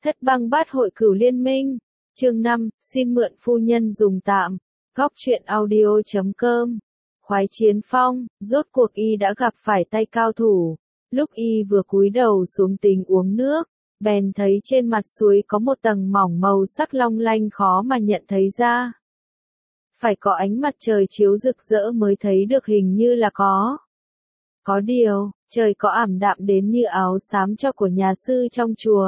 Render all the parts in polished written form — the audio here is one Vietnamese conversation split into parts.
Thất băng bát hội cửu liên minh. Chương 5, xin mượn phu nhân dùng tạm. Góc truyện audio.com. Khoái Chiến Phong, rốt cuộc y đã gặp phải tay cao thủ. Lúc y vừa cúi đầu xuống tính uống nước, bèn thấy trên mặt suối có một tầng mỏng màu sắc long lanh khó mà nhận thấy ra. Phải có ánh mặt trời chiếu rực rỡ mới thấy được, hình như là có. Có điều, trời có ảm đạm đến như áo xám cho của nhà sư trong chùa.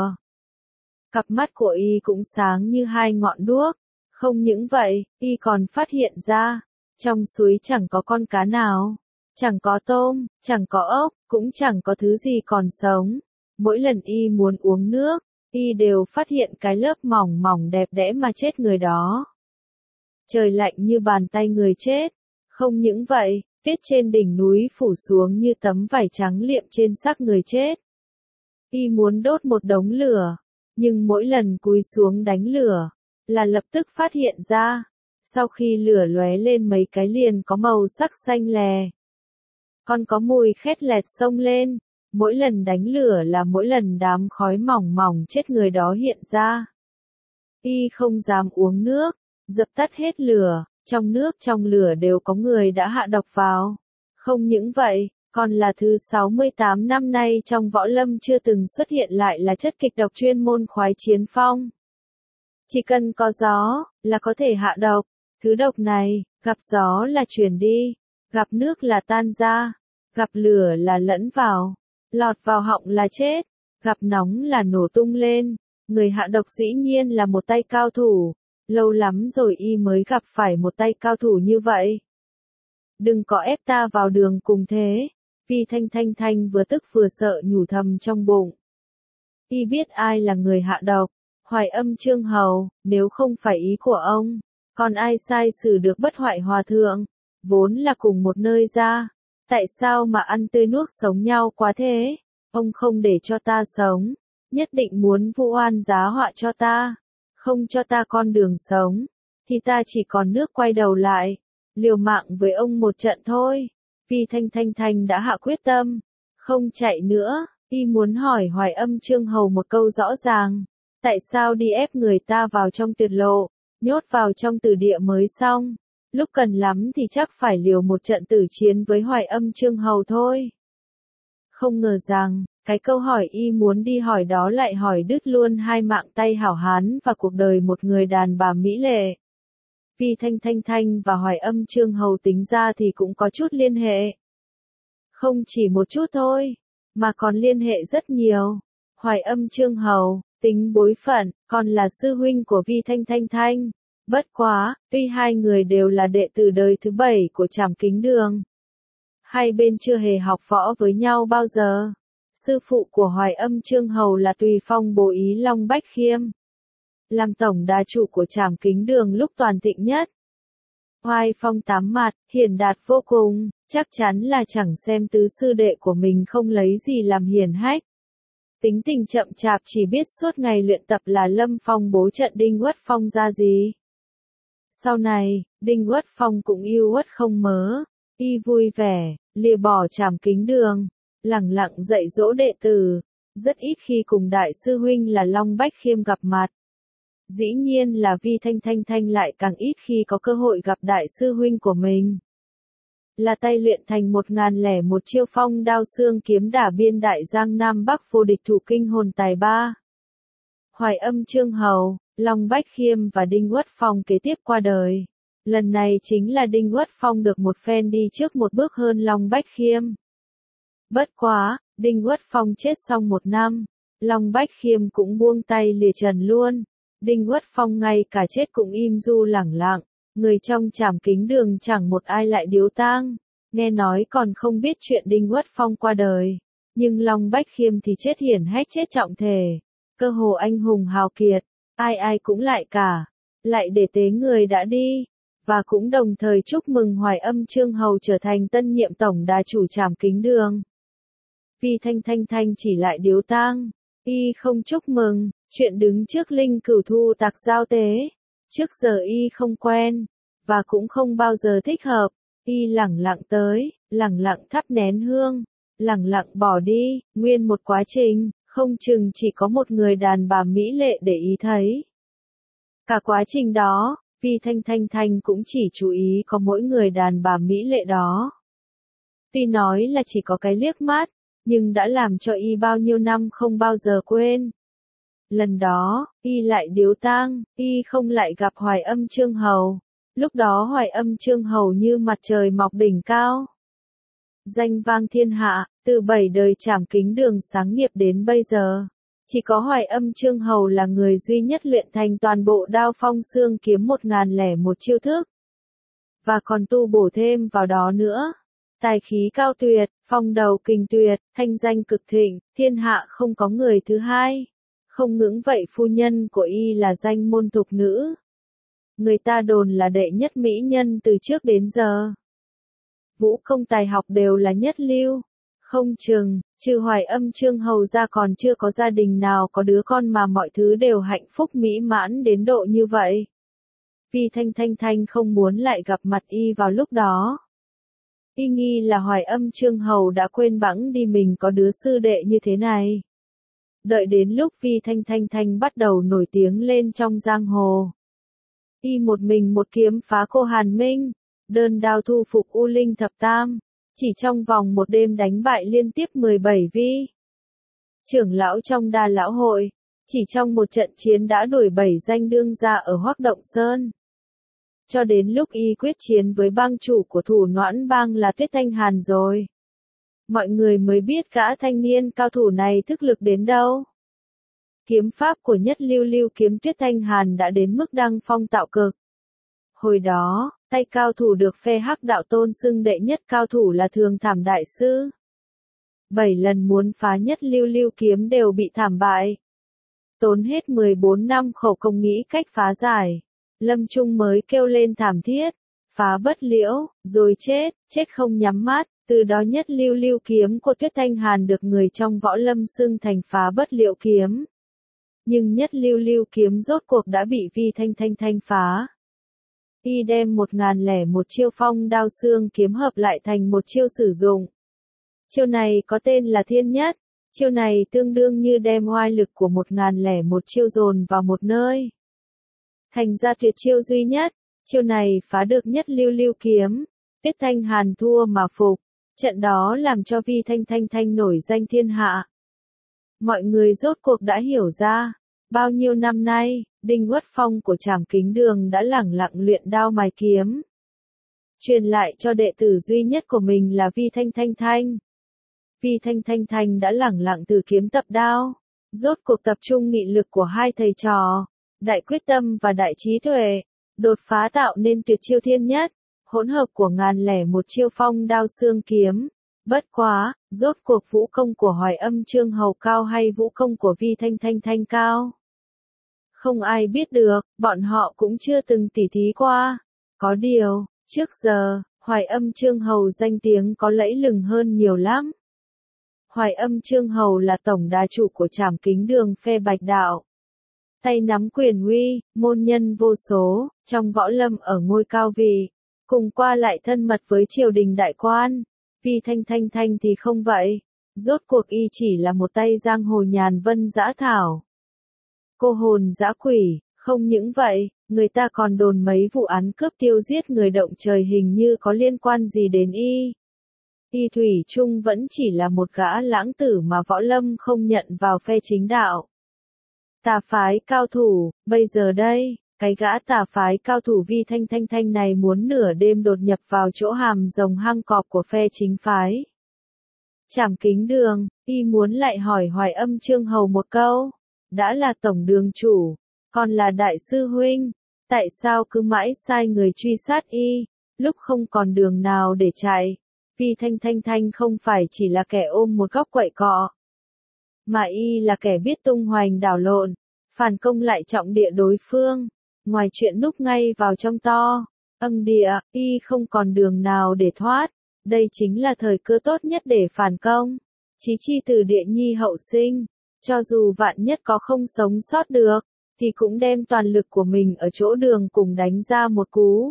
Cặp mắt của y cũng sáng như hai ngọn đuốc. Không những vậy, y còn phát hiện ra, trong suối chẳng có con cá nào, chẳng có tôm, chẳng có ốc, cũng chẳng có thứ gì còn sống. Mỗi lần y muốn uống nước, y đều phát hiện cái lớp mỏng mỏng đẹp đẽ mà chết người đó. Trời lạnh như bàn tay người chết. Không những vậy, tuyết trên đỉnh núi phủ xuống như tấm vải trắng liệm trên xác người chết. Y muốn đốt một đống lửa, nhưng mỗi lần cúi xuống đánh lửa, là lập tức phát hiện ra, sau khi lửa lóe lên mấy cái liền có màu sắc xanh lè. Còn có mùi khét lẹt xông lên, mỗi lần đánh lửa là mỗi lần đám khói mỏng mỏng chết người đó hiện ra. Y không dám uống nước, dập tắt hết lửa, trong nước trong lửa đều có người đã hạ độc vào. Không những vậy, còn là thứ 68 năm nay trong võ lâm chưa từng xuất hiện lại là chất kịch độc chuyên môn Khoái Chiến Phong. Chỉ cần có gió, là có thể hạ độc. Thứ độc này, gặp gió là chuyển đi, gặp nước là tan ra, gặp lửa là lẫn vào, lọt vào họng là chết, gặp nóng là nổ tung lên. Người hạ độc dĩ nhiên là một tay cao thủ. Lâu lắm rồi y mới gặp phải một tay cao thủ như vậy. Đừng có ép ta vào đường cùng thế. Vi Thanh vừa tức vừa sợ nhủ thầm trong bụng. Y biết ai là người hạ độc, Hoài Âm Chương Hầu, nếu không phải ý của ông, còn ai sai xử được Bất Hoại Hòa Thượng, vốn là cùng một nơi ra, tại sao mà ăn tươi nuốt sống nhau quá thế? Ông không để cho ta sống, nhất định muốn vu oan giá họa cho ta, không cho ta con đường sống, thì ta chỉ còn nước quay đầu lại, liều mạng với ông một trận thôi. Vi Thanh đã hạ quyết tâm, không chạy nữa. Y muốn hỏi Hoài Âm Chương Hầu một câu rõ ràng, tại sao đi ép người ta vào trong tuyệt lộ, nhốt vào trong tử địa mới xong, lúc cần lắm thì chắc phải liều một trận tử chiến với Hoài Âm Chương Hầu thôi. Không ngờ rằng, cái câu hỏi y muốn đi hỏi đó lại hỏi đứt luôn hai mạng tay hảo hán và cuộc đời một người đàn bà mỹ lệ. Vi Thanh và Hoài Âm Chương Hầu tính ra thì cũng có chút liên hệ. Không chỉ một chút thôi, mà còn liên hệ rất nhiều. Hoài Âm Chương Hầu, tính bối phận, còn là sư huynh của Vi Thanh. Bất quá, tuy hai người đều là đệ tử đời thứ 7 của Trảm Kính Đường, hai bên chưa hề học võ với nhau bao giờ. Sư phụ của Hoài Âm Chương Hầu là Tùy Phong Bố Ý Long Bách Khiêm, làm tổng đà chủ của Trảm Kính Đường lúc toàn thịnh nhất. Oai phong tám mặt, hiển đạt vô cùng, chắc chắn là chẳng xem tứ sư đệ của mình không lấy gì làm hiển hách. Tính tình chậm chạp chỉ biết suốt ngày luyện tập là Lâm Phong bố trận Đinh Uất Phong ra gì. Sau này, Đinh Uất Phong cũng yêu uất không mớ, y vui vẻ, lìa bỏ Trảm Kính Đường, lẳng lặng dạy dỗ đệ tử, rất ít khi cùng đại sư huynh là Long Bách Khiêm gặp mặt. Dĩ nhiên là Vi Thanh lại càng ít khi có cơ hội gặp đại sư huynh của mình. Là tay luyện thành 1001 chiêu phong đao xương kiếm đả biên đại giang nam bắc vô địch thủ kinh hồn tài ba. Hoài Âm Chương Hầu, Long Bách Khiêm và Đinh Uất Phong kế tiếp qua đời. Lần này chính là Đinh Uất Phong được một phen đi trước một bước hơn Long Bách Khiêm. Bất quá, Đinh Uất Phong chết xong 1 năm, Long Bách Khiêm cũng buông tay lìa trần luôn. Đinh Uất Phong ngay cả chết cũng im du lẳng lặng, người trong Trảm Kính Đường chẳng một ai lại điếu tang, nghe nói còn không biết chuyện Đinh Uất Phong qua đời, nhưng Long Bách Khiêm thì chết hiển hách chết trọng thể, cơ hồ anh hùng hào kiệt, ai cũng lại cả, lại để tế người đã đi, và cũng đồng thời chúc mừng Hoài Âm Chương Hầu trở thành tân nhiệm tổng đà chủ Trảm Kính Đường. Vi Thanh chỉ lại điếu tang, y không chúc mừng. Chuyện đứng trước linh cửu thu tạc giao tế, trước giờ y không quen, và cũng không bao giờ thích hợp, y lẳng lặng tới, lẳng lặng thắp nén hương, lẳng lặng bỏ đi, nguyên một quá trình, Không chừng chỉ có một người đàn bà mỹ lệ để ý thấy. Cả quá trình đó, Vi Thanh cũng chỉ chú ý có mỗi người đàn bà mỹ lệ đó. Tuy nói là chỉ có cái liếc mắt, nhưng đã làm cho y bao nhiêu năm không bao giờ quên. Lần đó, y lại điếu tang, y không lại gặp Hoài Âm Chương Hầu. Lúc đó Hoài Âm Chương Hầu như mặt trời mọc đỉnh cao. Danh vang thiên hạ, từ 7 đời Trảm Kính Đường sáng nghiệp đến bây giờ. Chỉ có Hoài Âm Chương Hầu là người duy nhất luyện thành toàn bộ Đao Phong Xương Kiếm 1001 chiêu thức. Và còn tu bổ thêm vào đó nữa. Tài khí cao tuyệt, phong đầu kình tuyệt, thanh danh cực thịnh, thiên hạ không có người thứ hai. Không ngưỡng vậy phu nhân của y là danh môn thục nữ. Người ta đồn là đệ nhất mỹ nhân từ trước đến giờ. Vũ công tài học đều là nhất lưu. Không chừng, trừ Hoài Âm Chương Hầu ra còn chưa có gia đình nào có đứa con mà mọi thứ đều hạnh phúc mỹ mãn đến độ như vậy. Vi Thanh không muốn lại gặp mặt y vào lúc đó. Y nghi là Hoài Âm Chương Hầu đã quên bẵng đi mình có đứa sư đệ như thế này. Đợi đến lúc Vi Thanh bắt đầu nổi tiếng lên trong giang hồ. Y một mình một kiếm phá cô Hàn Minh, đơn đao thu phục U Linh Thập Tam, chỉ trong vòng một đêm đánh bại liên tiếp 17 vi trưởng lão trong Đa Lão Hội, chỉ trong một trận chiến đã đuổi 7 danh đương gia ở Hoắc Động Sơn. Cho đến lúc y quyết chiến với bang chủ của Thủ Noãn Bang là Tuyết Thanh Hàn rồi. Mọi người mới biết gã thanh niên cao thủ này thức lực đến đâu. Kiếm pháp của nhất lưu kiếm Tuyết Thanh Hàn đã đến mức đăng phong tạo cực. Hồi đó, tay cao thủ được phe Hắc Đạo tôn xưng đệ nhất cao thủ là Thường Thảm Đại Sư. 7 lần muốn phá nhất lưu kiếm đều bị thảm bại. Tốn hết 14 năm khổ công nghĩ cách phá giải. Lâm Trung mới kêu lên thảm thiết, phá bất liễu, rồi chết không nhắm mắt. Từ đó nhất lưu kiếm của Tuyết Thanh Hàn được người trong võ lâm xưng thành phá bất liễu kiếm. Nhưng nhất lưu kiếm rốt cuộc đã bị Vi Thanh phá. Y đem 1001 chiêu phong đao xương kiếm hợp lại thành một chiêu sử dụng. Chiêu này có tên là Thiên Nhất. Chiêu này tương đương như đem oai lực của 1001 chiêu dồn vào một nơi. Thành ra tuyệt chiêu duy nhất. Chiêu này phá được nhất lưu kiếm. Tuyết Thanh Hàn thua mà phục. Trận đó làm cho Vi Thanh nổi danh thiên hạ. Mọi người rốt cuộc đã hiểu ra. Bao nhiêu năm nay, Đinh Uất Phong của Trảm Kính Đường đã lẳng lặng luyện đao mài kiếm. Truyền lại cho đệ tử duy nhất của mình là Vi Thanh. Vi Thanh đã lẳng lặng từ kiếm tập đao. Rốt cuộc tập trung nghị lực của hai thầy trò. Đại quyết tâm và đại trí tuệ. Đột phá tạo nên tuyệt chiêu Thiên Nhất. Hỗn hợp của 1001 chiêu phong đao xương kiếm. Bất quá, rốt cuộc vũ công của Hoài Âm Chương Hầu cao hay vũ công của Vi Thanh cao? Không ai biết được, bọn họ cũng chưa từng tỉ thí qua. Có điều, trước giờ, Hoài Âm Chương Hầu danh tiếng có lẫy lừng hơn nhiều lắm. Hoài Âm Chương Hầu là tổng đà chủ của Trảm Kính Đường phe Bạch Đạo. Tay nắm quyền uy, môn nhân vô số, trong võ lâm ở ngôi cao vị. Cùng qua lại thân mật với triều đình đại quan. Vi Thanh thì không vậy. Rốt cuộc y chỉ là một tay giang hồ nhàn vân dã thảo. Cô hồn dã quỷ, không những vậy, người ta còn đồn mấy vụ án cướp tiêu giết người động trời hình như có liên quan gì đến y. Y thủy chung vẫn chỉ là một gã lãng tử mà võ lâm không nhận vào phe chính đạo. Tà phái cao thủ, bây giờ đây. Cái gã tà phái cao thủ Vi Thanh này muốn nửa đêm đột nhập vào chỗ hàm rồng hang cọp của phe chính phái. Trảm Kính Đường, y muốn lại hỏi Hoài Âm Chương Hầu một câu. Đã là tổng đường chủ, còn là đại sư huynh, tại sao cứ mãi sai người truy sát y, lúc không còn đường nào để chạy. Vi Thanh không phải chỉ là kẻ ôm một góc quậy cọ, mà y là kẻ biết tung hoành đảo lộn, phản công lại trọng địa đối phương. Ngoài chuyện núp ngay vào trong to, địa, y không còn đường nào để thoát. Đây chính là thời cơ tốt nhất để phản công. Chí chi từ địa nhi hậu sinh. Cho dù vạn nhất có không sống sót được, thì cũng đem toàn lực của mình ở chỗ đường cùng đánh ra một cú.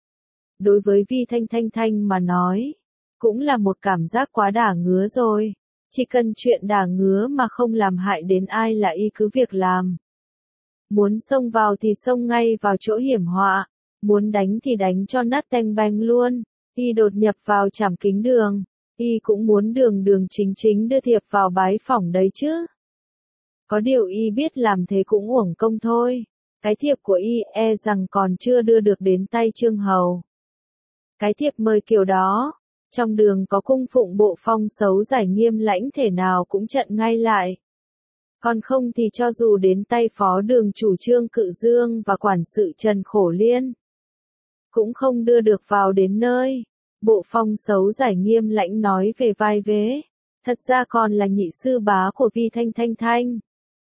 Đối với Vi Thanh mà nói, cũng là một cảm giác quá đả ngứa rồi. Chỉ cần chuyện đả ngứa mà không làm hại đến ai là y cứ việc làm. Muốn xông vào thì xông ngay vào chỗ hiểm họa, muốn đánh thì đánh cho nát teng beng luôn. Y đột nhập vào Trảm Kính Đường, y cũng muốn đường đường chính chính đưa thiệp vào bái phỏng đấy chứ. Có điều y biết làm thế cũng uổng công thôi. Cái thiệp của y e rằng còn chưa đưa được đến tay Trương Hầu. Cái thiệp mời kiểu đó, trong đường có cung phụng bộ phong xấu giải nghiêm lãnh thể nào cũng chặn ngay lại. Còn không thì cho dù đến tay phó đường chủ Trương Cự Dương và quản sự Trần Khổ Liên, cũng không đưa được vào đến nơi. Bộ phong xấu giải nghiêm lãnh nói về vai vế, thật ra còn là nhị sư bá của Vi Thanh Thanh Thanh.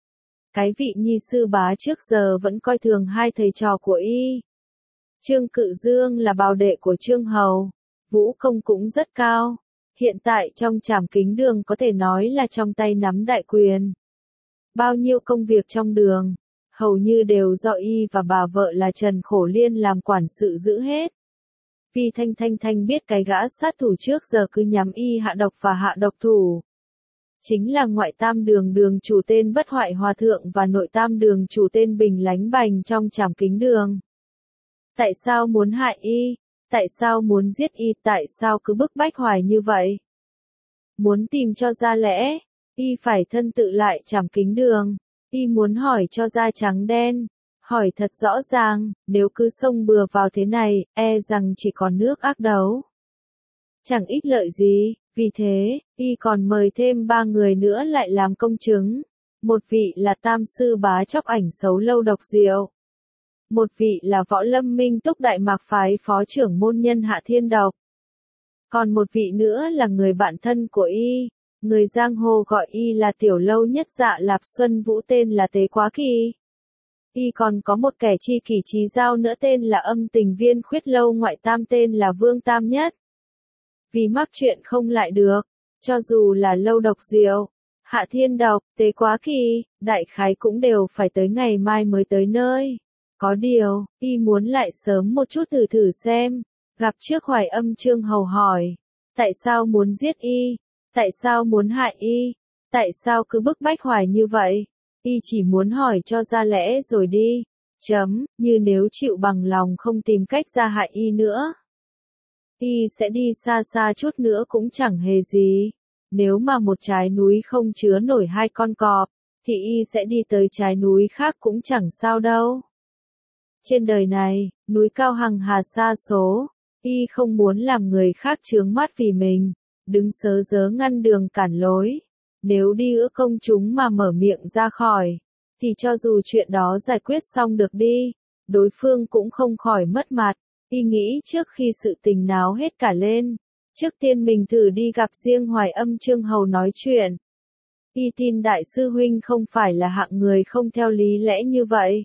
Cái vị nhi sư bá trước giờ vẫn coi thường hai thầy trò của y. Trương Cự Dương là bào đệ của Trương Hầu, vũ công cũng rất cao. Hiện tại trong Trảm Kính Đường có thể nói là trong tay nắm đại quyền. Bao nhiêu công việc trong đường, hầu như đều do y và bà vợ là Trần Khổ Liên làm quản sự giữ hết. Vi Thanh Thanh Thanh biết cái gã sát thủ trước giờ cứ nhắm y hạ độc và hạ độc thủ. Chính là ngoại tam đường đường chủ tên Bất Hoại Hòa Thượng và nội tam đường chủ tên Bình Lánh Bành trong Trảm Kính Đường. Tại sao muốn hại y? Tại sao muốn giết y? Tại sao cứ bức bách hoài như vậy? Muốn tìm cho ra lẽ, y phải thân tự lại Trảm Kính Đường. Y muốn hỏi cho ra trắng đen, hỏi thật rõ ràng, nếu cứ xông bừa vào thế này, e rằng chỉ còn nước ác đấu. Chẳng ích lợi gì, vì thế, y còn mời thêm 3 người nữa lại làm công chứng. Một vị là tam sư bá Chóc Ảnh xấu Lâu Độc Diệu. Một vị là Võ Lâm Minh Túc Đại Mạc phái phó trưởng môn nhân Hạ Thiên Độc. Còn một vị nữa là người bạn thân của y, người giang hồ gọi y là Tiểu Lâu Nhất Dạ Lạp Xuân Vũ tên là Tế Quá Kỳ. Y còn có một kẻ chi kỷ trí giao nữa tên là Âm Tình Viên Khuyết Lâu ngoại tam tên là Vương Tam Nhất. Vì mắc chuyện không lại được, cho dù là Lâu Độc Diệu, Hạ Thiên Độc, Tế Quá Kỳ, đại khái cũng đều phải tới ngày mai mới tới nơi. Có điều, y muốn lại sớm một chút thử thử xem. Gặp trước Hoài Âm Trương Hầu hỏi, tại sao muốn giết y? Tại sao muốn hại y? Tại sao cứ bức bách hoài như vậy? Y chỉ muốn hỏi cho ra lẽ rồi đi. Như nếu chịu bằng lòng không tìm cách ra hại y nữa, y sẽ đi xa xa chút nữa cũng chẳng hề gì. Nếu mà một trái núi không chứa nổi 2 con cọp, thì y sẽ đi tới trái núi khác cũng chẳng sao đâu. Trên đời này, núi cao hằng hà sa số, y không muốn làm người khác chướng mắt vì mình, đứng sớ rớ ngăn đường cản lối. Nếu đi ước công chúng mà mở miệng ra khỏi, thì cho dù chuyện đó giải quyết xong được đi, đối phương cũng không khỏi mất mặt. Y nghĩ trước khi sự tình náo hết cả lên, trước tiên mình thử đi gặp riêng Hoài Âm Trương Hầu nói chuyện. Y tin đại sư huynh không phải là hạng người không theo lý lẽ như vậy.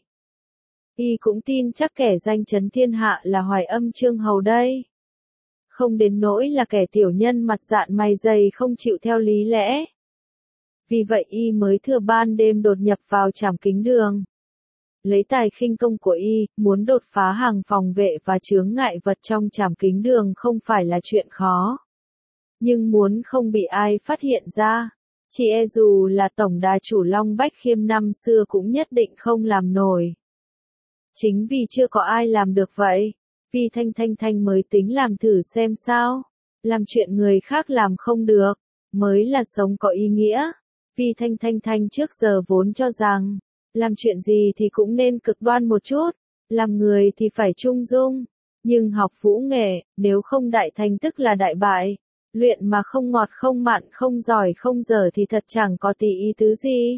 Y cũng tin chắc kẻ danh chấn thiên hạ là Hoài Âm Trương Hầu đây. Không đến nỗi là kẻ tiểu nhân mặt dạn mày dày không chịu theo lý lẽ. Vì vậy y mới thừa ban đêm đột nhập vào Trảm Kính Đường. Lấy tài khinh công của y, muốn đột phá hàng phòng vệ và chướng ngại vật trong Trảm Kính Đường không phải là chuyện khó. Nhưng muốn không bị ai phát hiện ra, chỉ e dù là tổng đà chủ Long Bách Khiêm năm xưa cũng nhất định không làm nổi. Chính vì chưa có ai làm được vậy, Vi Thanh Thanh Thanh mới tính làm thử xem sao. Làm chuyện người khác làm không được, mới là sống có ý nghĩa. Vi Thanh Thanh Thanh trước giờ vốn cho rằng, làm chuyện gì thì cũng nên cực đoan một chút, làm người thì phải trung dung. Nhưng học vũ nghệ, nếu không đại thành tức là đại bại. Luyện mà không ngọt không mặn không giỏi không dở thì thật chẳng có tí ý tứ gì.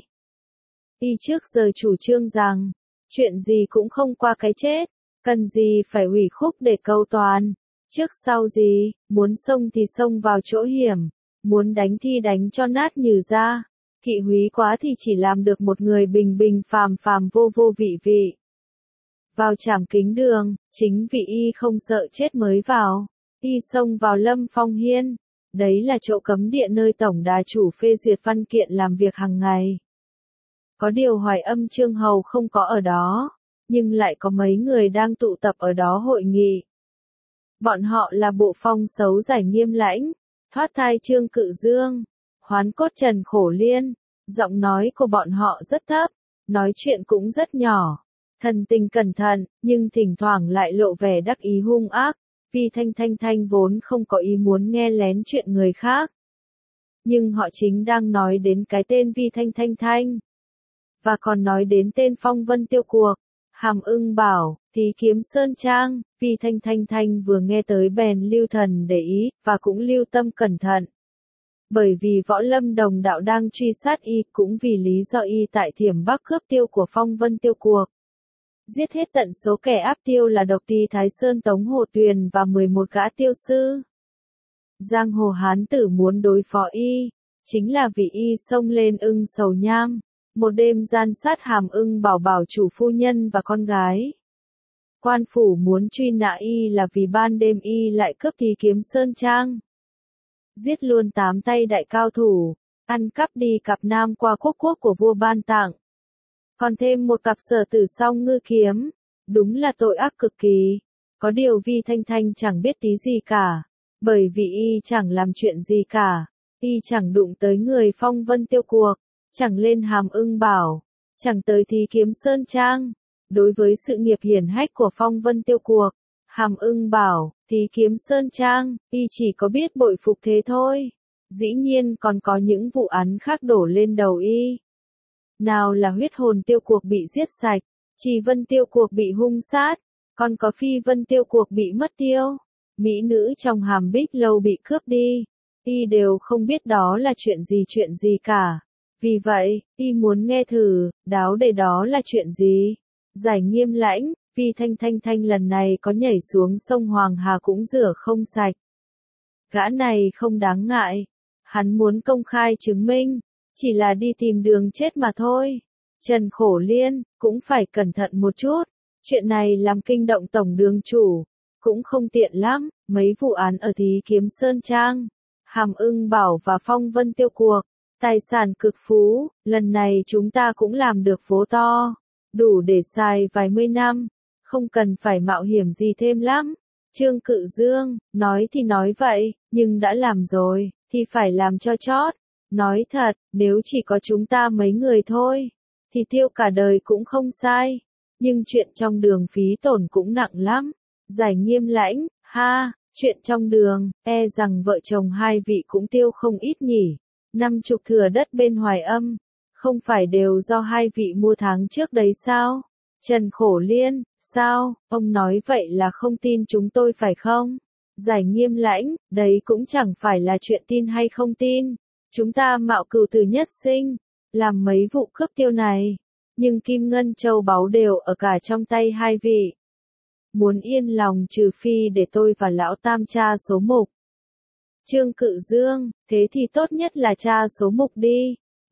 Y trước giờ chủ trương rằng, chuyện gì cũng không qua cái chết, cần gì phải ủy khúc để câu toàn. Trước sau gì, muốn xông thì xông vào chỗ hiểm, muốn đánh thì đánh cho nát nhừ ra. Kỵ húy quá thì chỉ làm được một người bình bình phàm phàm vô vô vị vị. Vào Trảm Kính Đường, chính vì y không sợ chết mới vào. Y xông vào Lâm Phong Hiên. Đấy là chỗ cấm địa nơi tổng đà chủ phê duyệt văn kiện làm việc hàng ngày. Có điều Hoài Âm Trương Hầu không có ở đó, nhưng lại có mấy người đang tụ tập ở đó hội nghị. Bọn họ là bộ phong xấu giải nghiêm lãnh, thoát thai Trương Cự Dương, Hoán cốt Trần Khổ Liên, giọng nói của bọn họ rất thấp, nói chuyện cũng rất nhỏ. Thần tình cẩn thận, nhưng thỉnh thoảng lại lộ vẻ đắc ý hung ác. Vi Thanh vốn không có ý muốn nghe lén chuyện người khác. Nhưng họ chính đang nói đến cái tên Vi Thanh. Và còn nói đến tên Phong Vân Tiêu Cuộc. Hàm Ưng bảo, Thí Kiếm Sơn Trang, Vi Thanh vừa nghe tới bèn lưu thần để ý, và cũng lưu tâm cẩn thận. Bởi vì Võ Lâm Đồng đạo đang truy sát y, cũng vì lý do y tại Thiểm Bắc cướp tiêu của Phong Vân Tiêu Cuộc. Giết hết tận số kẻ áp tiêu là Độc Tỳ Thái Sơn Tống Hồ Tuyền và 11 gã tiêu sư. Giang hồ hán tử muốn đối phó y, chính là vì y xông lên Ưng Sầu Nham, một đêm gian sát Hàm Ưng bảo chủ phu nhân và con gái. Quan phủ muốn truy nã y là vì ban đêm y lại cướp Thí Kiếm Sơn Trang. Giết luôn 8 tay đại cao thủ, ăn cắp đi cặp nam qua quốc của vua ban tặng. Còn thêm một cặp Sở Tử Song Ngư kiếm, đúng là tội ác cực kỳ. Có điều Vi Thanh chẳng biết tí gì cả, bởi vì y chẳng làm chuyện gì cả, y chẳng đụng tới người Phong Vân Tiêu Cuộc, chẳng lên Hàm Ưng Bảo, chẳng tới Thí Kiếm Sơn Trang. Đối với sự nghiệp hiển hách của Phong Vân Tiêu Cuộc, Hàm Ưng Bảo, Thí Kiếm Sơn Trang, y chỉ có biết bội phục thế thôi. Dĩ nhiên còn có những vụ án khác đổ lên đầu y. Nào là Huyết Hồn Tiêu Cuộc bị giết sạch, Trì Vân Tiêu Cuộc bị hung sát, còn có Phi Vân Tiêu Cuộc bị mất tiêu, mỹ nữ trong Hàm Bích Lâu bị cướp đi, y đều không biết đó là chuyện gì cả. Vì vậy, y muốn nghe thử, đáo để đó là chuyện gì. Giải Nghiêm Lãnh, Vi Thanh lần này có nhảy xuống sông Hoàng Hà cũng rửa không sạch. Gã này không đáng ngại, hắn muốn công khai chứng minh, chỉ là đi tìm đường chết mà thôi. Trần Khổ Liên, cũng phải cẩn thận một chút, chuyện này làm kinh động tổng đường chủ, cũng không tiện lắm. Mấy vụ án ở Thí Kiếm Sơn Trang, Hàm Ưng Bảo và Phong Vân Tiêu Cuộc, tài sản cực phú, lần này chúng ta cũng làm được vố to, đủ để xài vài mươi năm, không cần phải mạo hiểm gì thêm lắm. Trương Cự Dương, nói thì nói vậy, nhưng đã làm rồi, thì phải làm cho chót. Nói thật, nếu chỉ có chúng ta mấy người thôi, thì tiêu cả đời cũng không sai. Nhưng chuyện trong đường phí tổn cũng nặng lắm. Giải Nghiêm Lãnh, ha, chuyện trong đường, e rằng vợ chồng hai vị cũng tiêu không ít nhỉ. 50 thửa đất bên Hoài Âm, không phải đều do hai vị mua tháng trước đấy sao? Trần Khổ Liên, sao, ông nói vậy là không tin chúng tôi phải không? Giải Nghiêm Lãnh, đấy cũng chẳng phải là chuyện tin hay không tin. Chúng ta mạo cửu tử nhất sinh, làm mấy vụ cướp tiêu này, nhưng kim ngân châu báu đều ở cả trong tay hai vị. Muốn yên lòng trừ phi để tôi và lão tam tra số mục. Trương Cự Dương, thế thì tốt nhất là tra số mục đi,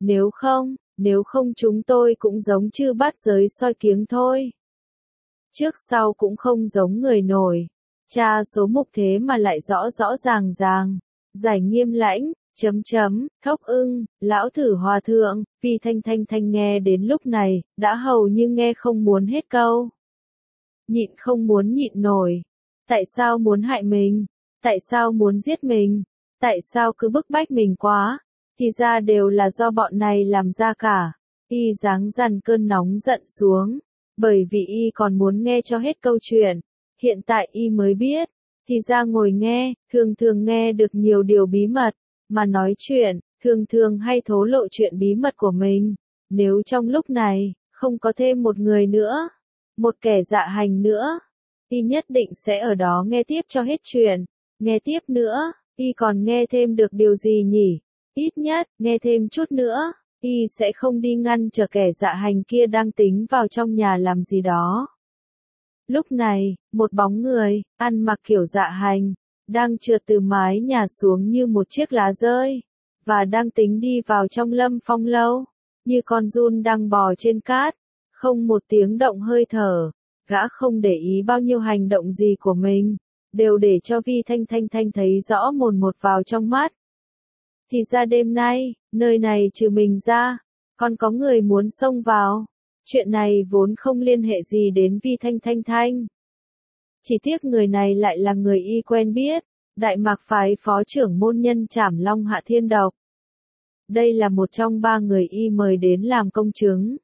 nếu không chúng tôi cũng giống chư bát giới soi kiếng thôi. Trước sau cũng không giống người nổi, tra số mục thế mà lại rõ ràng. Giải Nghiêm Lãnh, Thốc Ưng, lão thử hòa thượng, Vi Thanh nghe đến lúc này, đã hầu như nghe không muốn hết câu. Nhịn không muốn nhịn nổi. Tại sao muốn hại mình? Tại sao muốn giết mình? Tại sao cứ bức bách mình quá? Thì ra đều là do bọn này làm ra cả. Y giáng dằn cơn nóng giận xuống, bởi vì y còn muốn nghe cho hết câu chuyện. Hiện tại y mới biết, thì ra ngồi nghe, thường nghe được nhiều điều bí mật, mà nói chuyện, thường hay thổ lộ chuyện bí mật của mình. Nếu trong lúc này, không có thêm một người nữa, một kẻ dạ hành nữa, y nhất định sẽ ở đó nghe tiếp cho hết chuyện. Nghe tiếp nữa, y còn nghe thêm được điều gì nhỉ? Ít nhất, nghe thêm chút nữa, y sẽ không đi ngăn trở kẻ dạ hành kia đang tính vào trong nhà làm gì đó. Lúc này, một bóng người, ăn mặc kiểu dạ hành, đang trượt từ mái nhà xuống như một chiếc lá rơi, và đang tính đi vào trong Lâm Phong lâu, như con giun đang bò trên cát, không một tiếng động hơi thở. Gã không để ý bao nhiêu hành động gì của mình, đều để cho Vi Thanh thấy rõ mồn một vào trong mắt. Thì ra đêm nay, nơi này trừ mình ra, còn có người muốn xông vào. Chuyện này vốn không liên hệ gì đến Vi Thanh. Chỉ tiếc người này lại là người y quen biết, Đại Mạc phái phó trưởng môn nhân Trảm Long Hạ Thiên Độc. Đây là một trong 3 người y mời đến làm công chứng.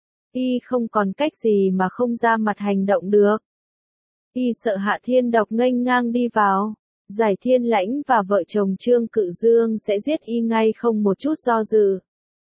Y không còn cách gì mà không ra mặt hành động được. Y sợ Hạ Thiên Độc nghênh ngang đi vào, Giải Thiên Lãnh và vợ chồng Trương Cự Dương sẽ giết y ngay không một chút do dự.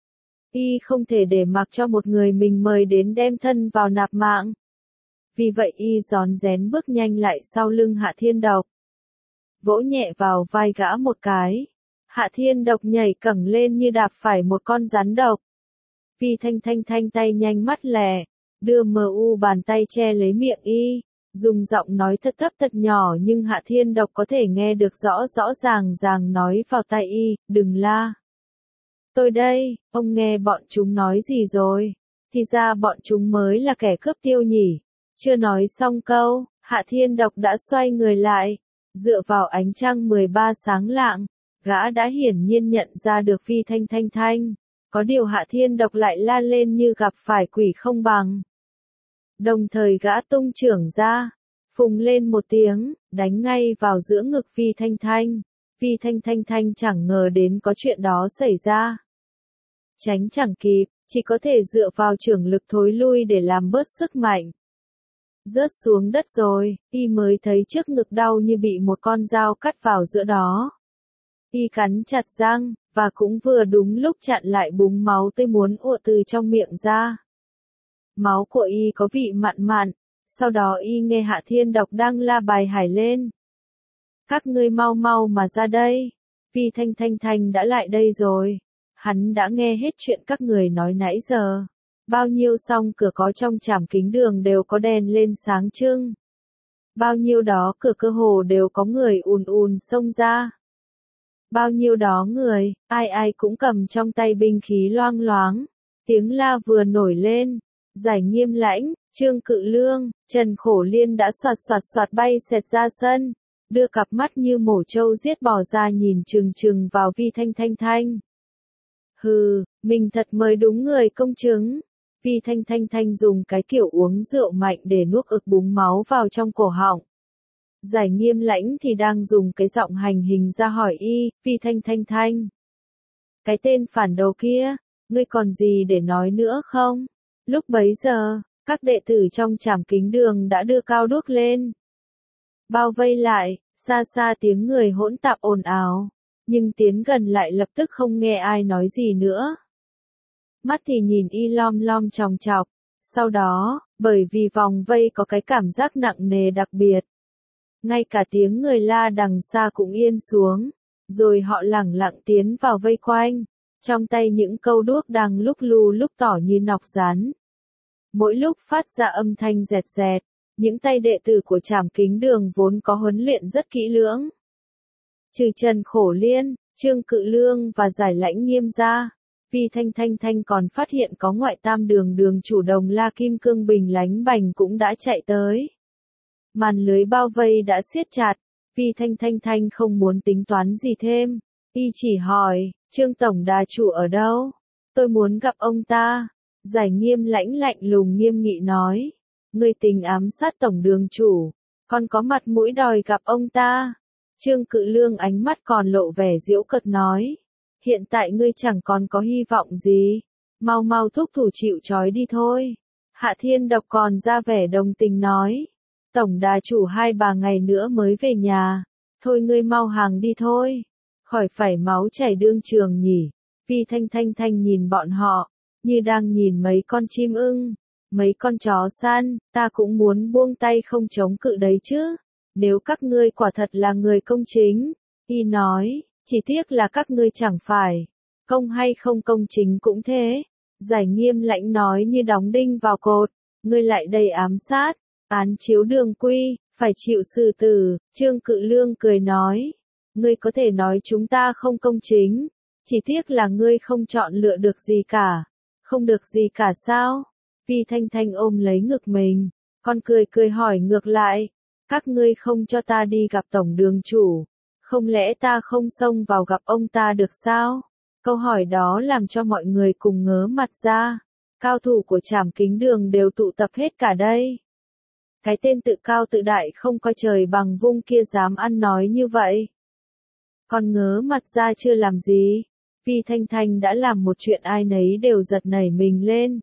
Y không thể để mặc cho một người mình mời đến đem thân vào nạp mạng. Vì vậy y rón rén bước nhanh lại sau lưng Hạ Thiên Độc. Vỗ nhẹ vào vai gã một cái. Hạ Thiên Độc nhảy cẳng lên như đạp phải một con rắn độc. Vi Thanh Thanh tay nhanh mắt lẹ, đưa bàn tay che lấy miệng y, dùng giọng nói thật thấp thật nhỏ nhưng Hạ Thiên Độc có thể nghe được rõ ràng nói vào tai y, đừng la. Tôi đây, ông nghe bọn chúng nói gì rồi? Thì ra bọn chúng mới là kẻ cướp tiêu nhỉ. Chưa nói xong câu, Hạ Thiên Độc đã xoay người lại, dựa vào ánh trăng 13 sáng lạng, gã đã hiển nhiên nhận ra được Vi Thanh Thanh. Có điều Hạ Thiên Độc lại la lên như gặp phải quỷ không bằng. Đồng thời gã tung chưởng ra, phùng lên một tiếng, đánh ngay vào giữa ngực Vi Thanh Thanh. Vi Thanh Thanh chẳng ngờ đến có chuyện đó xảy ra. Tránh chẳng kịp, chỉ có thể dựa vào chưởng lực thối lui để làm bớt sức mạnh. Rớt xuống đất rồi, y mới thấy trước ngực đau như bị một con dao cắt vào giữa đó. Y cắn chặt răng, và cũng vừa đúng lúc chặn lại búng máu tươi muốn ùa từ trong miệng ra. Máu của y có vị mặn mặn, sau đó y nghe Hạ Thiên Độc đang la bài hải lên. Các ngươi mau mà ra đây, Vi Thanh đã lại đây rồi. Hắn đã nghe hết chuyện các người nói nãy giờ. Bao nhiêu song cửa có trong trảm kính đường đều có đèn lên sáng trưng. Bao nhiêu đó cửa cơ hồ đều có người ùn xông ra. Bao nhiêu đó người, ai cũng cầm trong tay binh khí loang loáng. Tiếng la vừa nổi lên. Giải Nghiêm Lãnh, Trương Cự Lương, Trần Khổ Liên đã xoạt bay xẹt ra sân. Đưa cặp mắt như mổ trâu giết bò ra nhìn chừng vào Vi Thanh. Hừ, mình thật mới đúng người công chứng. Vi Thanh dùng cái kiểu uống rượu mạnh để nuốt ực búng máu vào trong cổ họng. Giải Nghiêm Lãnh thì đang dùng cái giọng hành hình ra hỏi y, Vi Thanh. Cái tên phản đồ kia, ngươi còn gì để nói nữa không? Lúc bấy giờ, các đệ tử trong trảm kính đường đã đưa cao đuốc lên. Bao vây lại, xa tiếng người hỗn tạp ồn ào. Nhưng tiến gần lại lập tức không nghe ai nói gì nữa. Mắt thì nhìn y lom chòng chọc. Sau đó, bởi vì vòng vây có cái cảm giác nặng nề đặc biệt. Ngay cả tiếng người la đằng xa cũng yên xuống. Rồi họ lẳng lặng tiến vào vây quanh. Trong tay những câu đuốc đang lúc lu lúc tỏ như nọc rán. Mỗi lúc phát ra âm thanh rẹt. Những tay đệ tử của trảm kính đường vốn có huấn luyện rất kỹ lưỡng. Trừ Trần Khổ Liên, Trương Cự Lương và Giải Lãnh Nghiêm ra, Vi Thanh còn phát hiện có ngoại tam đường chủ Đồng La Kim Cương Bình Lánh Bành cũng đã chạy tới. Màn lưới bao vây đã siết chặt, Vi Thanh không muốn tính toán gì thêm, y chỉ hỏi, Trương Tổng Đà Chủ ở đâu? Tôi muốn gặp ông ta. Giải Nghiêm Lãnh lạnh lùng nghiêm nghị nói, ngươi tính ám sát Tổng Đường Chủ, còn có mặt mũi đòi gặp ông ta. Trương Cự Lương ánh mắt còn lộ vẻ giễu cợt nói, hiện tại ngươi chẳng còn có hy vọng gì, mau thúc thủ chịu trói đi thôi. Hạ Thiên Độc còn ra vẻ đồng tình nói, Tổng Đà Chủ 2-3 ngày nữa mới về nhà, thôi ngươi mau hàng đi thôi, khỏi phải máu chảy đương trường nhỉ. Vi Thanh nhìn bọn họ, như đang nhìn mấy con chim ưng, mấy con chó săn, ta cũng muốn buông tay không chống cự đấy chứ. Nếu các ngươi quả thật là người công chính, y nói, chỉ tiếc là các ngươi chẳng phải, công hay không công chính cũng thế. Giải Nghiêm Lãnh nói như đóng đinh vào cột, ngươi lại đầy ám sát, án chiếu đường quy, phải chịu xử tử. Trương Cự Lương cười nói, ngươi có thể nói chúng ta không công chính, chỉ tiếc là ngươi không chọn lựa được gì cả. Không được gì cả sao? Vi Thanh ôm lấy ngực mình, con cười hỏi ngược lại. Các ngươi không cho ta đi gặp Tổng Đường Chủ, không lẽ ta không xông vào gặp ông ta được sao? Câu hỏi đó làm cho mọi người cùng ngớ mặt ra. Cao thủ của trảm kính đường đều tụ tập hết cả đây. Cái tên tự cao tự đại không coi trời bằng vung kia dám ăn nói như vậy. Còn ngớ mặt ra chưa làm gì? Vi Thanh Thanh đã làm một chuyện ai nấy đều giật nảy mình lên.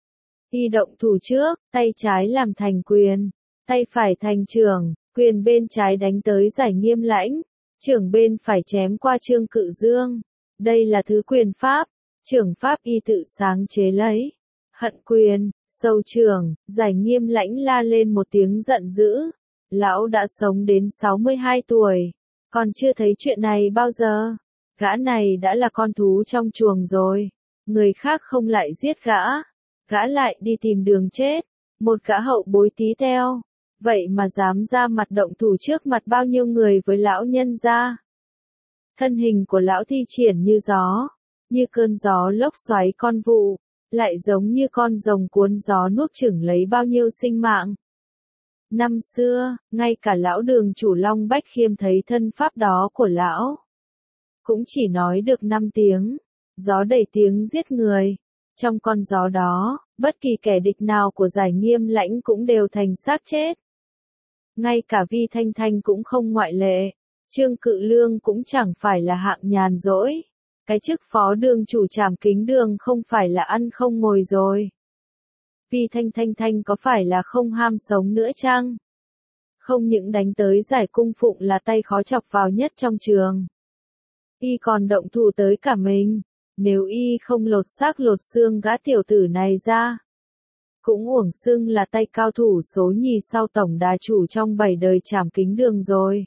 Y động thủ trước, tay trái làm thành quyền, tay phải thành chưởng, quyền bên trái đánh tới Giải Nghiêm Lãnh, chưởng bên phải chém qua Trương Cự Dương. Đây là thứ quyền pháp, chưởng pháp y tự sáng chế lấy. Hận quyền, sâu chưởng, Giải Nghiêm Lãnh la lên một tiếng giận dữ. Lão đã sống đến 62 tuổi, còn chưa thấy chuyện này bao giờ. Gã này đã là con thú trong chuồng rồi, người khác không lại giết gã, gã lại đi tìm đường chết, một gã hậu bối tí teo, vậy mà dám ra mặt động thủ trước mặt bao nhiêu người với lão nhân gia. Thân hình của lão thi triển như gió, như cơn gió lốc xoáy con vụ, lại giống như con rồng cuốn gió nuốt chửng lấy bao nhiêu sinh mạng. Năm xưa, ngay cả lão Đường chủ Long Bách Khiêm thấy thân pháp đó của lão, cũng chỉ nói được 5 tiếng, gió đầy tiếng giết người. Trong con gió đó, bất kỳ kẻ địch nào của Giải Nghiêm Lãnh cũng đều thành xác chết. Ngay cả Vi Thanh Thanh cũng không ngoại lệ, Trương Cự Lương cũng chẳng phải là hạng nhàn rỗi. Cái chức phó đường chủ Trảm Kính Đường không phải là ăn không ngồi rồi. Vi Thanh Thanh có phải là không ham sống nữa chăng? Không những đánh tới Giải Cung Phụng là tay khó chọc vào nhất trong trường. Y còn động thủ tới cả mình, nếu y không lột xác lột xương gã tiểu tử này ra, cũng uổng xưng là tay cao thủ số nhì sau tổng đà chủ trong 7 đời Trảm Kính Đường rồi.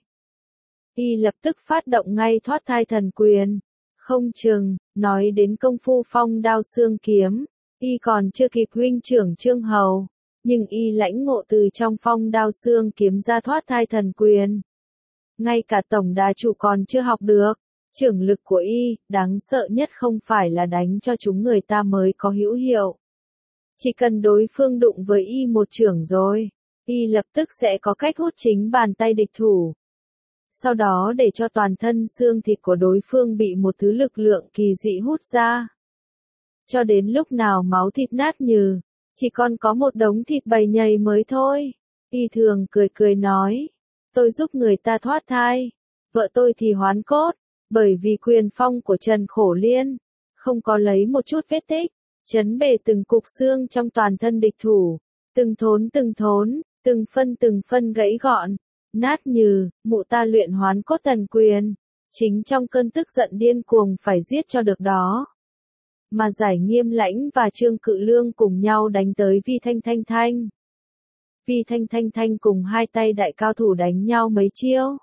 Y lập tức phát động ngay thoát thai thần quyền, không chừng, nói đến công phu phong đao xương kiếm, y còn chưa kịp huynh trưởng Trương Hầu, nhưng y lãnh ngộ từ trong phong đao xương kiếm ra thoát thai thần quyền. Ngay cả tổng đà chủ còn chưa học được. Trưởng lực của y, đáng sợ nhất không phải là đánh cho chúng người ta mới có hữu hiệu. Chỉ cần đối phương đụng với y một chưởng rồi, y lập tức sẽ có cách hút chính bàn tay địch thủ. Sau đó để cho toàn thân xương thịt của đối phương bị một thứ lực lượng kỳ dị hút ra. Cho đến lúc nào máu thịt nát nhừ, chỉ còn có một đống thịt bầy nhầy mới thôi. Y thường cười cười nói, tôi giúp người ta thoát thai, vợ tôi thì hoán cốt. Bởi vì quyền phong của Trần Khổ Liên, không có lấy một chút vết tích, chấn bể từng cục xương trong toàn thân địch thủ, từng thốn, từng phân gãy gọn, nát như, mụ ta luyện hoán cốt thần quyền, chính trong cơn tức giận điên cuồng phải giết cho được đó. Mà Giải Nghiêm Lãnh và Trương Cự Lương cùng nhau đánh tới Vi Thanh Thanh. Vi Thanh Thanh cùng hai tay đại cao thủ đánh nhau mấy chiêu.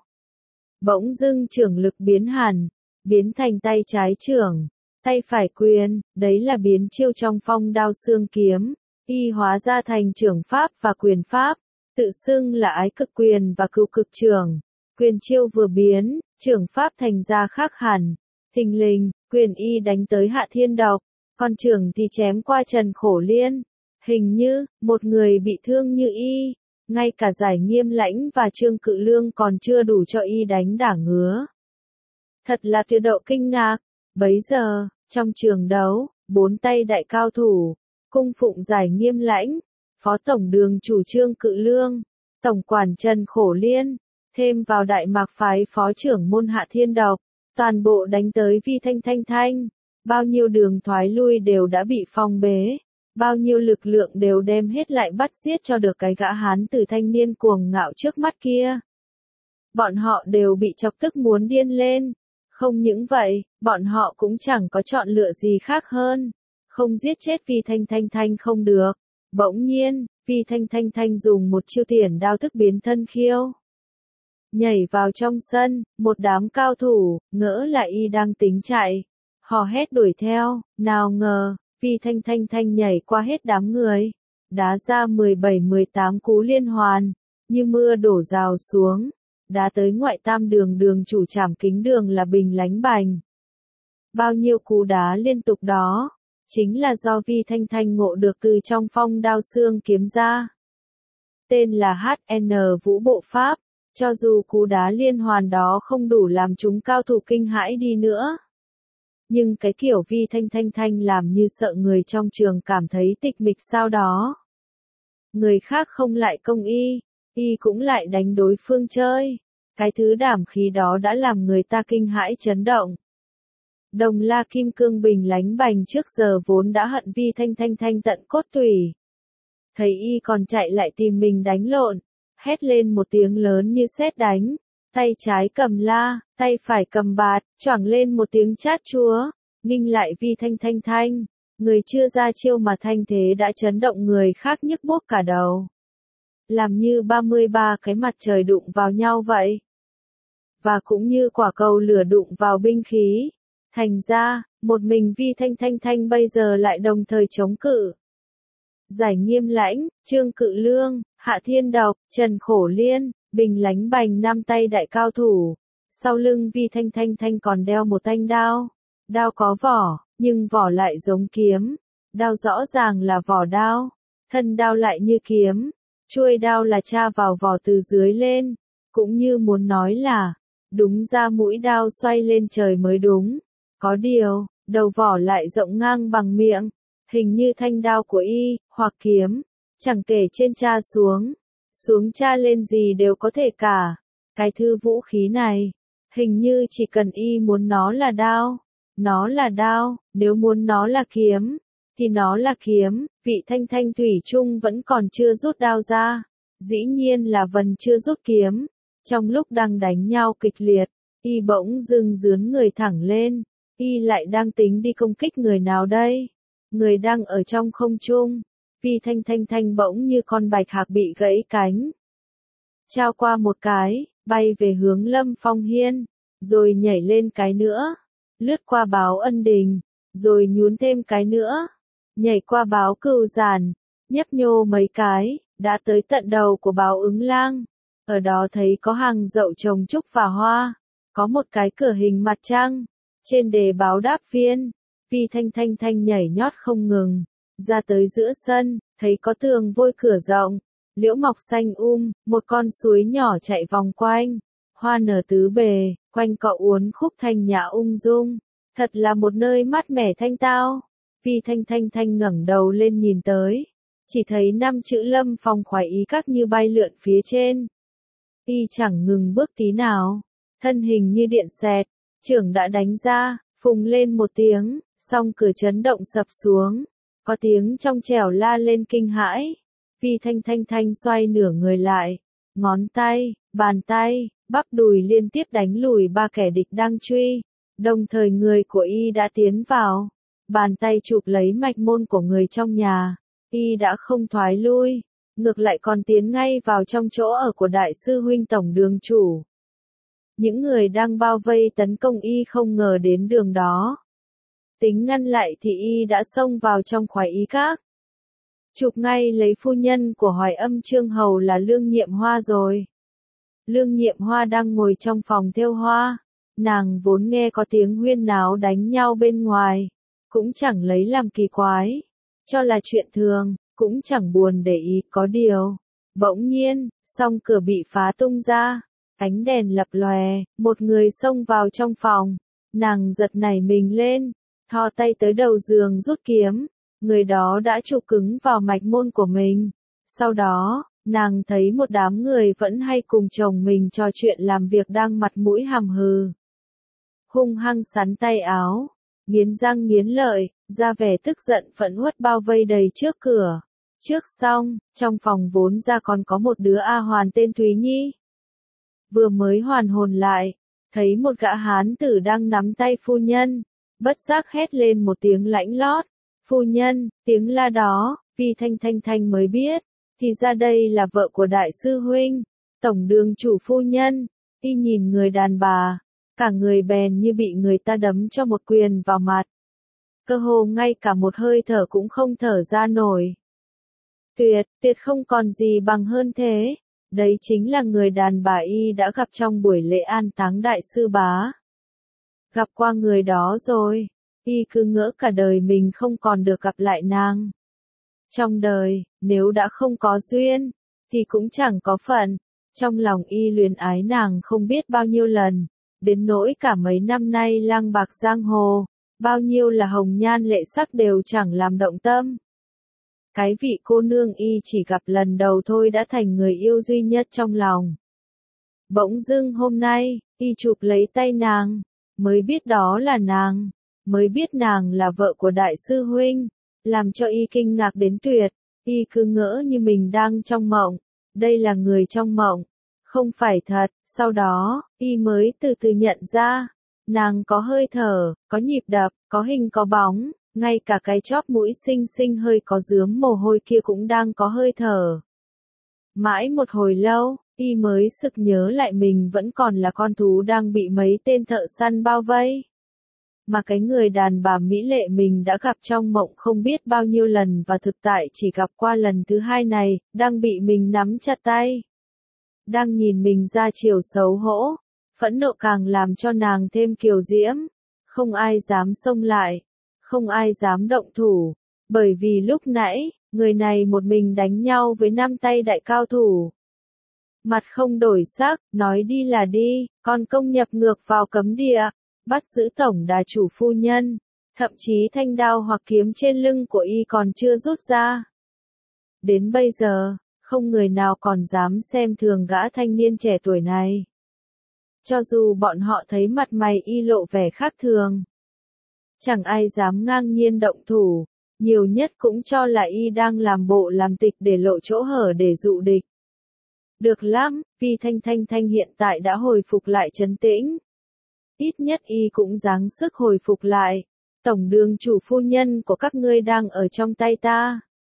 Bỗng dưng chưởng lực biến hẳn, biến thành tay trái chưởng, tay phải quyền, đấy là biến chiêu trong phong đao xương kiếm, y hóa ra thành chưởng pháp và quyền pháp, tự xưng là ái cực quyền và cửu cực chưởng. Quyền chiêu vừa biến, chưởng pháp thành ra khác hẳn, thình lình, quyền y đánh tới Hạ Thiên Độc, còn chưởng thì chém qua Trần Khổ Liên. Hình như, một người bị thương như y. Ngay cả Giải Nghiêm Lãnh và Trương Cự Lương còn chưa đủ cho y đánh đả ngứa. Thật là tuyệt độ kinh ngạc. Bấy giờ, trong trường đấu, 4 tay đại cao thủ, cung phụng Giải Nghiêm Lãnh, phó tổng đường chủ Trương Cự Lương, tổng quản Trần Khổ Liên, thêm vào đại mạc phái phó trưởng môn Hạ Thiên Độc, toàn bộ đánh tới Vi Thanh Thanh. Bao nhiêu đường thoái lui đều đã bị phong bế. Bao nhiêu lực lượng đều đem hết lại bắt giết cho được cái gã hán tử thanh niên cuồng ngạo trước mắt kia. Bọn họ đều bị chọc tức muốn điên lên. Không những vậy, bọn họ cũng chẳng có chọn lựa gì khác hơn. Không giết chết Vi Thanh không được. Bỗng nhiên, Vi Thanh dùng một chiêu tiền đao thức biến thân khiêu. Nhảy vào trong sân, một đám cao thủ, ngỡ là y đang tính chạy. Hò hét đuổi theo, nào ngờ. Vi Thanh nhảy qua hết đám người, đá ra 17-18 cú liên hoàn, như mưa đổ rào xuống, đá tới ngoại tam đường chủ Trảm Kính Đường là bình lánh bành. Bao nhiêu cú đá liên tục đó, chính là do Vi Thanh ngộ được từ trong phong đao xương kiếm ra. Tên là HN Vũ Bộ Pháp, cho dù cú đá liên hoàn đó không đủ làm chúng cao thủ kinh hãi đi nữa. Nhưng cái kiểu Vi Thanh làm như sợ người trong trường cảm thấy tịch mịch sao đó. Người khác không lại công y cũng lại đánh đối phương chơi. Cái thứ đảm khí đó đã làm người ta kinh hãi chấn động. Đồng La kim cương bình lánh bành trước giờ vốn đã hận Vi Thanh Thanh Thanh tận cốt tủy. Thấy y còn chạy lại tìm mình đánh lộn, hét lên một tiếng lớn như sét đánh, tay trái cầm la, tay phải cầm bạt, choảng lên một tiếng chát chúa, nghinh lại Vi Thanh Thanh Thanh, người chưa ra chiêu mà thanh thế đã chấn động người khác nhức buốt cả đầu. Làm như 33 cái mặt trời đụng vào nhau vậy. Và cũng như quả cầu lửa đụng vào binh khí. Thành ra, một mình Vi Thanh Thanh Thanh bây giờ lại đồng thời chống cự. Giải Nghiêm Lãnh, Trương Cự Lương, Hạ Thiên Độc, Trần Khổ Liên, bình lánh bành năm tay đại cao thủ. Sau lưng Vi Thanh Thanh Thanh còn đeo một thanh đao. Đao có vỏ, nhưng vỏ lại giống kiếm. Đao rõ ràng là vỏ đao. Thân đao lại như kiếm. Chuôi đao là tra vào vỏ từ dưới lên. Cũng như muốn nói là, đúng ra mũi đao xoay lên trời mới đúng. Có điều, đầu vỏ lại rộng ngang bằng miệng. Hình như thanh đao của y, hoặc kiếm. Chẳng kể trên tra xuống. Xuống tra lên gì đều có thể cả. Cái thư vũ khí này. Hình như chỉ cần y muốn nó là đao. Nó là đao, nếu muốn nó là kiếm. Thì nó là kiếm, vị Thanh Thanh thủy chung vẫn còn chưa rút đao ra. Dĩ nhiên là Vân chưa rút kiếm. Trong lúc đang đánh nhau kịch liệt, y bỗng dưng dướn người thẳng lên. Y lại đang tính đi công kích người nào đây? Người đang ở trong không trung. Vi Thanh Thanh Thanh bỗng như con bạch hạc bị gãy cánh. Trao qua một cái, bay về hướng Lâm Phong Hiên. Rồi nhảy lên cái nữa. Lướt qua báo Ân Đình. Rồi nhún thêm cái nữa. Nhảy qua báo Cừu Giản. Nhấp nhô mấy cái, đã tới tận đầu của báo Ứng Lang. Ở đó thấy có hàng dậu trồng trúc và hoa. Có một cái cửa hình mặt trăng. Trên đề báo Đáp Viên. Vi Thanh Thanh Thanh nhảy nhót không ngừng. Ra tới giữa sân, thấy có tường vôi cửa rộng. Liễu mọc xanh một con suối nhỏ chạy vòng quanh. Hoa nở tứ bề, quanh cọ uốn khúc thanh nhã ung dung. Thật là một nơi mát mẻ thanh tao. Vi Thanh Thanh Thanh ngẩng đầu lên nhìn tới. Chỉ thấy 5 chữ Lâm Phong khoái ý các như bay lượn phía trên. Y chẳng ngừng bước tí nào. Thân hình như điện xẹt. Trưởng đã đánh ra, phùng lên một tiếng, song cửa chấn động sập xuống. Có tiếng trong trẻo la lên kinh hãi. Vi Thanh Thanh Thanh xoay nửa người lại. Ngón tay, bàn tay, bắp đùi liên tiếp đánh lùi 3 kẻ địch đang truy. Đồng thời người của y đã tiến vào. Bàn tay chụp lấy mạch môn của người trong nhà. Y đã không thoái lui. Ngược lại còn tiến ngay vào trong chỗ ở của đại sư huynh tổng đường chủ. Những người đang bao vây tấn công y không ngờ đến đường đó. Tính ngăn lại thì y đã xông vào trong khoái ý các. Chụp ngay lấy phu nhân của Hoài Âm Trương Hầu là Lương Nhiệm Hoa rồi. Lương Nhiệm Hoa đang ngồi trong phòng thêu hoa. Nàng vốn nghe có tiếng huyên náo đánh nhau bên ngoài. Cũng chẳng lấy làm kỳ quái. Cho là chuyện thường, cũng chẳng buồn để ý có điều. Bỗng nhiên, song cửa bị phá tung ra. Ánh đèn lập lòe, một người xông vào trong phòng. Nàng giật nảy mình lên, thò tay tới đầu giường rút kiếm. Người đó đã chụp cứng vào mạch môn của mình. Sau đó, nàng thấy một đám người vẫn hay cùng chồng mình trò chuyện làm việc đang mặt mũi hàm hừ. Hung hăng sắn tay áo, nghiến răng nghiến lợi, ra vẻ tức giận phẫn uất bao vây đầy trước cửa. Trước xong, trong phòng vốn ra còn có một đứa A Hoàn tên Thúy Nhi. Vừa mới hoàn hồn lại, thấy một gã hán tử đang nắm tay phu nhân, bất giác hét lên một tiếng lãnh lót. Phu nhân, tiếng la đó, Vi Thanh Thanh Thanh mới biết, thì ra đây là vợ của đại sư huynh, tổng đường chủ phu nhân. Y nhìn người đàn bà, cả người bèn như bị người ta đấm cho một quyền vào mặt. Cơ hồ ngay cả một hơi thở cũng không thở ra nổi. Tuyệt không còn gì bằng hơn thế. Đấy chính là người đàn bà y đã gặp trong buổi lễ an táng đại sư bá. Gặp qua người đó rồi, y cứ ngỡ cả đời mình không còn được gặp lại nàng. Trong đời, nếu đã không có duyên, thì cũng chẳng có phận. Trong lòng y luyến ái nàng không biết bao nhiêu lần, đến nỗi cả mấy năm nay lang bạc giang hồ, bao nhiêu là hồng nhan lệ sắc đều chẳng làm động tâm. Cái vị cô nương y chỉ gặp lần đầu thôi đã thành người yêu duy nhất trong lòng. Bỗng dưng hôm nay, y chụp lấy tay nàng, mới biết đó là nàng. mới biết nàng là vợ của đại sư huynh, làm cho y kinh ngạc đến tuyệt, y cứ ngỡ như mình đang trong mộng, đây là người trong mộng, không phải thật, sau đó, y mới từ từ nhận ra, nàng có hơi thở, có nhịp đập, có hình có bóng, ngay cả cái chóp mũi xinh xinh hơi có rướm mồ hôi kia cũng đang có hơi thở. Mãi một hồi lâu, y mới sực nhớ lại mình vẫn còn là con thú đang bị mấy tên thợ săn bao vây. Mà cái người đàn bà mỹ lệ mình đã gặp trong mộng không biết bao nhiêu lần và thực tại chỉ gặp qua lần thứ hai này, đang bị mình nắm chặt tay. Đang nhìn mình ra chiều xấu hổ, phẫn nộ càng làm cho nàng thêm kiều diễm. Không ai dám xông lại, không ai dám động thủ, bởi vì lúc nãy, người này một mình đánh nhau với 5 tay đại cao thủ. Mặt không đổi sắc, nói đi là đi, còn công nhập ngược vào cấm địa, bắt giữ tổng đà chủ phu nhân, thậm chí thanh đao hoặc kiếm trên lưng của y còn chưa rút ra. Đến bây giờ, không người nào còn dám xem thường gã thanh niên trẻ tuổi này. Cho dù bọn họ thấy mặt mày y lộ vẻ khác thường, chẳng ai dám ngang nhiên động thủ, nhiều nhất cũng cho là y đang làm bộ làm tịch để lộ chỗ hở để dụ địch. Được lắm, vì Thanh hiện tại đã hồi phục lại trấn tĩnh. Ít nhất y cũng dáng sức hồi phục lại. Tổng đường chủ phu nhân của các ngươi đang ở trong tay ta.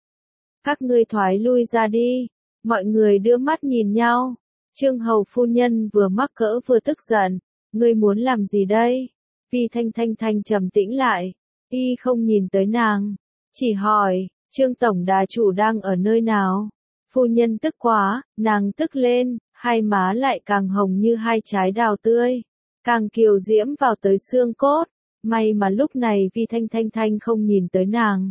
Các ngươi thoái lui ra đi. Mọi người đưa mắt nhìn nhau. Trương hầu phu nhân vừa mắc cỡ vừa tức giận. Ngươi muốn làm gì đây? Vì Thanh trầm tĩnh lại. Y không nhìn tới nàng. Chỉ hỏi, Trương tổng đà chủ đang ở nơi nào? Phu nhân tức quá, nàng tức lên, hai má lại càng hồng như hai trái đào tươi, càng kiều diễm vào tới xương cốt. May mà lúc này vì Thanh không nhìn tới nàng.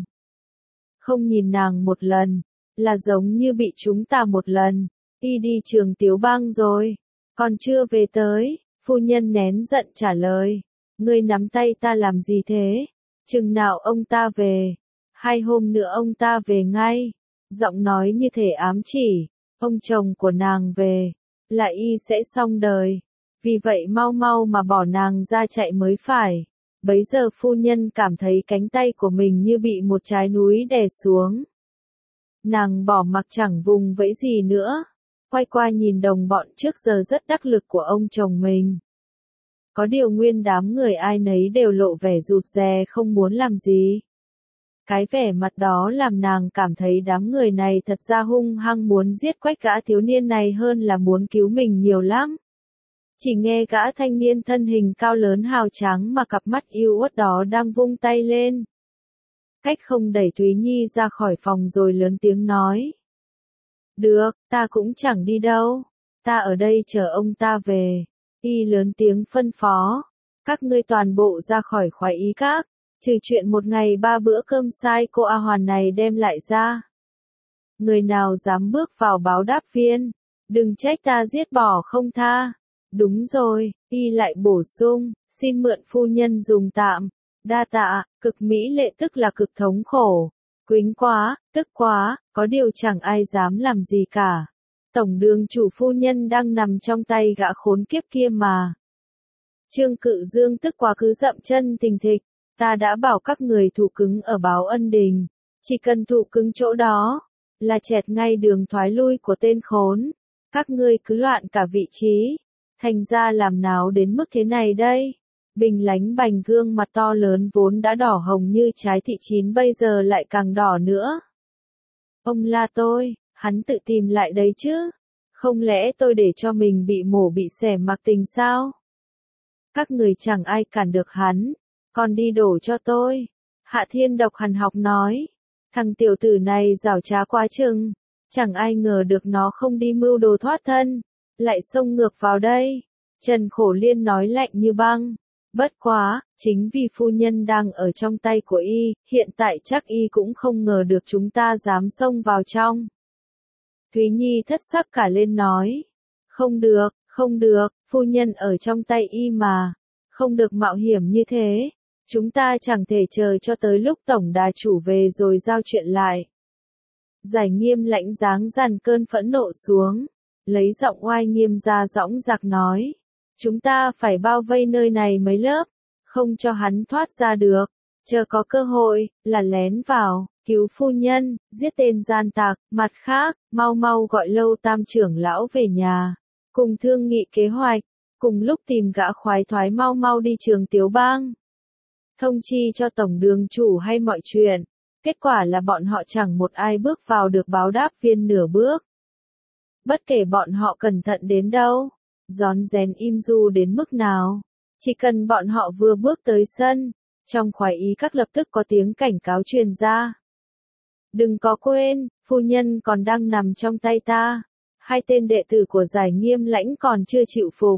Không nhìn nàng một lần, là giống như bị chúng ta một lần. Y đi Trường Tiếu Bang rồi, còn chưa về tới. Phu nhân nén giận trả lời, ngươi nắm tay ta làm gì thế? Chừng nào ông ta về? 2 hôm nữa ông ta về ngay. Giọng nói như thể ám chỉ, ông chồng của nàng về, là y sẽ xong đời. Vì vậy mau mau mà bỏ nàng ra chạy mới phải. Bấy giờ phu nhân cảm thấy cánh tay của mình như bị một trái núi đè xuống. Nàng bỏ mặc chẳng vùng vẫy gì nữa, quay qua nhìn đồng bọn trước giờ rất đắc lực của ông chồng mình. Có điều nguyên đám người ai nấy đều lộ vẻ rụt rè không muốn làm gì. Cái vẻ mặt đó làm nàng cảm thấy đám người này thật ra hung hăng muốn giết quách gã thiếu niên này hơn là muốn cứu mình nhiều lắm. Chỉ nghe gã thanh niên thân hình cao lớn hào tráng mà cặp mắt yêu uất đó đang vung tay lên. Cách không đẩy Thúy Nhi ra khỏi phòng rồi lớn tiếng nói. Được, ta cũng chẳng đi đâu. Ta ở đây chờ ông ta về. Y lớn tiếng phân phó. Các ngươi toàn bộ ra khỏi khoái ý các. Trừ chuyện một ngày 3 bữa cơm sai cô A Hoàn này đem lại ra. Người nào dám bước vào báo đáp viên, đừng trách ta giết bỏ không tha. Đúng rồi, y lại bổ sung, xin mượn phu nhân dùng tạm. Đa tạ, cực mỹ lệ tức là cực thống khổ. Quýnh quá, tức quá, có điều chẳng ai dám làm gì cả. Tổng đường chủ phu nhân đang nằm trong tay gã khốn kiếp kia mà. Trương Cự Dương tức quá cứ dậm chân thình thịch. Ta đã bảo các người thủ cứng ở Báo Ân Đình, chỉ cần thủ cứng chỗ đó, là chẹt ngay đường thoái lui của tên khốn. Các ngươi cứ loạn cả vị trí, thành ra làm nào đến mức thế này đây? Bình Lánh Bành gương mặt to lớn vốn đã đỏ hồng như trái thị chín bây giờ lại càng đỏ nữa. Ông la tôi, hắn tự tìm lại đấy chứ, không lẽ tôi để cho mình bị mổ bị xẻ mặc tình sao? Các người chẳng ai cản được hắn. Còn đi đổ cho tôi. Hạ Thiên Độc hằn học nói. Thằng tiểu tử này giảo trá quá chừng. Chẳng ai ngờ được nó không đi mưu đồ thoát thân. Lại xông ngược vào đây. Trần Khổ Liên nói lạnh như băng. Bất quá, chính vì phu nhân đang ở trong tay của y, hiện tại chắc y cũng không ngờ được chúng ta dám xông vào trong. Thúy Nhi thất sắc cả lên nói. Không được, phu nhân ở trong tay y mà. Không được mạo hiểm như thế. Chúng ta chẳng thể chờ cho tới lúc tổng đà chủ về rồi giao chuyện lại. Giải Nghiêm lãnh dáng dằn cơn phẫn nộ xuống, lấy giọng oai nghiêm ra dõng dạc nói. Chúng ta phải bao vây nơi này mấy lớp, không cho hắn thoát ra được, chờ có cơ hội, là lén vào, cứu phu nhân, giết tên gian tặc, mặt khác, mau mau gọi Lâu Tam trưởng lão về nhà, cùng thương nghị kế hoạch, cùng lúc tìm gã khoái thoái mau mau đi Trường Tiếu Bang. Thông chi cho tổng đường chủ hay mọi chuyện, kết quả là bọn họ chẳng một ai bước vào được báo đáp viên nửa bước. Bất kể bọn họ cẩn thận đến đâu, rón rén im du đến mức nào, chỉ cần bọn họ vừa bước tới sân, trong khoái ý các lập tức có tiếng cảnh cáo truyền ra. Đừng có quên, phu nhân còn đang nằm trong tay ta, hai tên đệ tử của Giải Nghiêm Lãnh còn chưa chịu phục.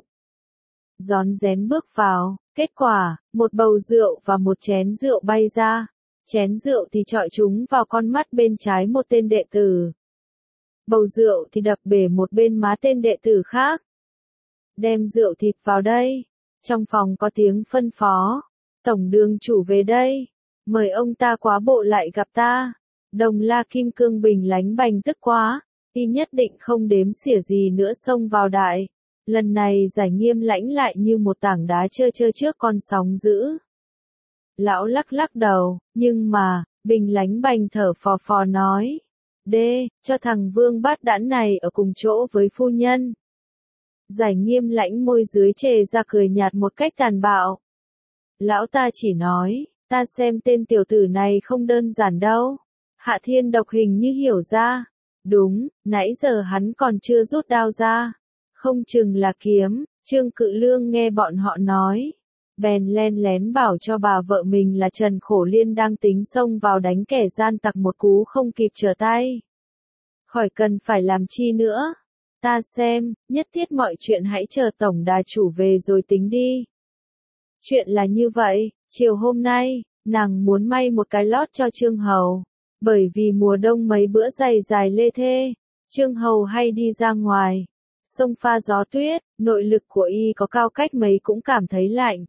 Rón rén bước vào, kết quả, một bầu rượu và một chén rượu bay ra, chén rượu thì chọi chúng vào con mắt bên trái một tên đệ tử. Bầu rượu thì đập bể một bên má tên đệ tử khác. Đem rượu thịt vào đây. Trong phòng có tiếng phân phó. Tổng đường chủ về đây. Mời ông ta quá bộ lại gặp ta. Đồng La Kim Cương Bình lánh bành tức quá. Y nhất định không đếm xỉa gì nữa xông vào đại. Lần này Giải Nghiêm Lãnh lại như một tảng đá trơ trơ trước con sóng dữ. Lão lắc lắc đầu, nhưng mà, Bình lánh bành thở phò phò nói. Cho thằng Vương Bát Đản này ở cùng chỗ với phu nhân. Giải Nghiêm Lãnh môi dưới chề ra cười nhạt một cách tàn bạo. Lão ta chỉ nói, ta xem tên tiểu tử này không đơn giản đâu. Hạ Thiên Độc hình như hiểu ra. Đúng, nãy giờ hắn còn chưa rút đao ra. Không chừng là kiếm. Trương Cự Lương nghe bọn họ nói, bèn len lén bảo cho bà vợ mình là Trần Khổ Liên đang tính xông vào đánh kẻ gian tặc một cú không kịp trở tay. Khỏi cần phải làm chi nữa. Ta xem, nhất thiết mọi chuyện hãy chờ tổng đà chủ về rồi tính đi. Chuyện là như vậy, chiều hôm nay, nàng muốn may một cái lót cho Trương Hầu. Bởi vì mùa đông mấy bữa dày dài lê thê, Trương Hầu hay đi ra ngoài. Sông pha gió tuyết, nội lực của y có cao cách mấy cũng cảm thấy lạnh.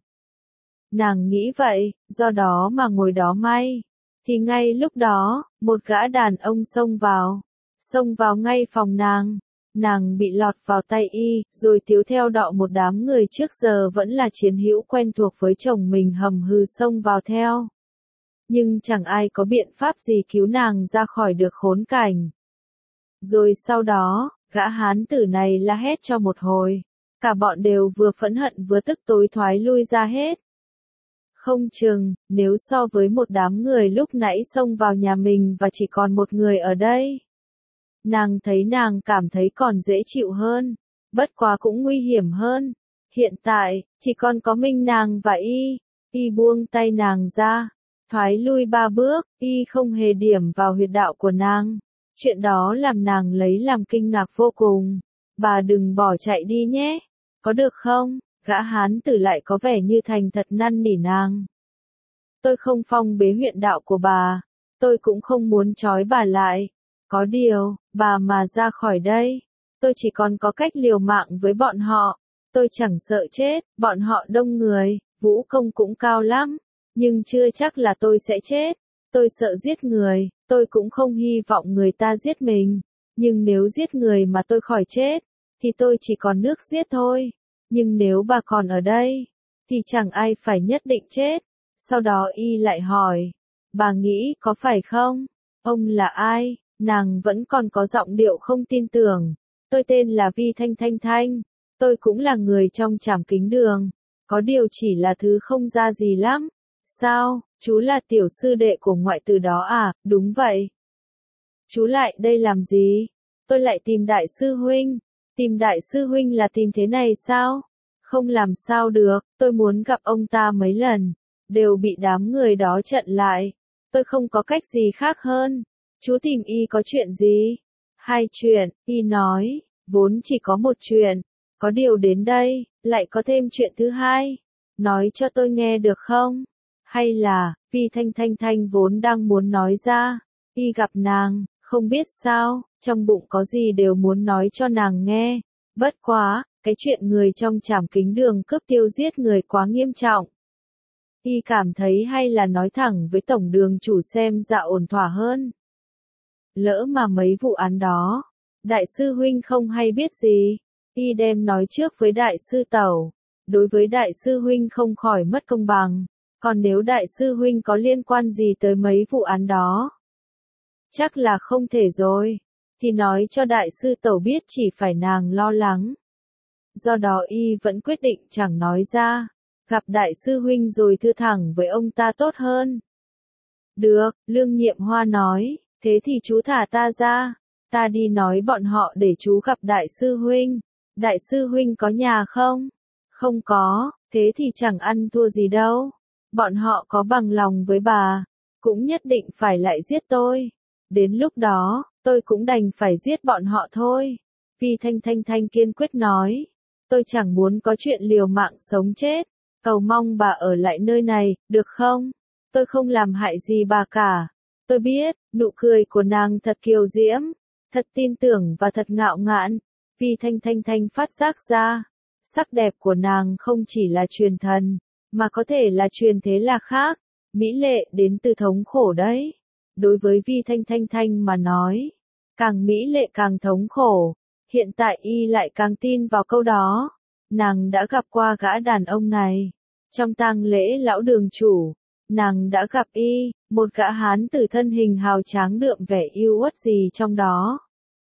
Nàng nghĩ vậy, do đó mà ngồi đó may. Thì ngay lúc đó, một gã đàn ông xông vào ngay phòng nàng. Nàng bị lọt vào tay y, rồi tiếu theo đọ một đám người trước giờ vẫn là chiến hữu quen thuộc với chồng mình hầm hừ xông vào theo. Nhưng chẳng ai có biện pháp gì cứu nàng ra khỏi được khốn cảnh. Rồi sau đó, gã hán tử này la hét cho một hồi. Cả bọn đều vừa phẫn hận vừa tức tối thoái lui ra hết. Không chừng, nếu so với một đám người lúc nãy xông vào nhà mình và chỉ còn một người ở đây. Nàng cảm thấy còn dễ chịu hơn, bất quá cũng nguy hiểm hơn. Hiện tại, chỉ còn có mình nàng và y buông tay nàng ra, thoái lui 3 bước, y không hề điểm vào huyệt đạo của nàng. Chuyện đó làm nàng lấy làm kinh ngạc vô cùng. Bà đừng bỏ chạy đi nhé, có được không? Gã hán tử lại có vẻ như thành thật năn nỉ nàng. Tôi không phong bế huyệt đạo của bà, tôi cũng không muốn trói bà lại. Có điều, bà mà ra khỏi đây, tôi chỉ còn có cách liều mạng với bọn họ. Tôi chẳng sợ chết, bọn họ đông người, vũ công cũng cao lắm, nhưng chưa chắc là tôi sẽ chết. Tôi sợ giết người, tôi cũng không hy vọng người ta giết mình. Nhưng nếu giết người mà tôi khỏi chết, thì tôi chỉ còn nước giết thôi. Nhưng nếu bà còn ở đây, thì chẳng ai phải nhất định chết. Sau đó y lại hỏi, bà nghĩ có phải không? Ông là ai? Nàng vẫn còn có giọng điệu không tin tưởng. Tôi tên là Vi Thanh Thanh Thanh. Tôi cũng là người trong Trảm Kính Đường. Có điều chỉ là thứ không ra gì lắm. Sao, chú là tiểu sư đệ của ngoại tử đó à? Đúng vậy. Chú lại đây làm gì? Tôi lại tìm đại sư huynh. Tìm đại sư huynh là tìm thế này sao? Không làm sao được, tôi muốn gặp ông ta mấy lần. Đều bị đám người đó chặn lại. Tôi không có cách gì khác hơn. Chú tìm y có chuyện gì? 2 chuyện, y nói, vốn chỉ có 1 chuyện. Có điều đến đây, lại có thêm chuyện thứ 2. Nói cho tôi nghe được không? Hay là, vì Thanh Thanh vốn đang muốn nói ra. Y gặp nàng, không biết sao, trong bụng có gì đều muốn nói cho nàng nghe. Bất quá, cái chuyện người trong Trảm Kính Đường cướp tiêu giết người quá nghiêm trọng. Y cảm thấy hay là nói thẳng với tổng đường chủ xem dạ ổn thỏa hơn. Lỡ mà mấy vụ án đó, đại sư huynh không hay biết gì, y đem nói trước với đại sư tẩu. đối với đại sư huynh không khỏi mất công bằng, còn nếu đại sư huynh có liên quan gì tới mấy vụ án đó, chắc là không thể rồi, thì nói cho đại sư tẩu biết chỉ phải nàng lo lắng. Do đó y vẫn quyết định chẳng nói ra, gặp đại sư huynh rồi thưa thẳng với ông ta tốt hơn. Được, Lương Nhiệm Hoa nói, thế thì chú thả ta ra, ta đi nói bọn họ để chú gặp đại sư huynh. Đại sư huynh có nhà không? Không có, thế thì chẳng ăn thua gì đâu. Bọn họ có bằng lòng với bà, cũng nhất định phải lại giết tôi. Đến lúc đó, tôi cũng đành phải giết bọn họ thôi. Vi Thanh kiên quyết nói, tôi chẳng muốn có chuyện liều mạng sống chết, cầu mong bà ở lại nơi này, được không? Tôi không làm hại gì bà cả. Tôi biết, nụ cười của nàng thật kiều diễm, thật tin tưởng và thật ngạo ngạn. Vi Thanh phát giác ra, sắc đẹp của nàng không chỉ là truyền thần, mà có thể là truyền thế là khác, mỹ lệ đến từ thống khổ đấy. Đối với Vi Thanh mà nói, càng mỹ lệ càng thống khổ, hiện tại y lại càng tin vào câu đó. Nàng đã gặp qua gã đàn ông này, trong tang lễ lão đường chủ, nàng đã gặp y, một gã hán tử thân hình hào tráng đượm vẻ yêu uất gì trong đó.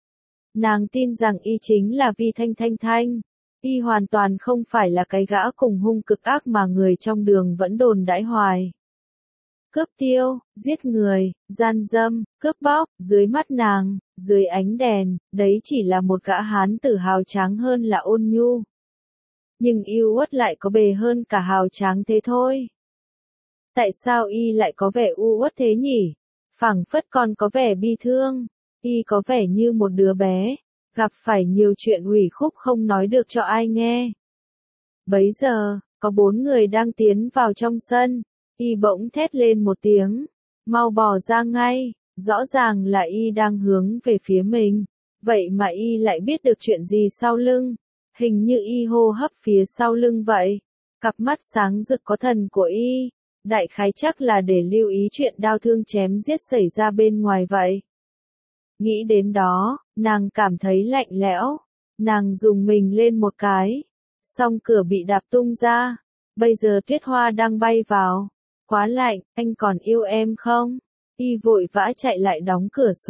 Nàng tin rằng y chính là Vi Thanh, y hoàn toàn không phải là cái gã cùng hung cực ác mà người trong đường vẫn đồn đãi hoài. Cướp tiêu, giết người, gian dâm, cướp bóc, dưới mắt nàng, dưới ánh đèn, đấy chỉ là một gã hán tử hào tráng hơn là ôn nhu. Nhưng yêu uất lại có bề hơn cả hào tráng thế thôi. Tại sao y lại có vẻ u uất thế nhỉ? Phảng phất còn có vẻ bi thương, y có vẻ như một đứa bé, gặp phải nhiều chuyện ủy khúc không nói được cho ai nghe. Bấy giờ, có 4 người đang tiến vào trong sân, y bỗng thét lên một tiếng, mau bỏ ra ngay, rõ ràng là y đang hướng về phía mình, vậy mà y lại biết được chuyện gì sau lưng, hình như y hô hấp phía sau lưng vậy, cặp mắt sáng rực có thần của y, đại khái chắc là để lưu ý chuyện đao thương chém giết xảy ra bên ngoài vậy. Nghĩ đến đó, nàng cảm thấy lạnh lẽo, nàng dùng mình lên một cái, song cửa bị đạp tung ra, bây giờ Tuyết Hoa đang bay vào, quá lạnh, anh còn yêu em không? Y vội vã chạy lại đóng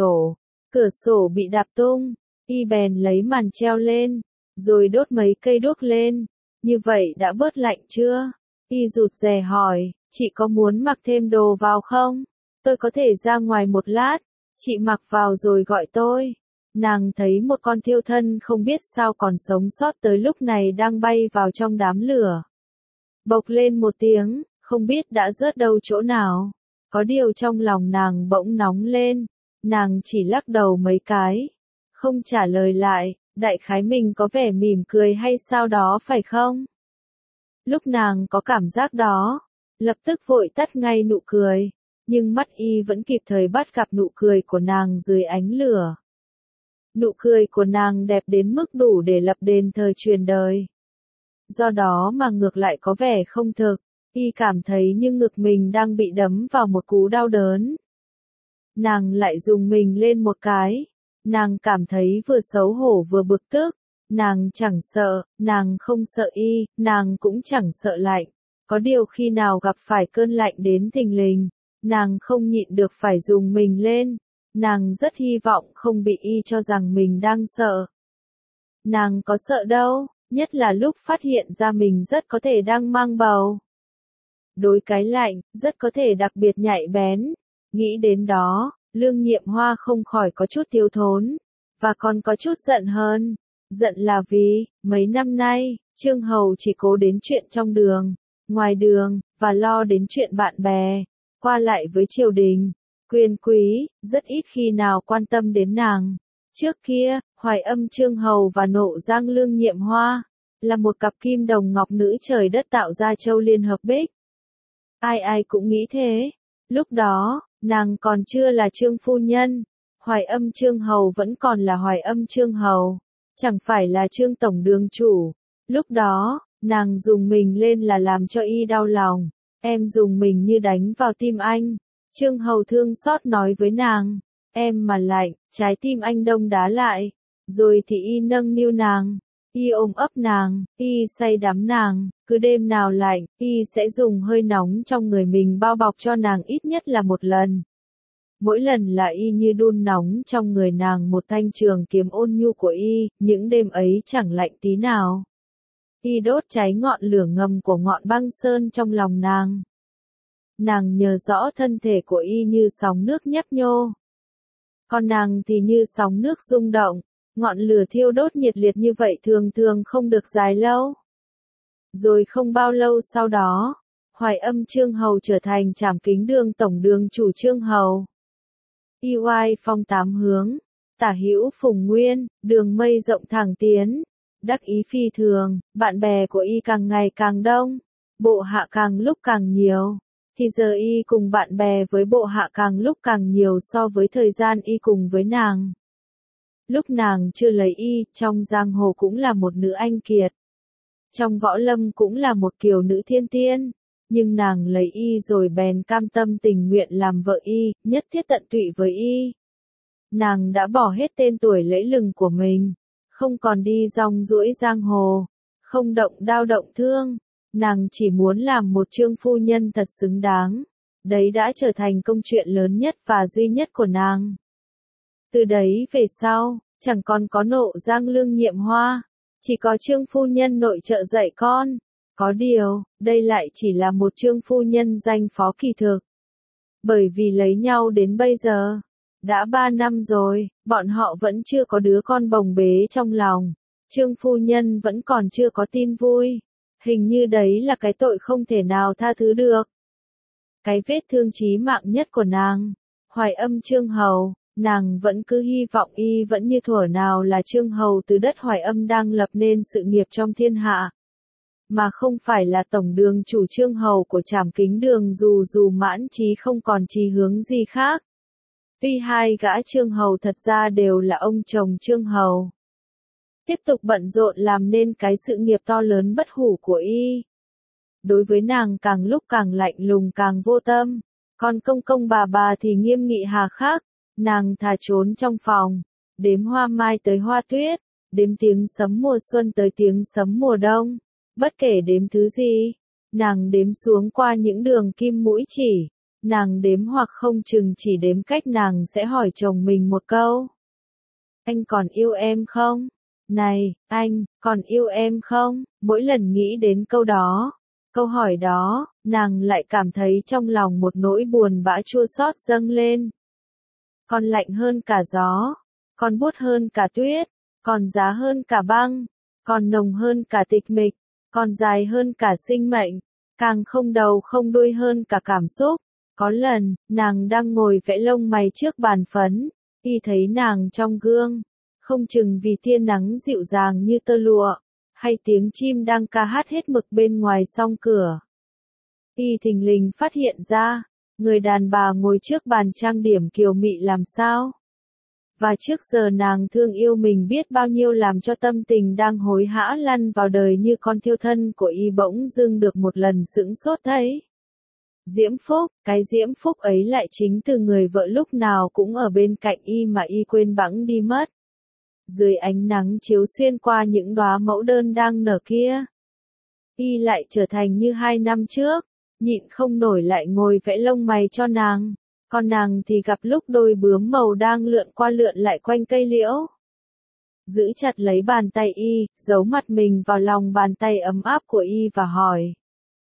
cửa sổ bị đạp tung, y bèn lấy màn treo lên, rồi đốt mấy cây đuốc lên, như vậy đã bớt lạnh chưa? Y rụt rè hỏi, chị có muốn mặc thêm đồ vào không? Tôi có thể ra ngoài một lát, chị mặc vào rồi gọi tôi. Nàng thấy một con thiêu thân không biết sao còn sống sót tới lúc này đang bay vào trong đám lửa. Bộc lên một tiếng, không biết đã rớt đâu chỗ nào. Có điều trong lòng nàng bỗng nóng lên, nàng chỉ lắc đầu mấy cái, không trả lời lại, đại khái mình có vẻ mỉm cười hay sao đó phải không? Lúc nàng có cảm giác đó, lập tức vội tắt ngay nụ cười, nhưng mắt y vẫn kịp thời bắt gặp nụ cười của nàng dưới ánh lửa. Nụ cười của nàng đẹp đến mức đủ để lập đền thờ truyền đời. Do đó mà ngược lại có vẻ không thực, y cảm thấy như ngực mình đang bị đấm vào một cú đau đớn. Nàng lại dùng mình lên một cái, nàng cảm thấy vừa xấu hổ vừa bực tức, nàng chẳng sợ, nàng không sợ y, nàng cũng chẳng sợ lạnh. Có điều khi nào gặp phải cơn lạnh đến thình lình, nàng không nhịn được phải dùng mình lên, nàng rất hy vọng không bị y cho rằng mình đang sợ. Nàng có sợ đâu, nhất là lúc phát hiện ra mình rất có thể đang mang bầu. Đối cái lạnh, rất có thể đặc biệt nhạy bén. Nghĩ đến đó, Lương Nhiệm Hoa không khỏi có chút thiếu thốn, và còn có chút giận hơn. Giận là vì, mấy năm nay, Trương Hầu chỉ cố đến chuyện trong đường, ngoài đường, và lo đến chuyện bạn bè, qua lại với triều đình, quyền quý, rất ít khi nào quan tâm đến nàng. Trước kia, Hoài Âm Trương Hầu và Nộ Giang Lương Nhiệm Hoa, là một cặp kim đồng ngọc nữ trời đất tạo ra châu liên hợp bích. Ai ai cũng nghĩ thế. Lúc đó, nàng còn chưa là Trương phu nhân, Hoài Âm Trương Hầu vẫn còn là Hoài Âm Trương Hầu, chẳng phải là Trương tổng đường chủ. Lúc đó, nàng dùng mình lên là làm cho y đau lòng, em dùng mình như đánh vào tim anh. Trương Hầu thương xót nói với nàng, em mà lạnh, trái tim anh đông đá lại, rồi thì y nâng niu nàng, Y ôm ấp nàng, Y say đắm nàng, cứ đêm nào lạnh, Y sẽ dùng hơi nóng trong người mình bao bọc cho nàng ít nhất là một lần. Mỗi lần là Y như đun nóng trong người nàng một thanh trường kiếm ôn nhu của Y, những đêm ấy chẳng lạnh tí nào. Y đốt cháy ngọn lửa ngầm của ngọn băng sơn trong lòng nàng. Nàng nhớ rõ thân thể của Y như sóng nước nhấp nhô. Còn nàng thì như sóng nước rung động, ngọn lửa thiêu đốt nhiệt liệt như vậy thường thường không được dài lâu. Rồi không bao lâu sau đó, Hoài Âm Chương Hầu trở thành Trảm Kính Đường tổng đường chủ Chương Hầu. Y oai phong tám hướng, tả hữu phùng nguyên, đường mây rộng thẳng tiến, đắc ý phi thường, bạn bè của Y càng ngày càng đông, bộ hạ càng lúc càng nhiều. Thì giờ Y cùng bạn bè với bộ hạ càng lúc càng nhiều so với thời gian Y cùng với nàng. Lúc nàng chưa lấy Y, trong giang hồ cũng là một nữ anh kiệt. Trong võ lâm cũng là một kiều nữ thiên tiên. Nhưng nàng lấy Y rồi bèn cam tâm tình nguyện làm vợ Y, nhất thiết tận tụy với Y. Nàng đã bỏ hết tên tuổi lẫy lừng của mình, không còn đi rong ruổi giang hồ, không động đao động thương. Nàng chỉ muốn làm một Trương phu nhân thật xứng đáng. Đấy đã trở thành công chuyện lớn nhất và duy nhất của nàng. Từ đấy về sau, chẳng còn có Nộ Giang Lương Nhiệm Hoa, chỉ có Trương phu nhân nội trợ dạy con. Có điều, đây lại chỉ là một Trương phu nhân danh phó kỳ thực. Bởi vì lấy nhau đến bây giờ, đã 3 năm rồi, bọn họ vẫn chưa có đứa con bồng bế trong lòng. Trương phu nhân vẫn còn chưa có tin vui. Hình như đấy là cái tội không thể nào tha thứ được. Cái vết thương chí mạng nhất của nàng, Hoài Âm Chương Hầu, nàng vẫn cứ hy vọng Y vẫn như thuở nào là Chương Hầu từ đất Hoài Âm đang lập nên sự nghiệp trong thiên hạ. Mà không phải là tổng đường chủ Chương Hầu của Trảm Kính Đường dù mãn chí không còn chí hướng gì khác. Tuy hai gã Chương Hầu thật ra đều là ông chồng Chương Hầu. Tiếp tục bận rộn làm nên cái sự nghiệp to lớn bất hủ của Y. Đối với nàng càng lúc càng lạnh lùng càng vô tâm, còn công công bà thì nghiêm nghị hà khắc, nàng thà trốn trong phòng, đếm hoa mai tới hoa tuyết, đếm tiếng sấm mùa xuân tới tiếng sấm mùa đông, bất kể đếm thứ gì, nàng đếm xuống qua những đường kim mũi chỉ, nàng đếm hoặc không chừng chỉ đếm cách nàng sẽ hỏi chồng mình một câu. Anh còn yêu em không? Này, anh, còn yêu em không? Mỗi lần nghĩ đến câu hỏi đó, nàng lại cảm thấy trong lòng một nỗi buồn bã chua xót dâng lên. Còn lạnh hơn cả gió, còn buốt hơn cả tuyết, còn giá hơn cả băng, còn nồng hơn cả tịch mịch, còn dài hơn cả sinh mệnh, càng không đầu không đuôi hơn cả cảm xúc. Có lần, nàng đang ngồi vẽ lông mày trước bàn phấn, Y thấy nàng trong gương. Không chừng vì tia nắng dịu dàng như tơ lụa, hay tiếng chim đang ca hát hết mực bên ngoài song cửa. Y thình lình phát hiện ra, người đàn bà ngồi trước bàn trang điểm kiều mị làm sao. Và trước giờ nàng thương yêu mình biết bao nhiêu làm cho tâm tình đang hối hã lăn vào đời như con thiêu thân của Y bỗng dưng được một lần sững sốt thấy. Diễm phúc, cái diễm phúc ấy lại chính từ người vợ lúc nào cũng ở bên cạnh Y mà Y quên bẵng đi mất. Dưới ánh nắng chiếu xuyên qua những đóa mẫu đơn đang nở kia, Y lại trở thành như 2 năm trước, nhịn không nổi lại ngồi vẽ lông mày cho nàng, còn nàng thì gặp lúc đôi bướm màu đang lượn qua lượn lại quanh cây liễu. Giữ chặt lấy bàn tay Y, giấu mặt mình vào lòng bàn tay ấm áp của Y và hỏi.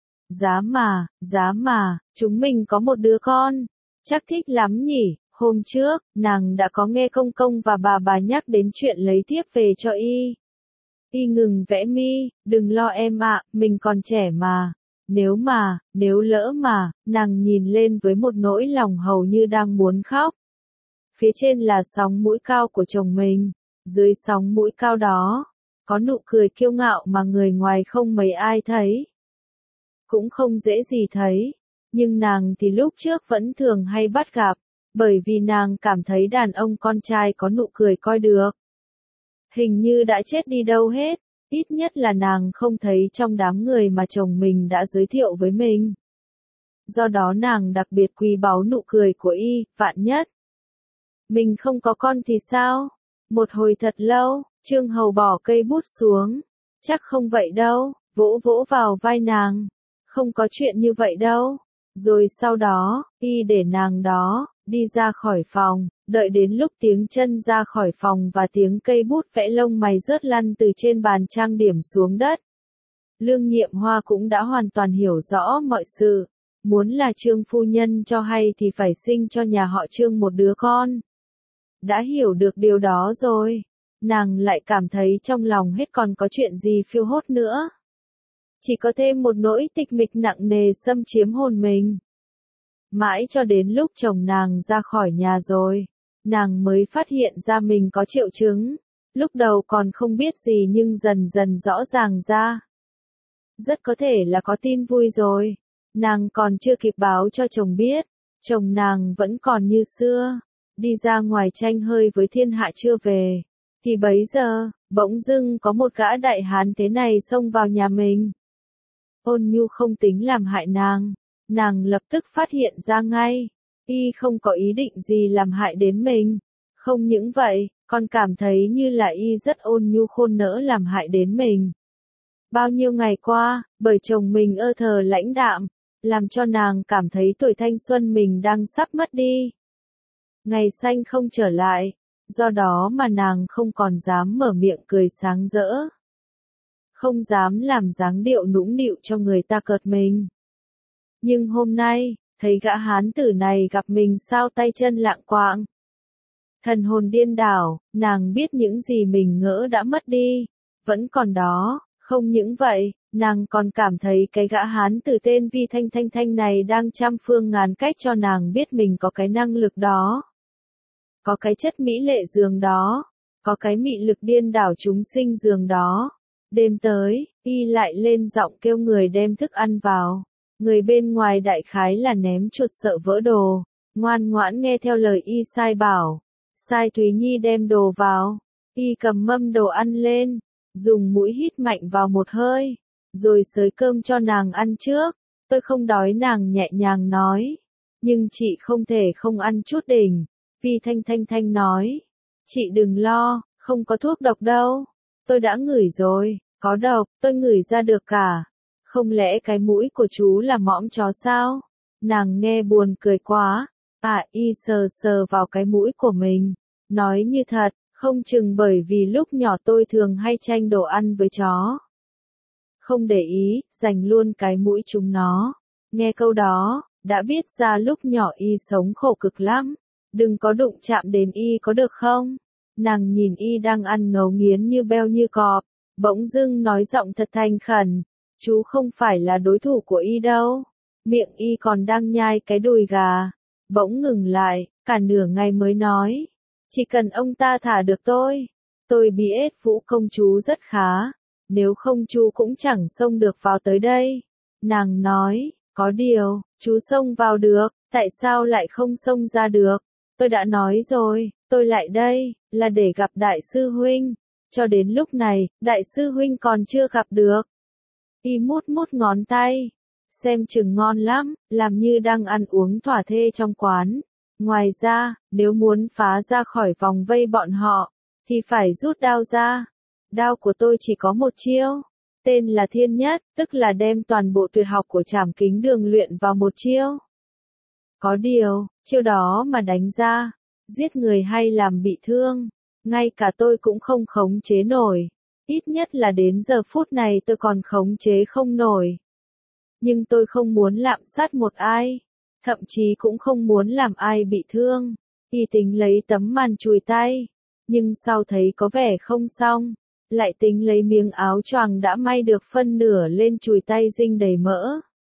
Giá mà, chúng mình có một đứa con, chắc thích lắm nhỉ. Hôm trước, nàng đã có nghe công công và bà nhắc đến chuyện lấy thiếp về cho Y. Y ngừng vẽ mi, đừng lo em ạ, mình còn trẻ mà. Nếu lỡ mà, nàng nhìn lên với một nỗi lòng hầu như đang muốn khóc. Phía trên là sóng mũi cao của chồng mình, dưới sóng mũi cao đó, có nụ cười kiêu ngạo mà người ngoài không mấy ai thấy. Cũng không dễ gì thấy, nhưng nàng thì lúc trước vẫn thường hay bắt gặp. Bởi vì nàng cảm thấy đàn ông con trai có nụ cười coi được. Hình như đã chết đi đâu hết, ít nhất là nàng không thấy trong đám người mà chồng mình đã giới thiệu với mình. Do đó nàng đặc biệt quý báu nụ cười của Y, vạn nhất. Mình không có con thì sao? Một hồi thật lâu, Trương Hầu bỏ cây bút xuống. Chắc không vậy đâu, vỗ vỗ vào vai nàng. Không có chuyện như vậy đâu. Rồi sau đó, y để nàng đó, đi ra khỏi phòng, đợi đến lúc tiếng chân ra khỏi phòng và tiếng cây bút vẽ lông mày rớt lăn từ trên bàn trang điểm xuống đất. Lương Nhiệm Hoa cũng đã hoàn toàn hiểu rõ mọi sự. Muốn là Trương phu nhân cho hay thì phải sinh cho nhà họ Trương một đứa con. Đã hiểu được điều đó rồi, nàng lại cảm thấy trong lòng hết còn có chuyện gì phiêu hốt nữa. Chỉ có thêm một nỗi tịch mịch nặng nề xâm chiếm hồn mình. Mãi cho đến lúc chồng nàng ra khỏi nhà rồi, nàng mới phát hiện ra mình có triệu chứng. Lúc đầu còn không biết gì nhưng dần dần rõ ràng ra. Rất có thể là có tin vui rồi. Nàng còn chưa kịp báo cho chồng biết, chồng nàng vẫn còn như xưa, đi ra ngoài tranh hơi với thiên hạ chưa về. Thì bấy giờ, bỗng dưng có một gã đại hán thế này xông vào nhà mình. Ôn Nhu không tính làm hại nàng lập tức phát hiện ra ngay, y không có ý định gì làm hại đến mình. Không những vậy, còn cảm thấy như là y rất ôn nhu khôn nỡ làm hại đến mình. Bao nhiêu ngày qua, bởi chồng mình ơ thờ lãnh đạm, làm cho nàng cảm thấy tuổi thanh xuân mình đang sắp mất đi. Ngày xanh không trở lại, do đó mà nàng không còn dám mở miệng cười sáng rỡ. Không dám làm dáng điệu nũng nịu cho người ta cợt mình. Nhưng hôm nay, thấy gã hán tử này gặp mình sao tay chân lạng quạng. Thần hồn điên đảo, nàng biết những gì mình ngỡ đã mất đi, vẫn còn đó. Không những vậy, nàng còn cảm thấy cái gã hán tử tên Vi Thanh Thanh Thanh này đang trăm phương ngàn cách cho nàng biết mình có cái năng lực đó. Có cái chất mỹ lệ dường đó, có cái mị lực điên đảo chúng sinh dường đó. Đêm tới, y lại lên giọng kêu người đem thức ăn vào. Người bên ngoài đại khái là ném chuột sợ vỡ đồ, ngoan ngoãn nghe theo lời y sai bảo. Sai Thúy Nhi đem đồ vào, y cầm mâm đồ ăn lên, dùng mũi hít mạnh vào một hơi, rồi xới cơm cho nàng ăn trước. Tôi không đói, nàng nhẹ nhàng nói. Nhưng chị không thể không ăn chút đỉnh. Vi Thanh Thanh Thanh nói. Chị đừng lo, không có thuốc độc đâu. Tôi đã ngửi rồi, có độc, tôi ngửi ra được cả. Không lẽ cái mũi của chú là mõm chó sao? Nàng nghe buồn cười quá. Y sờ sờ vào cái mũi của mình. Nói như thật, không chừng bởi vì lúc nhỏ tôi thường hay tranh đồ ăn với chó. Không để ý, dành luôn cái mũi chúng nó. Nghe câu đó, đã biết ra lúc nhỏ y sống khổ cực lắm. Đừng có đụng chạm đến y có được không? Nàng nhìn y đang ăn ngấu nghiến như beo như cọp, bỗng dưng nói giọng thật thành khẩn. Chú không phải là đối thủ của y đâu. Miệng y còn đang nhai cái đùi gà. Bỗng ngừng lại, cả nửa ngày mới nói. Chỉ cần ông ta thả được tôi biết Vũ công chú rất khá. Nếu không chú cũng chẳng xông được vào tới đây. Nàng nói, có điều, chú xông vào được, tại sao lại không xông ra được? Tôi đã nói rồi, tôi lại đây, là để gặp đại sư huynh. Cho đến lúc này, đại sư huynh còn chưa gặp được. Y mút mút ngón tay. Xem chừng ngon lắm, làm như đang ăn uống thỏa thê trong quán. Ngoài ra, nếu muốn phá ra khỏi vòng vây bọn họ, thì phải rút đao ra. Đao của tôi chỉ có một chiêu, tên là Thiên Nhất, tức là đem toàn bộ tuyệt học của Trảm Kính Đường luyện vào một chiêu. Có điều, chiêu đó mà đánh ra, giết người hay làm bị thương, ngay cả tôi cũng không khống chế nổi. Ít nhất là đến giờ phút này tôi còn khống chế không nổi. Nhưng tôi không muốn lạm sát một ai, thậm chí cũng không muốn làm ai bị thương. Y tính lấy tấm màn chùi tay, nhưng sau thấy có vẻ không xong, lại tính lấy miếng áo choàng đã may được phân nửa lên chùi tay dinh đầy mỡ.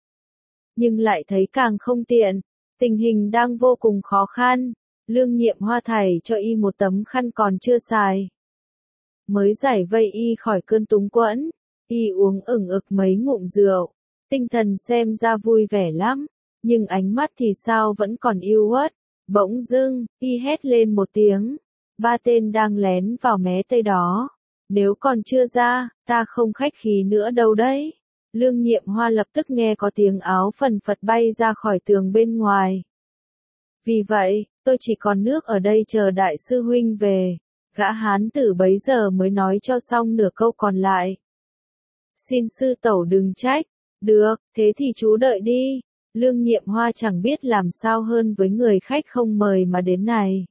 Nhưng lại thấy càng không tiện, tình hình đang vô cùng khó khăn. Lương Nhiệm Hoa thảy cho y một tấm khăn còn chưa xài, mới giải vây y khỏi cơn túng quẫn. Y uống ửng ực mấy ngụm rượu, tinh thần xem ra vui vẻ lắm, nhưng ánh mắt thì sao vẫn còn yếu uất. Bỗng dưng, y hét lên một tiếng. 3 tên đang lén vào mé tây đó. Nếu còn chưa ra, ta không khách khí nữa đâu đấy. Lương Nhiệm Hoa lập tức nghe có tiếng áo phần phật bay ra khỏi tường bên ngoài. Vì vậy, tôi chỉ còn nước ở đây chờ đại sư huynh về. Gã hán tử bấy giờ mới nói cho xong nửa câu còn lại. Xin sư tẩu đừng trách. Được, thế thì chú đợi đi. Lương Nhiệm Hoa chẳng biết làm sao hơn với người khách không mời mà đến này.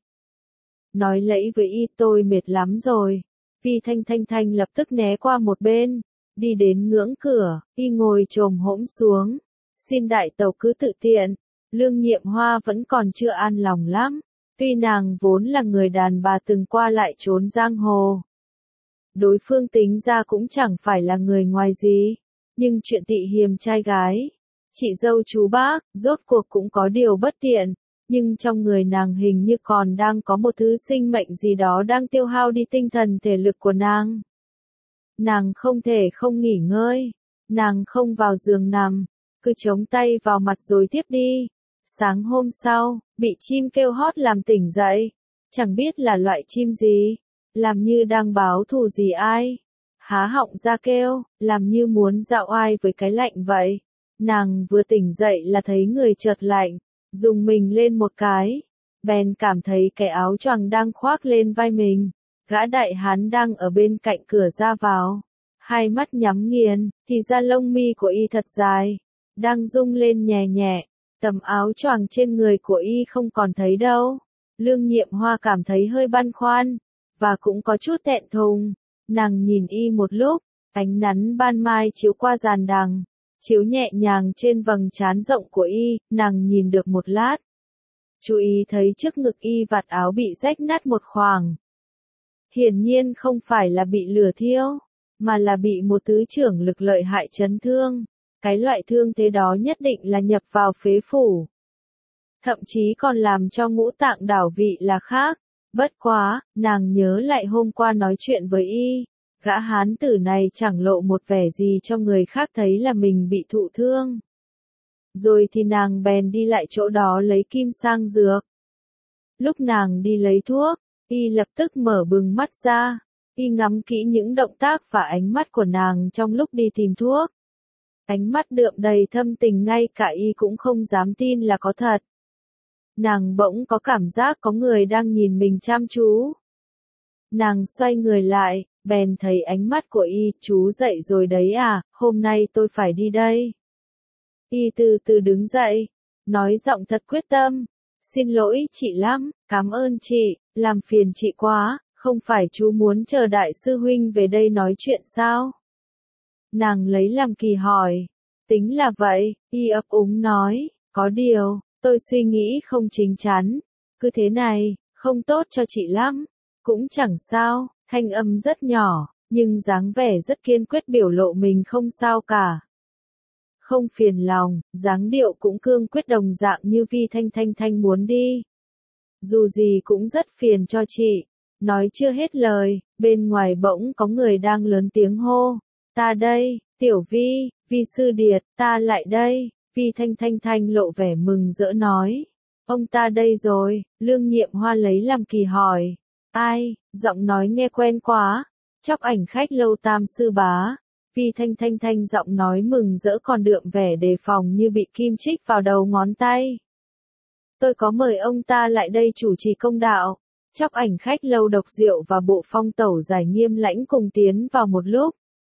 Nói lẫy với y tôi mệt lắm rồi. Vi Thanh lập tức né qua một bên. Đi đến ngưỡng cửa, y ngồi chồm hỗn xuống. Xin đại tẩu cứ tự tiện. Lương Nhiệm Hoa vẫn còn chưa an lòng lắm. Tuy nàng vốn là người đàn bà từng qua lại trốn giang hồ. Đối phương tính ra cũng chẳng phải là người ngoài gì. Nhưng chuyện tị hiềm trai gái, chị dâu chú bác, rốt cuộc cũng có điều bất tiện. Nhưng trong người nàng hình như còn đang có một thứ sinh mệnh gì đó đang tiêu hao đi tinh thần thể lực của nàng. Nàng không thể không nghỉ ngơi. Nàng không vào giường nằm, cứ chống tay vào mặt rồi tiếp đi. Sáng hôm sau, bị chim kêu hót làm tỉnh dậy. Chẳng biết là loại chim gì, làm như đang báo thù gì ai. Há họng ra kêu, làm như muốn dạo oai với cái lạnh vậy. Nàng vừa tỉnh dậy là thấy người chợt lạnh, dùng mình lên một cái. Bèn cảm thấy cái áo choàng đang khoác lên vai mình. Gã đại hán đang ở bên cạnh cửa ra vào. Hai mắt nhắm nghiền, thì ra lông mi của y thật dài. Đang rung lên nhẹ nhẹ. Tấm áo choàng trên người của y không còn thấy đâu. Lương Nhiệm Hoa cảm thấy hơi băn khoăn, và cũng có chút thẹn thùng. Nàng nhìn y một lúc, ánh nắng ban mai chiếu qua giàn đằng, chiếu nhẹ nhàng trên vầng trán rộng của y, nàng nhìn được một lát. Chú ý thấy trước ngực y vạt áo bị rách nát một khoảng. Hiển nhiên không phải là bị lửa thiêu, mà là bị một thứ chưởng lực lợi hại chấn thương. Cái loại thương thế đó nhất định là nhập vào phế phủ. Thậm chí còn làm cho ngũ tạng đảo vị là khác. Bất quá, nàng nhớ lại hôm qua nói chuyện với y. Gã hán tử này chẳng lộ một vẻ gì cho người khác thấy là mình bị thụ thương. Rồi thì nàng bèn đi lại chỗ đó lấy kim sang dược. Lúc nàng đi lấy thuốc, y lập tức mở bừng mắt ra. Y ngắm kỹ những động tác và ánh mắt của nàng trong lúc đi tìm thuốc. Ánh mắt đượm đầy thâm tình ngay cả y cũng không dám tin là có thật. Nàng bỗng có cảm giác có người đang nhìn mình chăm chú. Nàng xoay người lại, bèn thấy ánh mắt của y, chú dậy rồi đấy à, hôm nay tôi phải đi đây. Y từ từ đứng dậy, nói giọng thật quyết tâm. Xin lỗi chị lắm, cảm ơn chị, làm phiền chị quá, không phải chú muốn chờ đại sư huynh về đây nói chuyện sao? Nàng lấy làm kỳ hỏi. Tính là vậy, y ấp úng nói, có điều, tôi suy nghĩ không chính chắn. Cứ thế này, không tốt cho chị lắm. Cũng chẳng sao, thanh âm rất nhỏ, nhưng dáng vẻ rất kiên quyết biểu lộ mình không sao cả. Không phiền lòng, dáng điệu cũng cương quyết đồng dạng như Vi Thanh muốn đi. Dù gì cũng rất phiền cho chị. Nói chưa hết lời, bên ngoài bỗng có người đang lớn tiếng hô. Ta đây, Tiểu Vi, Vi sư điệt, ta lại đây. Vi Thanh lộ vẻ mừng rỡ nói. Ông ta đây rồi, Lương Nhiệm Hoa lấy làm kỳ hỏi. Ai, giọng nói nghe quen quá. Chóc ảnh khách lâu tam sư bá. Vi Thanh giọng nói mừng rỡ còn đượm vẻ đề phòng như bị kim chích vào đầu ngón tay. Tôi có mời ông ta lại đây chủ trì công đạo. Chóc ảnh khách lâu Độc Diệu và bộ phong tẩu Giải Nghiêm Lãnh cùng tiến vào một lúc.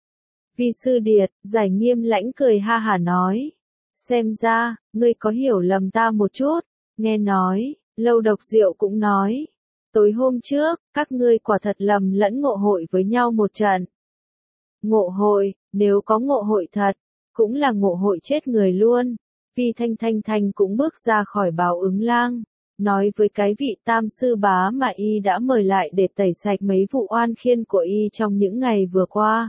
Vi sư điệt, Giải Nghiêm Lãnh cười ha hả nói. Xem ra, ngươi có hiểu lầm ta một chút. Nghe nói, lâu Độc Diệu cũng nói. Tối hôm trước, các ngươi quả thật lầm lẫn ngộ hội với nhau một trận. Ngộ hội, nếu có ngộ hội thật, cũng là ngộ hội chết người luôn. Vi Thanh cũng bước ra khỏi Báo Ứng Lang, nói với cái vị tam sư bá mà y đã mời lại để tẩy sạch mấy vụ oan khiên của y trong những ngày vừa qua.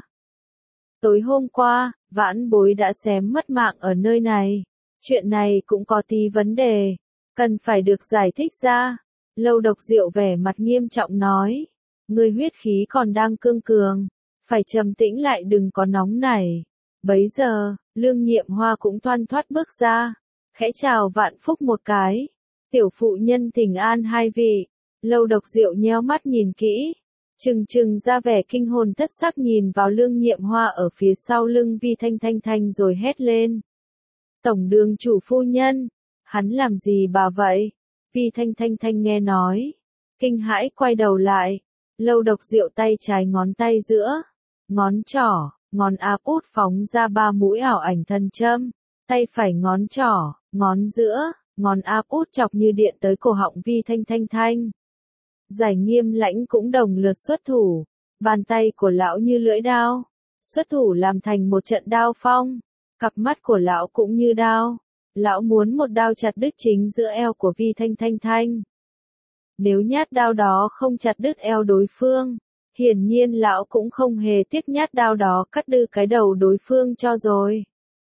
Tối hôm qua, vãn bối đã xém mất mạng ở nơi này. Chuyện này cũng có tí vấn đề, cần phải được giải thích ra. Lâu Độc Diệu vẻ mặt nghiêm trọng nói. Ngươi huyết khí còn đang cương cường, phải trầm tĩnh lại đừng có nóng nảy. Bấy giờ, Lương Nhiệm Hoa cũng thoăn thoắt bước ra, khẽ chào Vạn Phúc một cái. Tiểu phụ nhân thỉnh an hai vị. Lâu Độc Diệu nheo mắt nhìn kỹ, chừng ra vẻ kinh hồn thất sắc nhìn vào Lương Nhiệm Hoa ở phía sau lưng Vi Thanh rồi hét lên. Tổng đường chủ phu nhân, hắn làm gì bà vậy? Vi Thanh nghe nói, kinh hãi quay đầu lại. Lâu Độc Diệu tay trái ngón tay giữa, ngón trỏ, ngón áp út phóng ra 3 mũi ảo ảnh thần châm, tay phải ngón trỏ, ngón giữa, ngón áp út chọc như điện tới cổ họng Vi Thanh Thanh Thanh. Giải Nghiêm Lãnh cũng đồng lượt xuất thủ, bàn tay của lão như lưỡi đao, xuất thủ làm thành một trận đao phong, cặp mắt của lão cũng như đao, lão muốn một đao chặt đứt chính giữa eo của Vi Thanh Thanh Thanh. Nếu nhát đao đó không chặt đứt eo đối phương, hiển nhiên lão cũng không hề tiếc nhát đao đó cắt đứt cái đầu đối phương cho rồi.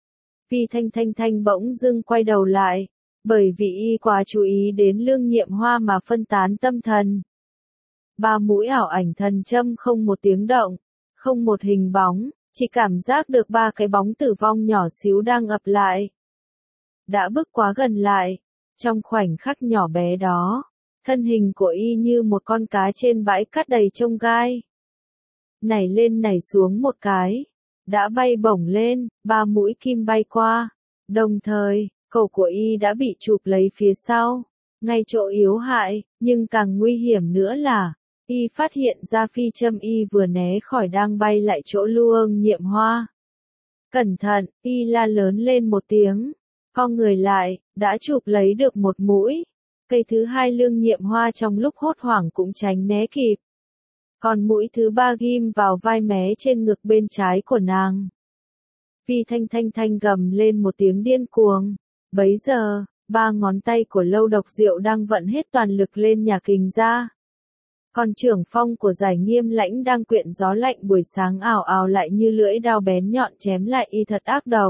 Vi Thanh Thanh Thanh bỗng dưng quay đầu lại, bởi vì y quá chú ý đến Lương Nhiệm Hoa mà phân tán tâm thần. 3 mũi ảo ảnh thần châm không một tiếng động, không một hình bóng, chỉ cảm giác được 3 cái bóng tử vong nhỏ xíu đang ập lại. Đã bước quá gần lại, trong khoảnh khắc nhỏ bé đó, thân hình của y như một con cá trên bãi cát đầy chông gai. Nảy lên nảy xuống một cái, đã bay bổng lên, 3 mũi kim bay qua, đồng thời, cổ của y đã bị chụp lấy phía sau, ngay chỗ yếu hại, nhưng càng nguy hiểm nữa là, y phát hiện ra phi châm y vừa né khỏi đang bay lại chỗ Lương Nhiệm Hoa. Cẩn thận, y la lớn lên một tiếng, co người lại, đã chụp lấy được một mũi. Cây thứ hai Lương Nhiệm Hoa trong lúc hốt hoảng cũng tránh né kịp. Còn mũi thứ 3 ghim vào vai mé trên ngực bên trái của nàng. Vi Thanh Thanh Thanh gầm lên một tiếng điên cuồng. Bấy giờ, 3 ngón tay của Lâu Độc Diệu đang vận hết toàn lực lên nhà kình ra. Còn trưởng phong của Giải Nghiêm Lãnh đang quyện gió lạnh buổi sáng ào ào lại như lưỡi dao bén nhọn chém lại y thật ác độc.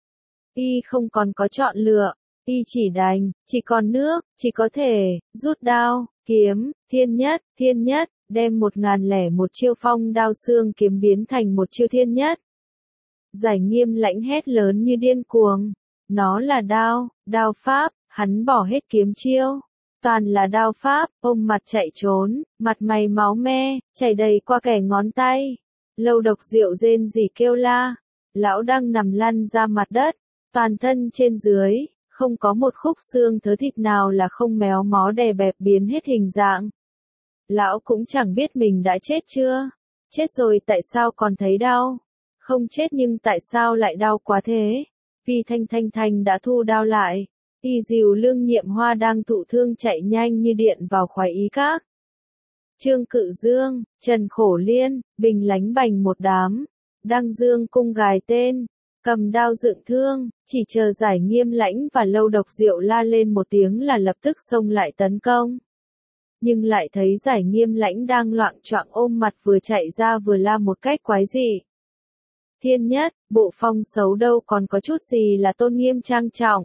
Y không còn có chọn lựa, y chỉ còn nước, chỉ có thể, rút đao, kiếm, thiên nhất, đem 1001 chiêu phong đao xương kiếm biến thành một chiêu thiên nhất. Giải Nghiêm Lãnh hét lớn như điên cuồng, nó là đao pháp, hắn bỏ hết kiếm chiêu. Toàn là đao pháp, ôm mặt chạy trốn, mặt mày máu me, chảy đầy qua kẻ ngón tay. Lâu Độc Diệu rên rỉ kêu la, lão đang nằm lăn ra mặt đất, toàn thân trên dưới, không có một khúc xương thớ thịt nào là không méo mó đè bẹp biến hết hình dạng. Lão cũng chẳng biết mình đã chết chưa, chết rồi tại sao còn thấy đau, không chết nhưng tại sao lại đau quá thế. Vi Thanh Thanh Thanh đã thu đao lại. Y dìu Lương Nhiệm Hoa đang thụ thương chạy nhanh như điện vào khoái ý các. Trương Cự Dương, Trần Khổ Liên, Bình Lánh Bành một đám, đang dương cung gài tên, cầm đao dựng thương, chỉ chờ Giải Nghiêm Lãnh và Lâu Độc Diệu la lên một tiếng là lập tức xông lại tấn công. Nhưng lại thấy Giải Nghiêm Lãnh đang loạng choạng ôm mặt vừa chạy ra vừa la một cách quái dị. Thiên nhất, bộ phong xấu đâu còn có chút gì là tôn nghiêm trang trọng.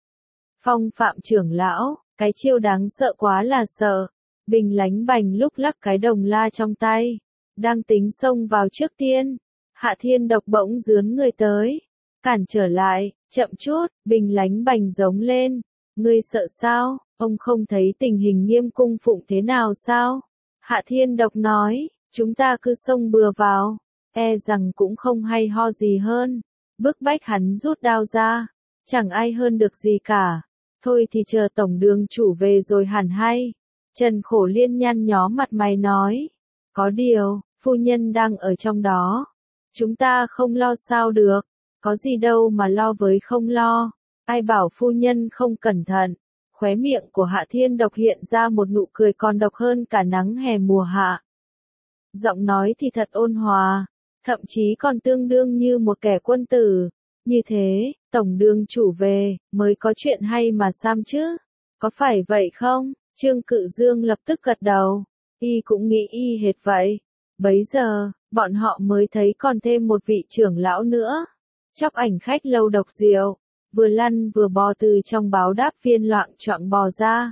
Phong Phạm trưởng lão, cái chiêu đáng sợ quá là sợ. Bình Lánh Bành lúc lắc cái đồng la trong tay, đang tính xông vào trước tiên. Hạ Thiên Độc bỗng dướn người tới, cản trở lại, chậm chút, Bình Lánh Bành giống lên. Ngươi sợ sao, ông không thấy tình hình Nghiêm cung phụng thế nào sao? Hạ Thiên Độc nói, chúng ta cứ xông bừa vào, e rằng cũng không hay ho gì hơn. Bức bách hắn rút đao ra, chẳng ai hơn được gì cả. Thôi thì chờ tổng đường chủ về rồi hẳn hay. Trần Khổ Liên nhăn nhó mặt mày nói. Có điều, phu nhân đang ở trong đó. Chúng ta không lo sao được. Có gì đâu mà lo với không lo. Ai bảo phu nhân không cẩn thận. Khóe miệng của Hạ Thiên Độc hiện ra một nụ cười còn độc hơn cả nắng hè mùa hạ. Giọng nói thì thật ôn hòa. Thậm chí còn tương đương như một kẻ quân tử. Như thế, tổng đường chủ về, mới có chuyện hay mà xam chứ. Có phải vậy không? Trương Cự Dương lập tức gật đầu. Y cũng nghĩ y hệt vậy. Bấy giờ, bọn họ mới thấy còn thêm một vị trưởng lão nữa. Chóc ảnh khách Lâu Độc Diệu, vừa lăn vừa bò từ trong báo đáp viên loạng choạng bò ra.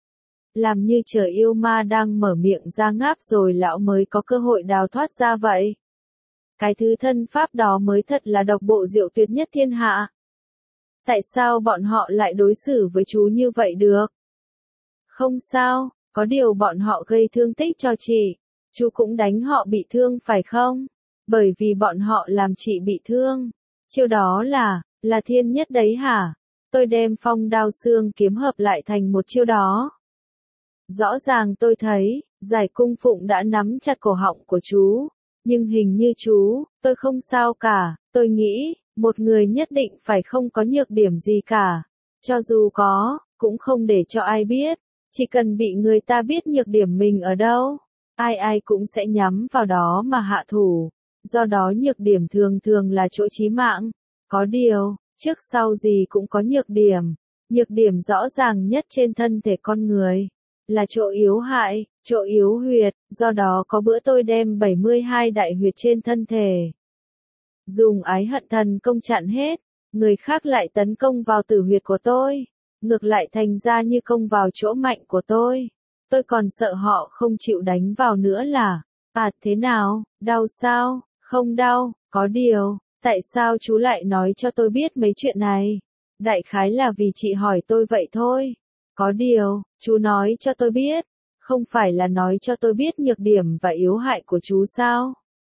Làm như chờ yêu ma đang mở miệng ra ngáp rồi lão mới có cơ hội đào thoát ra vậy. Cái thứ thân pháp đó mới thật là độc bộ diệu tuyệt nhất thiên hạ. Tại sao bọn họ lại đối xử với chú như vậy được? Không sao, có điều bọn họ gây thương tích cho chị. Chú cũng đánh họ bị thương phải không? Bởi vì bọn họ làm chị bị thương. Chiêu đó là thiên nhất đấy hả? Tôi đem phong đao xương kiếm hợp lại thành một chiêu đó. Rõ ràng tôi thấy, Giải cung phụng đã nắm chặt cổ họng của chú. Nhưng hình như chú, tôi không sao cả, tôi nghĩ, một người nhất định phải không có nhược điểm gì cả. Cho dù có, cũng không để cho ai biết. Chỉ cần bị người ta biết nhược điểm mình ở đâu, ai ai cũng sẽ nhắm vào đó mà hạ thủ. Do đó nhược điểm thường thường là chỗ chí mạng. Có điều, trước sau gì cũng có nhược điểm. Nhược điểm rõ ràng nhất trên thân thể con người là chỗ yếu hại, chỗ yếu huyệt, do đó có bữa tôi đem 72 đại huyệt trên thân thể. Dùng ái hận thần công chặn hết, người khác lại tấn công vào tử huyệt của tôi, ngược lại thành ra như công vào chỗ mạnh của tôi. Tôi còn sợ họ không chịu đánh vào nữa là, thế nào, đau sao, không đau, có điều, tại sao chú lại nói cho tôi biết mấy chuyện này? Đại khái là vì chị hỏi tôi vậy thôi. Có điều, chú nói cho tôi biết, không phải là nói cho tôi biết nhược điểm và yếu hại của chú sao?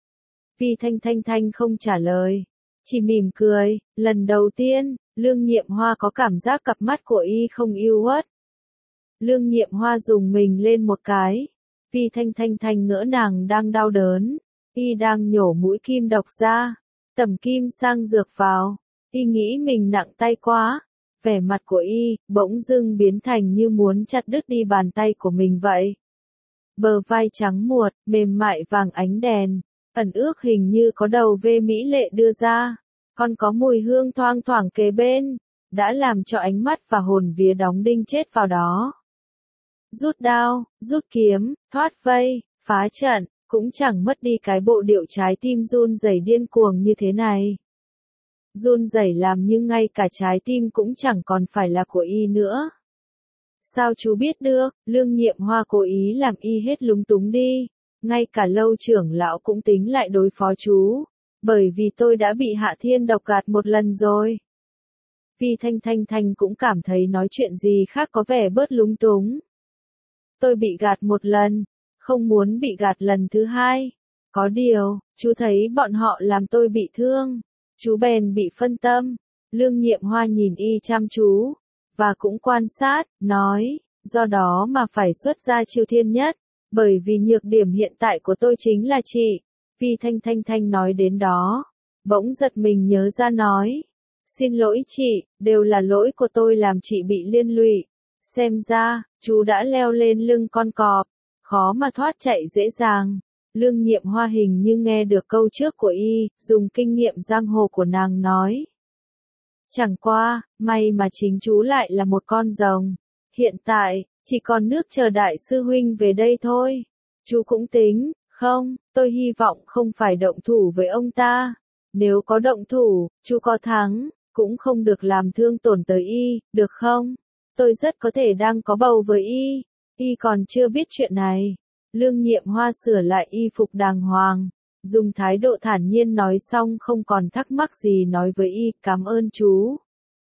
Vi Thanh không trả lời, chỉ mỉm cười. Lần đầu tiên, Lương Nhiệm Hoa có cảm giác cặp mắt của y không yêu uất. Lương Nhiệm Hoa dùng mình lên một cái. Vi Thanh ngỡ nàng đang đau đớn, y đang nhổ mũi kim độc ra, tẩm kim sang dược vào. Y nghĩ mình nặng tay quá. Vẻ mặt của y bỗng dưng biến thành như muốn chặt đứt đi bàn tay của mình vậy. Bờ vai trắng muột, mềm mại vàng ánh đèn, ẩn ước hình như có đầu vê mỹ lệ đưa ra, còn có mùi hương thoang thoảng kế bên, đã làm cho ánh mắt và hồn vía đóng đinh chết vào đó. Rút đao, rút kiếm, thoát vây, phá trận, cũng chẳng mất đi cái bộ điệu trái tim run rẩy điên cuồng như thế này. Run rẩy làm như ngay cả trái tim cũng chẳng còn phải là của y nữa. Sao chú biết được? Lương Nhiệm Hoa cố ý làm y hết lúng túng đi. Ngay cả Lâu trưởng lão cũng tính lại đối phó chú. Bởi vì tôi đã bị Hạ Thiên độc gạt một lần rồi. Vi Thanh cũng cảm thấy nói chuyện gì khác có vẻ bớt lúng túng. Tôi bị gạt một lần, không muốn bị gạt lần thứ hai. Có điều, chú thấy bọn họ làm tôi bị thương. Chú bèn bị phân tâm. Lương Nhiệm Hoa nhìn y chăm chú, và cũng quan sát, nói, do đó mà phải xuất ra chiêu thiên nhất, bởi vì nhược điểm hiện tại của tôi chính là chị. Vi Thanh nói đến đó, bỗng giật mình nhớ ra nói, xin lỗi chị, đều là lỗi của tôi làm chị bị liên lụy. Xem ra, chú đã leo lên lưng con cọp, khó mà thoát chạy dễ dàng. Lương Nhiệm Hoa hình như nghe được câu trước của y, dùng kinh nghiệm giang hồ của nàng nói. Chẳng qua, may mà chính chú lại là một con rồng. Hiện tại, chỉ còn nước chờ đại sư huynh về đây thôi. Chú cũng tính, không, tôi hy vọng không phải động thủ với ông ta. Nếu có động thủ, chú có thắng, cũng không được làm thương tổn tới y, được không? Tôi rất có thể đang có bầu với y còn chưa biết chuyện này. Lương Nhiệm Hoa sửa lại y phục đàng hoàng, dùng thái độ thản nhiên nói xong không còn thắc mắc gì nói với y, cảm ơn chú.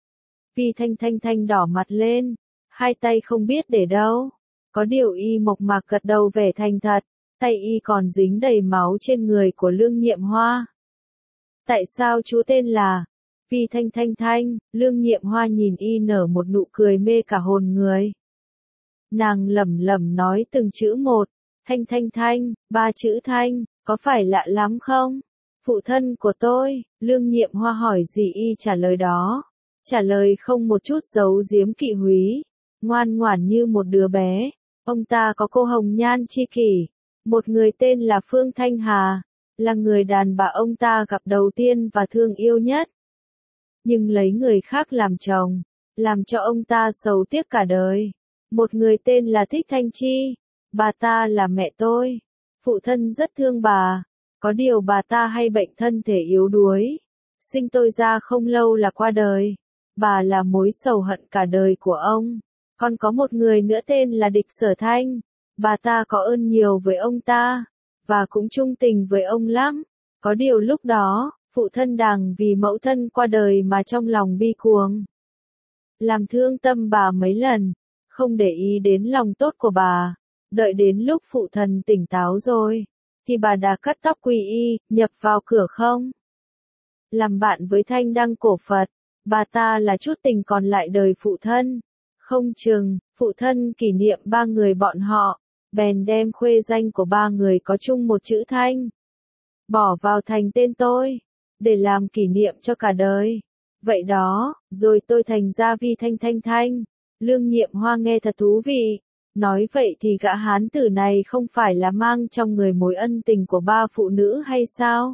Vi Thanh đỏ mặt lên, hai tay không biết để đâu. Có điều y mộc mạc gật đầu vẻ thành thật, tay y còn dính đầy máu trên người của Lương Nhiệm Hoa. Tại sao chú tên là Vi Thanh? Lương Nhiệm Hoa nhìn y nở một nụ cười mê cả hồn người. Nàng lẩm lẩm nói từng chữ một. Thanh, ba chữ thanh, có phải lạ lắm không? Phụ thân của tôi, Lương Nhiệm Hoa hỏi gì y trả lời đó. Trả lời không một chút giấu giếm kỵ húy, ngoan ngoãn như một đứa bé. Ông ta có cô hồng nhan chi kỷ, một người tên là Phương Thanh Hà, là người đàn bà ông ta gặp đầu tiên và thương yêu nhất. Nhưng lấy người khác làm chồng, làm cho ông ta sầu tiếc cả đời. Một người tên là Thích Thanh Chi. Bà ta là mẹ tôi. Phụ thân rất thương bà. Có điều bà ta hay bệnh thân thể yếu đuối. Sinh tôi ra không lâu là qua đời. Bà là mối sầu hận cả đời của ông. Còn có một người nữa tên là Địch Sở Thanh. Bà ta có ơn nhiều với ông ta. Và cũng trung tình với ông lắm. Có điều lúc đó, phụ thân đàng vì mẫu thân qua đời mà trong lòng bi cuồng. Làm thương tâm bà mấy lần. Không để ý đến lòng tốt của bà. Đợi đến lúc phụ thần tỉnh táo rồi, thì bà đã cắt tóc quy y, nhập vào cửa không. Làm bạn với Thanh Đăng cổ Phật, bà ta là chút tình còn lại đời phụ thân. Không chừng, phụ thân kỷ niệm ba người bọn họ, bèn đem khuê danh của ba người có chung một chữ Thanh bỏ vào thành tên tôi, để làm kỷ niệm cho cả đời. Vậy đó, rồi tôi thành ra Vi Thanh Thanh Thanh. Lương Nhiệm Hoa nghe thật thú vị. Nói vậy thì gã hán tử này không phải là mang trong người mối ân tình của ba phụ nữ hay sao?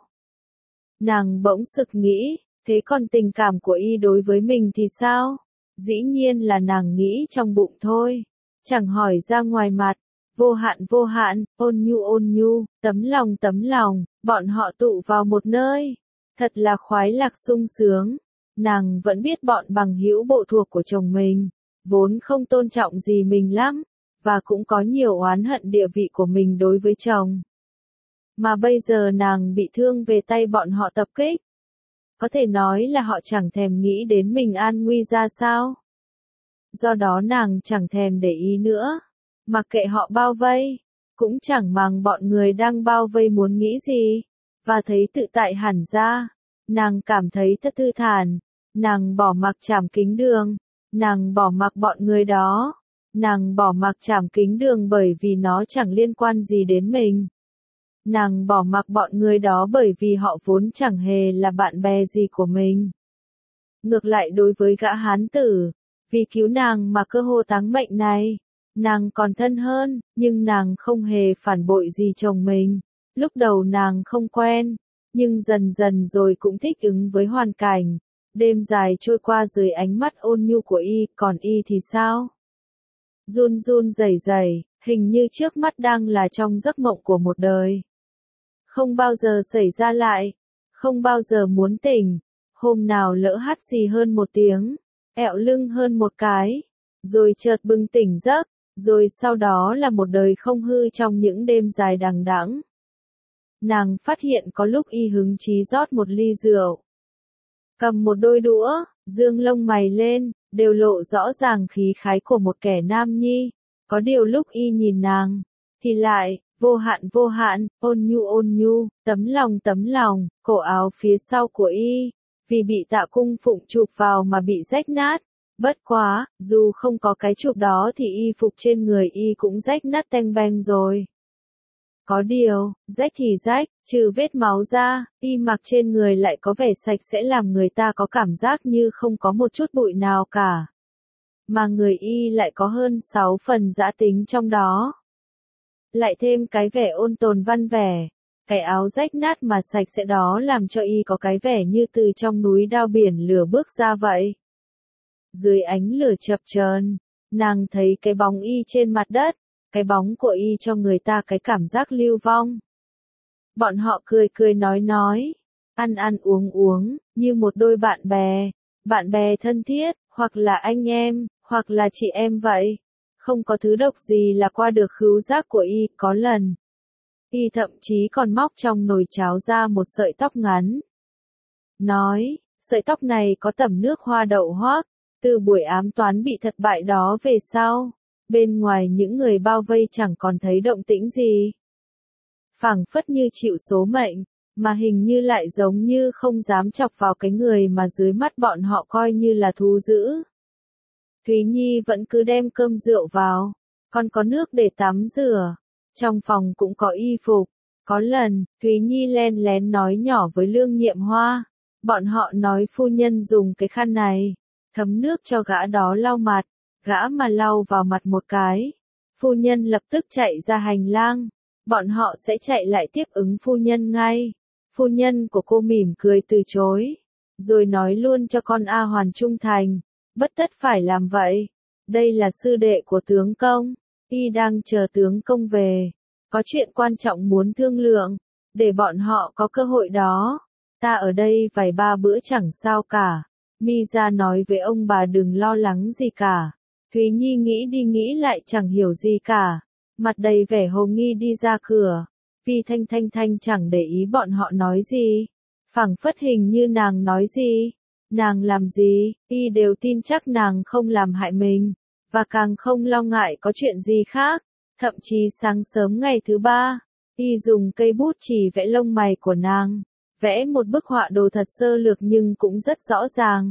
Nàng bỗng sực nghĩ, thế còn tình cảm của y đối với mình thì sao? Dĩ nhiên là nàng nghĩ trong bụng thôi, chẳng hỏi ra ngoài mặt. Vô hạn, ôn nhu, tấm lòng, bọn họ tụ vào một nơi. Thật là khoái lạc sung sướng. Nàng vẫn biết bọn bằng hữu bộ thuộc của chồng mình, vốn không tôn trọng gì mình lắm, và cũng có nhiều oán hận địa vị của mình đối với chồng. Mà bây giờ nàng bị thương về tay bọn họ tập kích. Có thể nói là họ chẳng thèm nghĩ đến mình an nguy ra sao. Do đó nàng chẳng thèm để ý nữa. Mặc kệ họ bao vây, cũng chẳng màng bọn người đang bao vây muốn nghĩ gì, và thấy tự tại hẳn ra. Nàng cảm thấy thật thư thản, nàng bỏ mặc Trảm Kính Đường, nàng bỏ mặc bọn người đó, nàng bỏ mặc Trảm Kính Đường bởi vì nó chẳng liên quan gì đến mình. Nàng bỏ mặc bọn người đó bởi vì họ vốn chẳng hề là bạn bè gì của mình. Ngược lại đối với gã hán tử, vì cứu nàng mà cơ hồ táng mệnh này, nàng còn thân hơn, nhưng nàng không hề phản bội gì chồng mình. Lúc đầu nàng không quen, nhưng dần dần rồi cũng thích ứng với hoàn cảnh. Đêm dài trôi qua dưới ánh mắt ôn nhu của y, còn y thì sao? Run run rẩy rẩy, hình như trước mắt đang là trong giấc mộng của một đời. Không bao giờ xảy ra lại, không bao giờ muốn tỉnh. Hôm nào lỡ hắt xì hơn một tiếng, ẹo lưng hơn một cái, rồi chợt bừng tỉnh giấc, rồi sau đó là một đời không hư trong những đêm dài đằng đẵng. Nàng phát hiện có lúc y hứng chí rót một ly rượu, cầm một đôi đũa, dương lông mày lên, đều lộ rõ ràng khí khái của một kẻ nam nhi. Có điều lúc y nhìn nàng, thì lại, vô hạn, ôn nhu, tấm lòng, cổ áo phía sau của y, vì bị Tạ Cung Phụng chụp vào mà bị rách nát. Bất quá, dù không có cái chụp đó thì y phục trên người y cũng rách nát teng beng rồi. Có điều, rách thì rách, trừ vết máu ra, y mặc trên người lại có vẻ sạch sẽ làm người ta có cảm giác như không có một chút bụi nào cả. Mà người y lại có hơn 6 phần dã tính trong đó. Lại thêm cái vẻ ôn tồn văn vẻ, cái áo rách nát mà sạch sẽ đó làm cho y có cái vẻ như từ trong núi đao biển lửa bước ra vậy. Dưới ánh lửa chập chờn, nàng thấy cái bóng y trên mặt đất, cái bóng của y cho người ta cái cảm giác lưu vong. Bọn họ cười nói, ăn uống, như một đôi bạn bè thân thiết, hoặc là anh em, hoặc là chị em vậy. Không có thứ độc gì là qua được khứu giác của y. Có lần, y thậm chí còn móc trong nồi cháo ra một sợi tóc ngắn. Nói, sợi tóc này có tẩm nước hoa đậu hoác. Từ buổi ám toán bị thất bại đó về sau, bên ngoài những người bao vây chẳng còn thấy động tĩnh gì. Phảng phất như chịu số mệnh, mà hình như lại giống như không dám chọc vào cái người mà dưới mắt bọn họ coi như là thú dữ. Thúy Nhi vẫn cứ đem cơm rượu vào, còn có nước để tắm rửa, trong phòng cũng có y phục. Có lần, Thúy Nhi len lén nói nhỏ với Lương Nhiệm Hoa, bọn họ nói phu nhân dùng cái khăn này, thấm nước cho gã đó lau mặt, gã mà lau vào mặt một cái, phu nhân lập tức chạy ra hành lang, bọn họ sẽ chạy lại tiếp ứng phu nhân ngay. Phu nhân của cô mỉm cười từ chối, rồi nói luôn cho con A Hoàn trung thành, bất tất phải làm vậy. Đây là sư đệ của tướng công, y đang chờ tướng công về, có chuyện quan trọng muốn thương lượng, để bọn họ có cơ hội đó. Ta ở đây vài ba bữa chẳng sao cả. Mi ra nói với ông bà đừng lo lắng gì cả. Thúy Nhi nghĩ đi nghĩ lại chẳng hiểu gì cả, mặt đầy vẻ hồ nghi đi ra cửa. Vi Thanh chẳng để ý bọn họ nói gì, phảng phất hình như nàng nói gì, nàng làm gì, y đều tin chắc nàng không làm hại mình, và càng không lo ngại có chuyện gì khác. Thậm chí sáng sớm ngày thứ ba, y dùng cây bút chỉ vẽ lông mày của nàng, vẽ một bức họa đồ thật sơ lược nhưng cũng rất rõ ràng.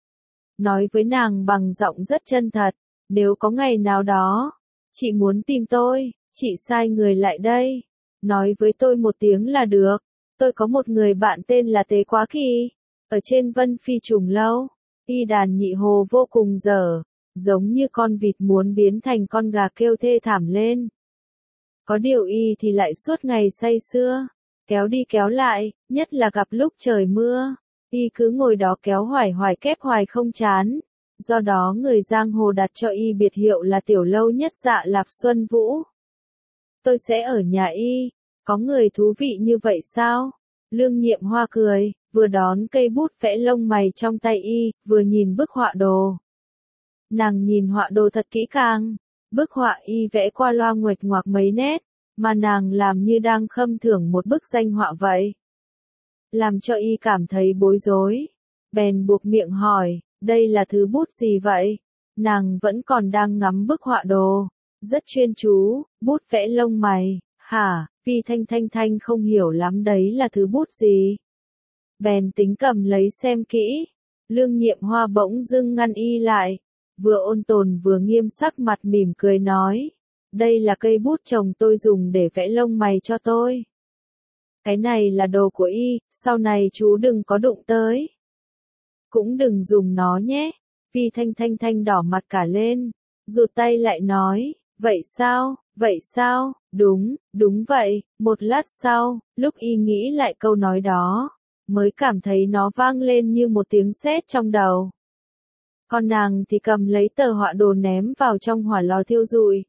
Nói với nàng bằng giọng rất chân thật, nếu có ngày nào đó, chị muốn tìm tôi, Chị sai người lại đây. Nói với tôi một tiếng là được. Tôi có một người bạn tên là Tế Quá Kỳ. Ở trên Vân Phi Trùng Lâu. Y đàn nhị hồ vô cùng dở. Giống như con vịt muốn biến thành con gà kêu thê thảm lên. Có điều y thì lại suốt ngày say sưa. Kéo đi kéo lại, nhất là gặp lúc trời mưa. Y cứ ngồi đó kéo hoài hoài kép hoài không chán. Do đó người giang hồ đặt cho y biệt hiệu là tiểu lâu nhất Dạ Lạp Xuân Vũ. Tôi sẽ ở nhà y. Có người thú vị như vậy sao? Lương Nhiệm Hoa cười, vừa đón cây bút vẽ lông mày trong tay y, vừa nhìn bức họa đồ. Nàng nhìn họa đồ thật kỹ càng. Bức họa y vẽ qua loa nguệch ngoạc mấy nét, mà nàng làm như đang khâm thưởng một bức danh họa vậy. Làm cho y cảm thấy bối rối. Bèn buộc miệng hỏi, đây là thứ bút gì vậy? Nàng vẫn còn đang ngắm bức họa đồ. Rất chuyên chú, bút vẽ lông mày. Hả, Vi Thanh không hiểu lắm đấy là thứ bút gì. Bèn tính cầm lấy xem kỹ. Lương Nhiệm Hoa bỗng dưng ngăn y lại. Vừa ôn tồn vừa nghiêm sắc mặt mỉm cười nói. Đây là cây bút chồng tôi dùng để vẽ lông mày cho tôi. Cái này là đồ của y, sau này chú đừng có đụng tới. Cũng đừng dùng nó nhé. Vi Thanh đỏ mặt cả lên. Rụt tay lại nói. Vậy sao, đúng vậy. Một lát sau, lúc y nghĩ lại câu nói đó, mới cảm thấy nó vang lên như một tiếng sét trong đầu. Còn nàng thì cầm lấy tờ họa đồ ném vào trong hỏa lò thiêu rụi.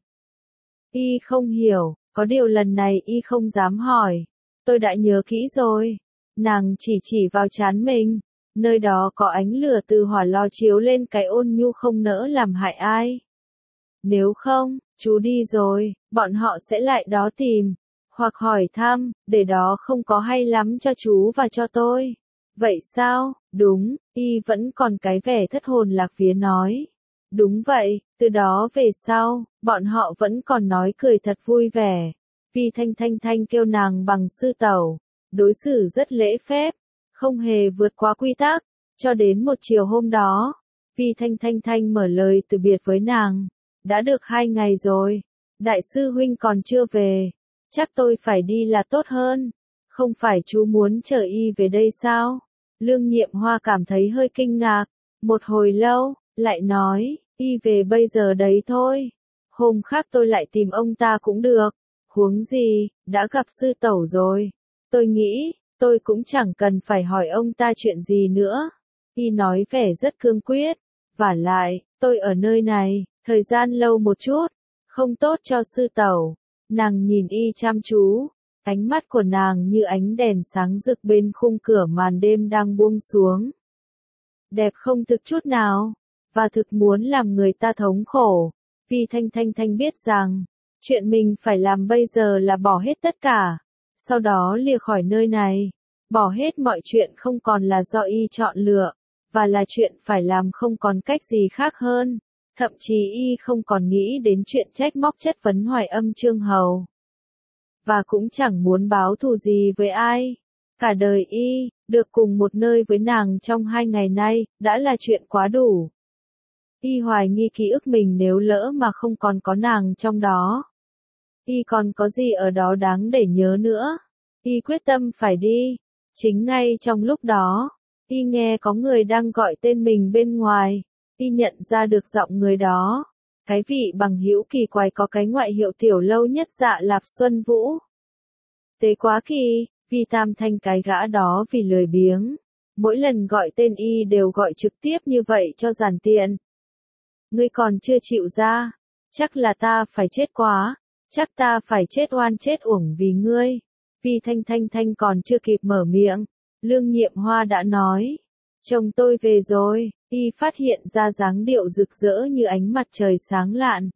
Y không hiểu, có điều lần này y không dám hỏi. Tôi đã nhớ kỹ rồi. Nàng chỉ vào trán mình. Nơi đó có ánh lửa từ hỏa lò chiếu lên cái ôn nhu không nỡ làm hại ai. Nếu không, chú đi rồi, bọn họ sẽ lại đó tìm, hoặc hỏi thăm, để đó không có hay lắm cho chú và cho tôi. Vậy sao? Đúng, y vẫn còn cái vẻ thất hồn lạc vía nói. Đúng vậy, từ đó về sau, bọn họ vẫn còn nói cười thật vui vẻ. Vi Thanh kêu nàng bằng sư tẩu, đối xử rất lễ phép, không hề vượt quá quy tắc, cho đến một chiều hôm đó. Vi Thanh mở lời từ biệt với nàng. Đã được 2 ngày rồi, đại sư huynh còn chưa về, chắc tôi phải đi là tốt hơn. Không phải chú muốn chờ y về đây sao? Lương Nhiệm Hoa cảm thấy hơi kinh ngạc, một hồi lâu, lại nói, y về bây giờ đấy thôi. Hôm khác tôi lại tìm ông ta cũng được. Huống gì, đã gặp sư tẩu rồi. Tôi nghĩ, tôi cũng chẳng cần phải hỏi ông ta chuyện gì nữa. Y nói vẻ rất cương quyết. Vả lại, tôi ở nơi này, thời gian lâu một chút, không tốt cho sư tẩu. Nàng nhìn y chăm chú, ánh mắt của nàng như ánh đèn sáng rực bên khung cửa màn đêm đang buông xuống. Đẹp không thực chút nào, và thực muốn làm người ta thống khổ. Vi Thanh biết rằng, chuyện mình phải làm bây giờ là bỏ hết tất cả, sau đó lìa khỏi nơi này, bỏ hết mọi chuyện không còn là do y chọn lựa, và là chuyện phải làm không còn cách gì khác hơn. Thậm chí y không còn nghĩ đến chuyện trách móc chất vấn Hoài Âm Trương Hầu. Và cũng chẳng muốn báo thù gì với ai. Cả đời y, được cùng một nơi với nàng trong 2 ngày nay, đã là chuyện quá đủ. Y hoài nghi ký ức mình nếu lỡ mà không còn có nàng trong đó. Y còn có gì ở đó đáng để nhớ nữa. Y quyết tâm phải đi. Chính ngay trong lúc đó, y nghe có người đang gọi tên mình bên ngoài. Y nhận ra được giọng người đó. Cái vị bằng hữu kỳ quái có cái ngoại hiệu tiểu lâu nhất Dạ Lạp Xuân Vũ. Tế Quá Kỳ, vì Tam Thanh cái gã đó vì lười biếng. Mỗi lần gọi tên y đều gọi trực tiếp như vậy cho giản tiện. Ngươi còn chưa chịu ra. Chắc là ta phải chết quá. Chắc ta phải chết oan chết uổng vì ngươi. Vì Thanh còn chưa kịp mở miệng. Lương Nhiệm Hoa đã nói. Chồng tôi về rồi. Y phát hiện ra dáng điệu rực rỡ như ánh mặt trời sáng lạn.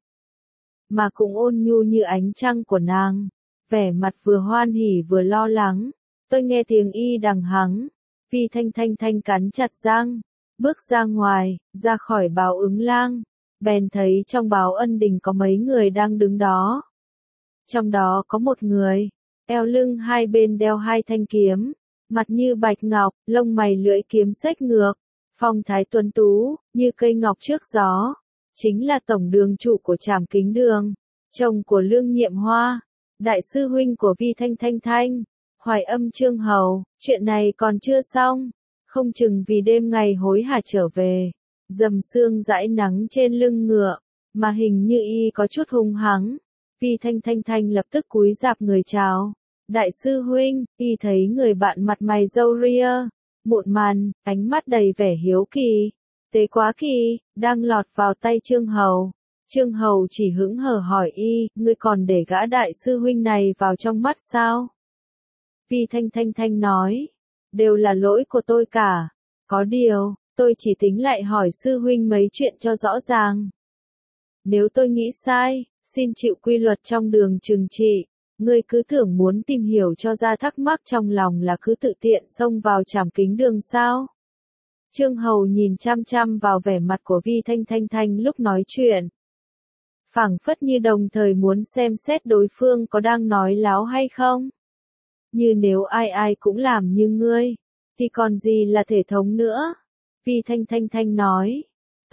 Mà cũng ôn nhu như ánh trăng của nàng. Vẻ mặt vừa hoan hỉ vừa lo lắng. Tôi nghe tiếng y đằng hắng. Vi Thanh cắn chặt răng. Bước ra ngoài, ra khỏi Báo Ứng Lang. Bèn thấy trong Báo Ân Đình có mấy người đang đứng đó. Trong đó có một người, eo lưng hai bên đeo 2 thanh kiếm. Mặt như bạch ngọc, lông mày lưỡi kiếm xếch ngược. Phong thái tuấn tú, như cây ngọc trước gió. Chính là tổng đường chủ của Trảm Kính Đường. chồng của Lương Nhiệm Hoa, đại sư huynh của Vi Thanh Thanh Thanh, Hoài Âm Chương Hầu, chuyện này còn chưa xong, không chừng vì đêm ngày hối hả trở về, dầm xương dãi nắng trên lưng ngựa, mà hình như y có chút hung hăng. Vi Thanh Thanh Thanh lập tức cúi rạp người chào. Đại sư huynh, y thấy người bạn mặt mày râu ria, mụn màn, ánh mắt đầy vẻ hiếu kỳ. Tế Quá Kỳ, đang lọt vào tay Chương Hầu. Chương Hầu chỉ hững hờ hỏi y, ngươi còn để gã đại sư huynh này vào trong mắt sao? Vi Thanh Thanh Thanh nói, đều là lỗi của tôi cả. Có điều, tôi chỉ tính lại hỏi sư huynh mấy chuyện cho rõ ràng. Nếu tôi nghĩ sai, xin chịu quy luật trong đường trừng trị. Ngươi cứ tưởng muốn tìm hiểu cho ra thắc mắc trong lòng là cứ tự tiện xông vào Trảm Kính Đường sao? Chương Hầu nhìn chăm chăm vào vẻ mặt của Vi Thanh Thanh Thanh lúc nói chuyện. Phảng phất như đồng thời muốn xem xét đối phương có đang nói láo hay không. Như nếu ai ai cũng làm như ngươi, thì còn gì là thể thống nữa. Vi Thanh Thanh Thanh nói.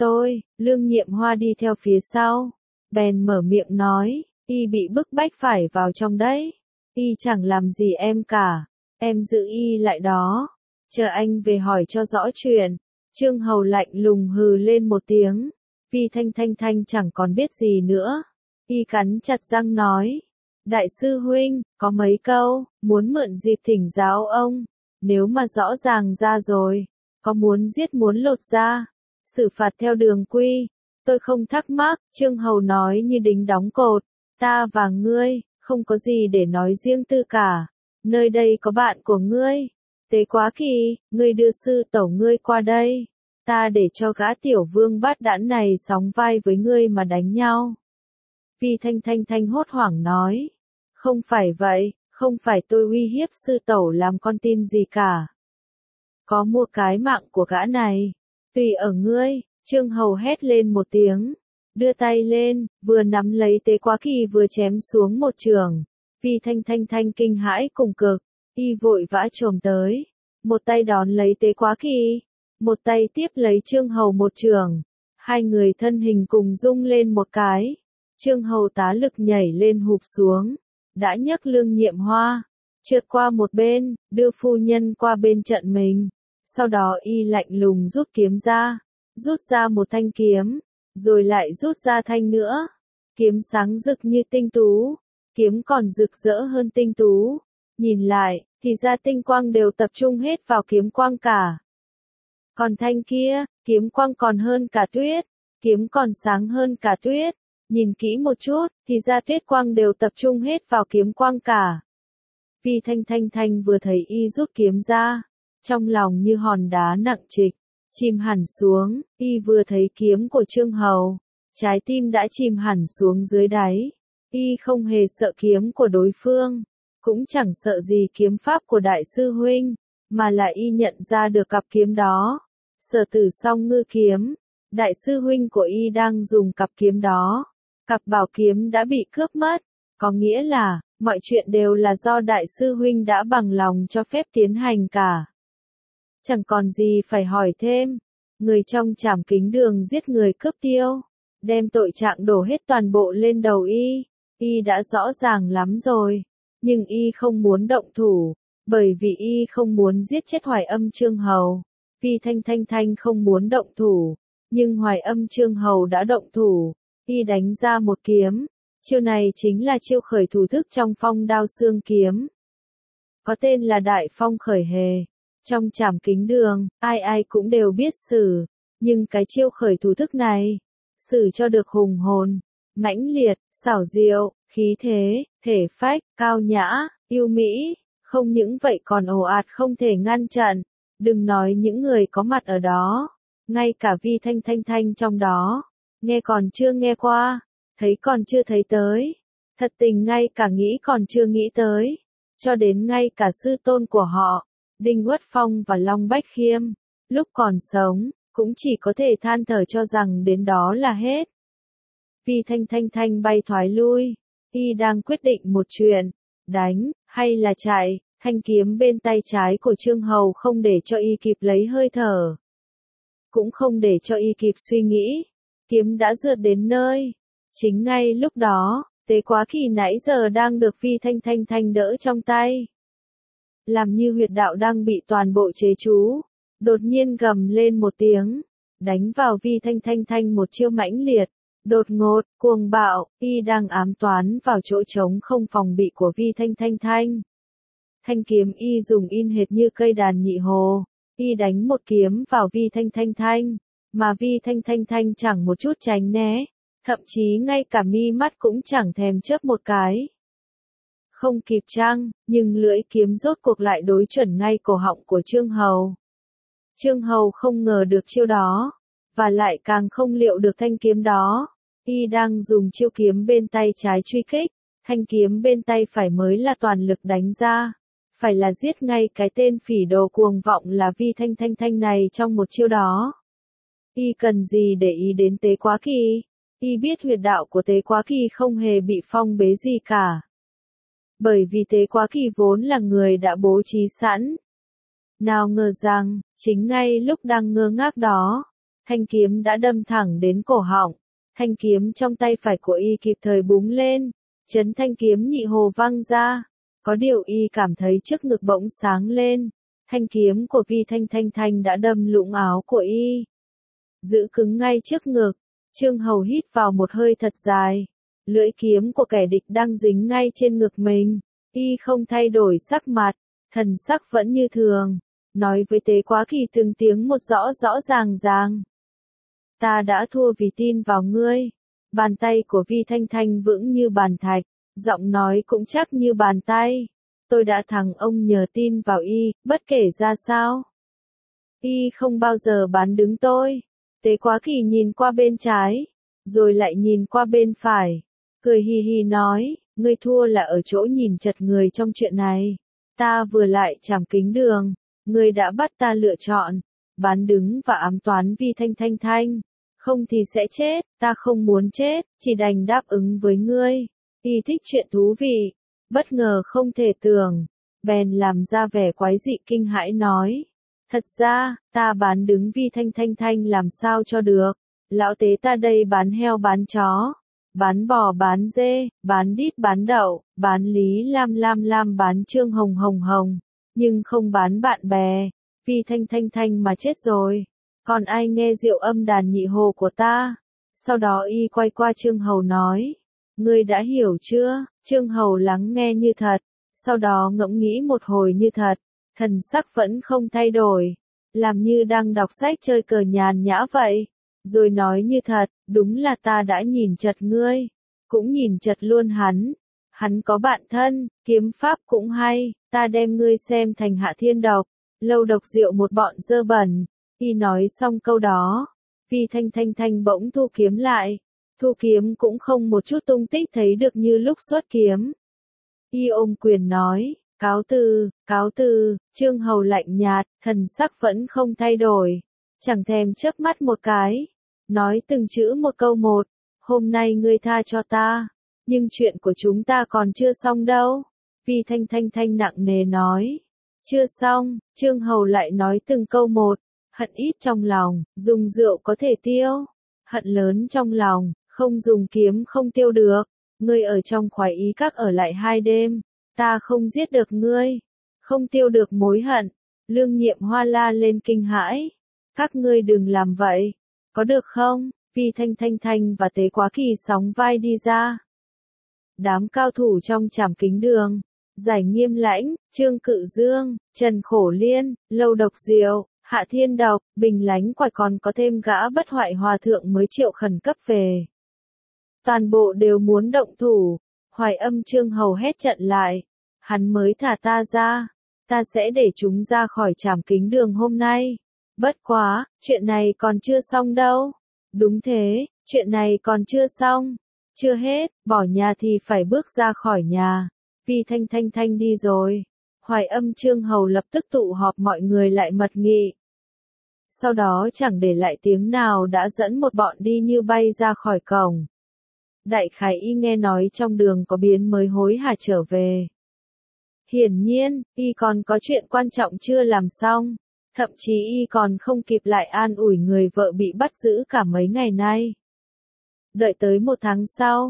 Lương Nhiệm Hoa đi theo phía sau. Bèn mở miệng nói, y bị bức bách phải vào trong đấy. Y chẳng làm gì em cả. Em giữ y lại đó. Chờ anh về hỏi cho rõ chuyện. Chương Hầu lạnh lùng hừ lên một tiếng. Vi Thanh Thanh Thanh chẳng còn biết gì nữa. Y cắn chặt răng nói. Đại sư huynh, có mấy câu, muốn mượn dịp thỉnh giáo ông. Nếu mà rõ ràng ra rồi, có muốn giết muốn lột ra, xử phạt theo đường quy. Tôi không thắc mắc, Chương Hầu nói như đính đóng cột. Ta và ngươi, không có gì để nói riêng tư cả. Nơi đây có bạn của ngươi. Tế Quá Kỳ, ngươi đưa sư tẩu ngươi qua đây. Ta để cho gã tiểu vương bát đãn này sóng vai với ngươi mà đánh nhau. Vi Thanh Thanh Thanh hốt hoảng nói. Không phải vậy, không phải tôi uy hiếp sư tẩu làm con tin gì cả. Có mua cái mạng của gã này. Tùy ở ngươi, Chương Hầu hét lên một tiếng. Đưa tay lên, vừa nắm lấy Tế Quá Kỳ vừa chém xuống một chưởng. Vi Thanh Thanh Thanh kinh hãi cùng cực. Y vội vã chồm tới. Một tay đón lấy Tế Quá Kỳ. Một tay tiếp lấy Chương Hầu một chưởng. Hai người thân hình cùng rung lên một cái. Chương Hầu tá lực nhảy lên hụp xuống. Đã nhấc Lương Nhiệm Hoa. Trượt qua một bên, đưa phu nhân qua bên trận mình. Sau đó y lạnh lùng rút kiếm ra. Rút ra một thanh kiếm. Rồi lại rút ra thanh nữa. Kiếm sáng rực như tinh tú. Kiếm còn rực rỡ hơn tinh tú. Nhìn lại, thì ra tinh quang đều tập trung hết vào kiếm quang cả. Còn thanh kia, kiếm quang còn hơn cả tuyết. Kiếm còn sáng hơn cả tuyết. Nhìn kỹ một chút, thì ra tuyết quang đều tập trung hết vào kiếm quang cả. Vi Thanh Thanh Thanh vừa thấy y rút kiếm ra. Trong lòng như hòn đá nặng trịch. Chìm hẳn xuống, y vừa thấy kiếm của Chương Hầu. Trái tim đã chìm hẳn xuống dưới đáy. Y không hề sợ kiếm của đối phương. Cũng chẳng sợ gì kiếm pháp của đại sư huynh. Mà là y nhận ra được cặp kiếm đó. Sở Tử Song Ngư kiếm. Đại sư huynh của y đang dùng cặp kiếm đó. Cặp bảo kiếm đã bị cướp mất. Có nghĩa là, mọi chuyện đều là do đại sư huynh đã bằng lòng cho phép tiến hành cả. Chẳng còn gì phải hỏi thêm. Người trong Trảm Kính Đường giết người cướp tiêu. Đem tội trạng đổ hết toàn bộ lên đầu y. Y đã rõ ràng lắm rồi. Nhưng y không muốn động thủ. Bởi vì y không muốn giết chết Hoài Âm Chương Hầu. Vi Thanh Thanh Thanh không muốn động thủ. Nhưng Hoài Âm Chương Hầu đã động thủ. Y đánh ra một kiếm. Chiêu này chính là chiêu khởi thủ thức trong Phong Đao Xương Kiếm. Có tên là Đại Phong Khởi Hề. Trong Trảm Kính Đường, ai ai cũng đều biết sử. Nhưng cái chiêu khởi thủ thức này, sử cho được hùng hồn, mãnh liệt, xảo diệu, khí thế, thể phách, cao nhã, yêu mỹ. Không những vậy còn ồ ạt không thể ngăn chặn. Đừng nói những người có mặt ở đó. Ngay cả Vi Thanh Thanh Thanh trong đó. Nghe còn chưa nghe qua. Thấy còn chưa thấy tới. Thật tình ngay cả nghĩ còn chưa nghĩ tới. Cho đến ngay cả sư tôn của họ, Đinh Uất Phong và Long Bách Khiêm, lúc còn sống, cũng chỉ có thể than thở cho rằng đến đó là hết. Vi Thanh Thanh Thanh bay thoái lui. Y đang quyết định một chuyện. Đánh, hay là chạy. Thanh kiếm bên tay trái của Chương Hầu không để cho y kịp lấy hơi thở. Cũng không để cho y kịp suy nghĩ. Kiếm đã rượt đến nơi. Chính ngay lúc đó, Tế Quá Kỳ nãy giờ đang được Vi Thanh Thanh Thanh đỡ trong tay. Làm như huyệt đạo đang bị toàn bộ chế chú. Đột nhiên gầm lên một tiếng. Đánh vào Vi Thanh Thanh Thanh một chiêu mãnh liệt. Đột ngột, cuồng bạo, y đang ám toán vào chỗ trống không phòng bị của Vi Thanh Thanh Thanh. Thanh kiếm y dùng in hệt như cây đàn nhị hồ. Y đánh một kiếm vào Vi Thanh Thanh Thanh. Mà Vi Thanh Thanh Thanh chẳng một chút tránh né. Thậm chí ngay cả mi mắt cũng chẳng thèm chớp một cái. Không kịp chăng, nhưng lưỡi kiếm rốt cuộc lại đối chuẩn ngay cổ họng của Trương Hầu. Trương Hầu không ngờ được chiêu đó, và lại càng không liệu được thanh kiếm đó. Y đang dùng chiêu kiếm bên tay trái truy kích, thanh kiếm bên tay phải mới là toàn lực đánh ra. Phải là giết ngay cái tên phỉ đồ cuồng vọng là Vi Thanh Thanh Thanh này trong một chiêu đó. Y cần gì để ý đến Tế Quá Kỳ? Y biết huyệt đạo của Tế Quá Kỳ không hề bị phong bế gì cả. Bởi vì Tế Quá Kỳ vốn là người đã bố trí sẵn. Nào ngờ rằng, chính ngay lúc đang ngơ ngác đó, thanh kiếm đã đâm thẳng đến cổ họng. Thanh kiếm trong tay phải của y kịp thời búng lên, chấn thanh kiếm nhị hồ văng ra. Có điều y cảm thấy trước ngực bỗng sáng lên. Thanh kiếm của Vi Thanh Thanh Thanh đã đâm lũng áo của y. Giữ cứng ngay trước ngực. Trương Hầu hít vào một hơi thật dài. Lưỡi kiếm của kẻ địch đang dính ngay trên ngực mình. Y không thay đổi sắc mặt, thần sắc vẫn như thường. Nói với Tế Quá Kỳ từng tiếng một rõ rõ ràng ràng. Ta đã thua vì tin vào ngươi. Bàn tay của Vi Thanh Thanh vững như bàn thạch, giọng nói cũng chắc như bàn tay. Tôi đã thắng ông nhờ tin vào y, bất kể ra sao. Y không bao giờ bán đứng tôi. Tế Quá Kỳ nhìn qua bên trái, rồi lại nhìn qua bên phải. Cười hì hì nói, ngươi thua là ở chỗ nhìn chật người trong chuyện này. Ta vừa lại Trảm Kính Đường, ngươi đã bắt ta lựa chọn, bán đứng và ám toán Vi Thanh Thanh Thanh. Không thì sẽ chết, ta không muốn chết, chỉ đành đáp ứng với ngươi. Y thích chuyện thú vị, bất ngờ không thể tưởng, bèn làm ra vẻ quái dị kinh hãi nói. Thật ra, ta bán đứng Vi Thanh Thanh Thanh làm sao cho được. Lão tế ta đây bán heo bán chó, bán bò bán dê, bán đít bán đậu, bán Lý Lam Lam Lam bán Trương Hồng Hồng Hồng, nhưng không bán bạn bè. Vi Thanh Thanh Thanh mà chết rồi, còn ai nghe diệu âm đàn nhị hồ của ta? Sau đó y quay qua Trương Hầu nói, ngươi đã hiểu chưa? Trương Hầu lắng nghe như thật, sau đó ngẫm nghĩ một hồi như thật, thần sắc vẫn không thay đổi, làm như đang đọc sách chơi cờ nhàn nhã vậy. Rồi nói như thật, đúng là ta đã nhìn chật ngươi, cũng nhìn chật luôn hắn. Hắn có bạn thân, kiếm pháp cũng hay, ta đem ngươi xem thành Hạ Thiên Độc, Lâu Độc Diệu một bọn dơ bẩn. Y nói xong câu đó, Vi Thanh Thanh Thanh bỗng thu kiếm lại, thu kiếm cũng không một chút tung tích thấy được như lúc xuất kiếm. Y ôm quyền nói, cáo từ, Trương Hầu lạnh nhạt, thần sắc vẫn không thay đổi, chẳng thèm chớp mắt một cái, nói từng chữ một câu một, hôm nay ngươi tha cho ta, nhưng chuyện của chúng ta còn chưa xong đâu. Vi Thanh Thanh Thanh nặng nề nói, chưa xong, Trương Hầu lại nói từng câu một, hận ít trong lòng, dùng rượu có thể tiêu, hận lớn trong lòng, không dùng kiếm không tiêu được, ngươi ở trong khoái ý các ở lại 2 đêm, ta không giết được ngươi, không tiêu được mối hận. Lương Nhiệm Hoa la lên kinh hãi, các ngươi đừng làm vậy, có được không? Vi Thanh Thanh Thanh và Tế Quá Kỳ sóng vai đi ra. Đám cao thủ trong Trảm Kính Đường, Giải Nghiêm Lãnh, Trương Cự Dương, Trần Khổ Liên, Lâu Độc Diệu, Hạ Thiên Độc, Bình Lánh Quải còn có thêm gã bất hoại hòa thượng mới triệu khẩn cấp về. Toàn bộ đều muốn động thủ, Hoài Âm Trương Hầu hét trận lại, hắn mới thả ta ra, ta sẽ để chúng ra khỏi Trảm Kính Đường hôm nay. Bất quá, chuyện này còn chưa xong đâu. Đúng thế, chuyện này còn chưa xong. Chưa hết, bỏ nhà thì phải bước ra khỏi nhà. Vi Thanh Thanh Thanh đi rồi. Hoài Âm Trương Hầu lập tức tụ họp mọi người lại mật nghị. Sau đó chẳng để lại tiếng nào đã dẫn một bọn đi như bay ra khỏi cổng. Đại khái y nghe nói trong đường có biến mới hối hả trở về. Hiển nhiên, y còn có chuyện quan trọng chưa làm xong. Thậm chí y còn không kịp lại an ủi người vợ bị bắt giữ cả mấy ngày nay. Đợi tới 1 tháng sau,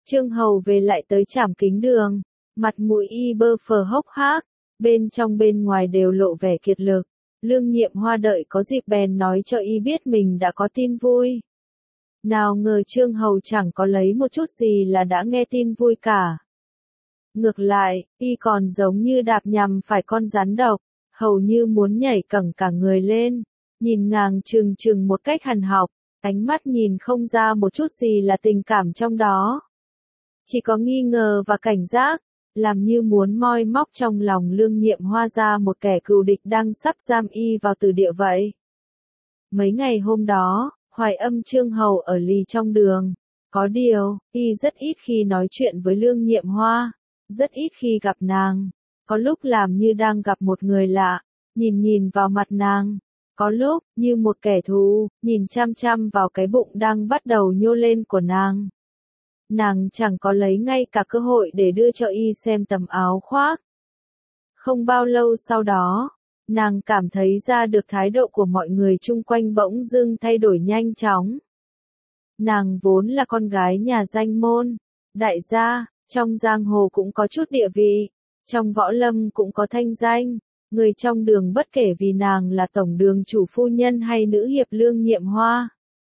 Trương Hầu về lại tới Trảm Kính Đường, mặt mũi y bơ phờ hốc hác, bên trong bên ngoài đều lộ vẻ kiệt lực. Lương Nhiệm Hoa đợi có dịp bèn nói cho y biết mình đã có tin vui. Nào ngờ Trương Hầu chẳng có lấy một chút gì là đã nghe tin vui cả. Ngược lại, y còn giống như đạp nhằm phải con rắn độc, hầu như muốn nhảy cẳng cả người lên, nhìn ngàng trừng trừng một cách hằn học, ánh mắt nhìn không ra một chút gì là tình cảm trong đó. Chỉ có nghi ngờ và cảnh giác, làm như muốn moi móc trong lòng Lương Nhiệm Hoa ra một kẻ cừu địch đang sắp giam y vào tử địa vậy. Mấy ngày hôm đó, Hoài Âm Trương Hầu ở lì trong đường, có điều, y rất ít khi nói chuyện với Lương Nhiệm Hoa, rất ít khi gặp nàng, có lúc làm như đang gặp một người lạ, nhìn vào mặt nàng, có lúc, như một kẻ thù, nhìn chăm chăm vào cái bụng đang bắt đầu nhô lên của nàng. Nàng chẳng có lấy ngay cả cơ hội để đưa cho y xem tấm áo khoác. Không bao lâu sau đó, nàng cảm thấy ra được thái độ của mọi người chung quanh bỗng dưng thay đổi nhanh chóng. Nàng vốn là con gái nhà danh môn, đại gia, trong giang hồ cũng có chút địa vị, trong võ lâm cũng có thanh danh, người trong đường bất kể vì nàng là tổng đường chủ phu nhân hay nữ hiệp Lương Nhiệm Hoa,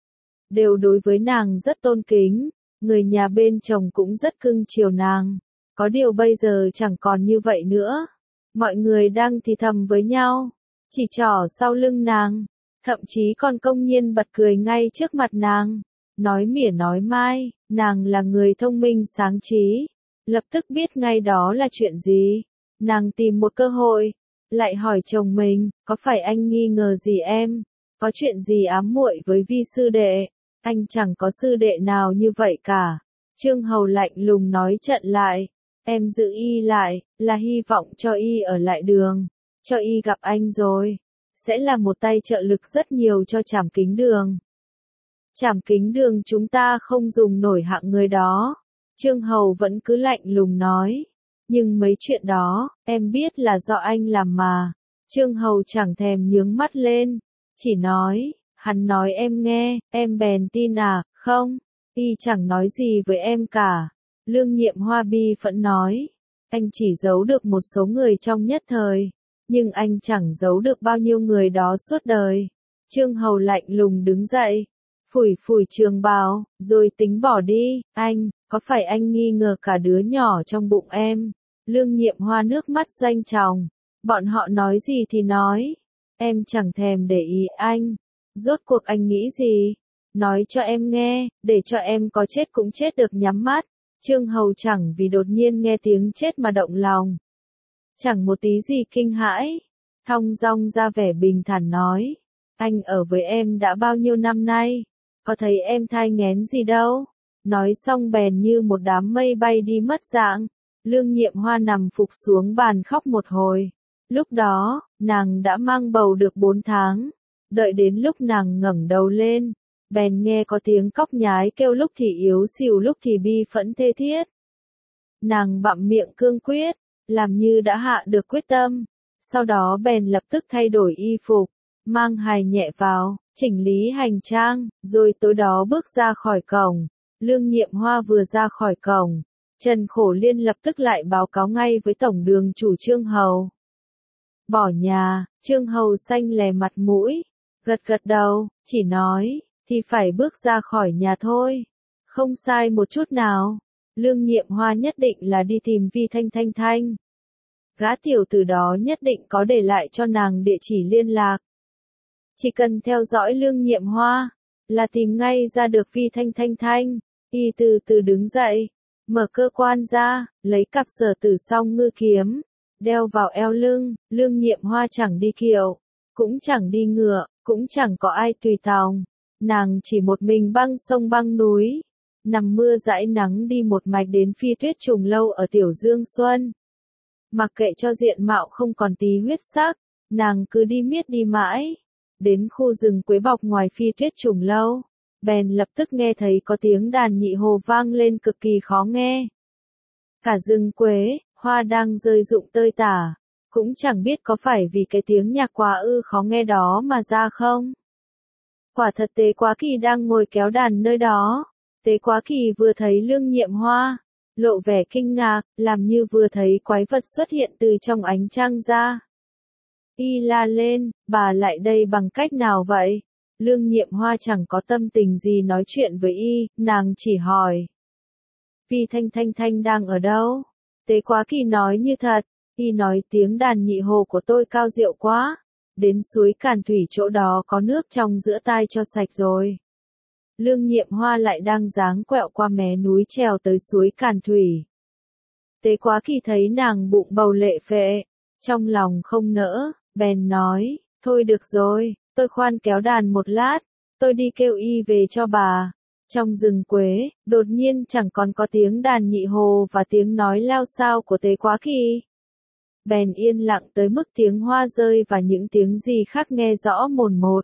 đều đối với nàng rất tôn kính, người nhà bên chồng cũng rất cưng chiều nàng. Có điều bây giờ chẳng còn như vậy nữa. Mọi người đang thì thầm với nhau, chỉ trỏ sau lưng nàng, thậm chí còn công nhiên bật cười ngay trước mặt nàng, nói mỉa nói mai, nàng là người thông minh sáng trí, lập tức biết ngay đó là chuyện gì. Nàng tìm một cơ hội, lại hỏi chồng mình, có phải anh nghi ngờ gì em, có chuyện gì ám muội với Vi sư đệ, anh chẳng có sư đệ nào như vậy cả. Trương Hầu lạnh lùng nói trận lại. Em giữ y lại, là hy vọng cho y ở lại đường, cho y gặp anh rồi, sẽ là một tay trợ lực rất nhiều cho Trảm Kính Đường. Trảm Kính Đường chúng ta không dùng nổi hạng người đó. Trương Hầu vẫn cứ lạnh lùng nói, nhưng mấy chuyện đó, em biết là do anh làm mà. Trương Hầu chẳng thèm nhướng mắt lên, chỉ nói, hắn nói em nghe, em bèn tin à, không, y chẳng nói gì với em cả. Lương Nhiệm Hoa bi phẫn nói, anh chỉ giấu được một số người trong nhất thời, nhưng anh chẳng giấu được bao nhiêu người đó suốt đời. Trương Hầu lạnh lùng đứng dậy, phủi phủi trường bào, rồi tính bỏ đi, anh, có phải anh nghi ngờ cả đứa nhỏ trong bụng em? Lương Nhiệm Hoa nước mắt doanh tròng, bọn họ nói gì thì nói, em chẳng thèm để ý anh, rốt cuộc anh nghĩ gì? Nói cho em nghe, để cho em có chết cũng chết được nhắm mắt. Trương Hầu chẳng vì đột nhiên nghe tiếng chết mà động lòng. Chẳng một tí gì kinh hãi. Thong dong ra vẻ bình thản nói. Anh ở với em đã bao nhiêu năm nay? Có thấy em thai nghén gì đâu? Nói xong bèn như một đám mây bay đi mất dạng. Lương Nhiệm Hoa nằm phục xuống bàn khóc một hồi. Lúc đó, nàng đã mang bầu được 4 tháng. Đợi đến lúc nàng ngẩng đầu lên, bèn nghe có tiếng cóc nhái kêu lúc thì yếu xìu lúc thì bi phẫn thê thiết. Nàng bặm miệng cương quyết, làm như đã hạ được quyết tâm, sau đó bèn lập tức thay đổi y phục, mang hài nhẹ vào, chỉnh lý hành trang, rồi tối đó bước ra khỏi cổng. Lương Nhiệm Hoa vừa ra khỏi cổng, Trần Khổ Liên lập tức lại báo cáo ngay với tổng đường chủ Trương Hầu. Bỏ nhà, Trương Hầu xanh lè mặt mũi, gật gật đầu, chỉ nói, thì phải bước ra khỏi nhà thôi. Không sai một chút nào. Lương Nhiệm Hoa nhất định là đi tìm Vi Thanh. Gã tiểu tử đó nhất định có để lại cho nàng địa chỉ liên lạc. Chỉ cần theo dõi Lương Nhiệm Hoa, là tìm ngay ra được Vi Thanh. Y từ từ đứng dậy, mở cơ quan ra, lấy cặp Sở Tử Song ngư kiếm, đeo vào eo lưng. Lương Nhiệm Hoa chẳng đi kiệu, cũng chẳng đi ngựa, cũng chẳng có ai tùy tòng. Nàng chỉ một mình băng sông băng núi, nằm mưa dãi nắng đi một mạch đến Phi Tuyết Trùng Lâu ở Tiểu Dương Xuân. Mặc kệ cho diện mạo không còn tí huyết sắc, nàng cứ đi miết đi mãi, đến khu rừng quế bọc ngoài Phi Tuyết Trùng Lâu, bèn lập tức nghe thấy có tiếng đàn nhị hồ vang lên cực kỳ khó nghe. Cả rừng quế, hoa đang rơi rụng tơi tả, cũng chẳng biết có phải vì cái tiếng nhạc quá khó nghe đó mà ra không. Quả thật Tế Quá Kỳ đang ngồi kéo đàn nơi đó. Tế Quá Kỳ vừa thấy Lương Nhiệm Hoa, lộ vẻ kinh ngạc, làm như vừa thấy quái vật xuất hiện từ trong ánh trăng ra. Y la lên, bà lại đây bằng cách nào vậy? Lương Nhiệm Hoa chẳng có tâm tình gì nói chuyện với y, nàng chỉ hỏi. Vi Thanh đang ở đâu? Tế Quá Kỳ nói như thật, y nói tiếng đàn nhị hồ của tôi cao diệu quá. Đến suối Càn Thủy chỗ đó có nước trong giữa tai cho sạch rồi. Lương Nhiệm Hoa lại đang dáng quẹo qua mé núi trèo tới suối Càn Thủy. Tế Quá Kỳ thấy nàng bụng bầu lệ phệ, trong lòng không nỡ, bèn nói, thôi được rồi, tôi khoan kéo đàn một lát, tôi đi kêu y về cho bà. Trong rừng quế, đột nhiên chẳng còn có tiếng đàn nhị hồ và tiếng nói lao xao của Tế Quá Kỳ. Bèn yên lặng tới mức tiếng hoa rơi và những tiếng gì khác nghe rõ mồn một.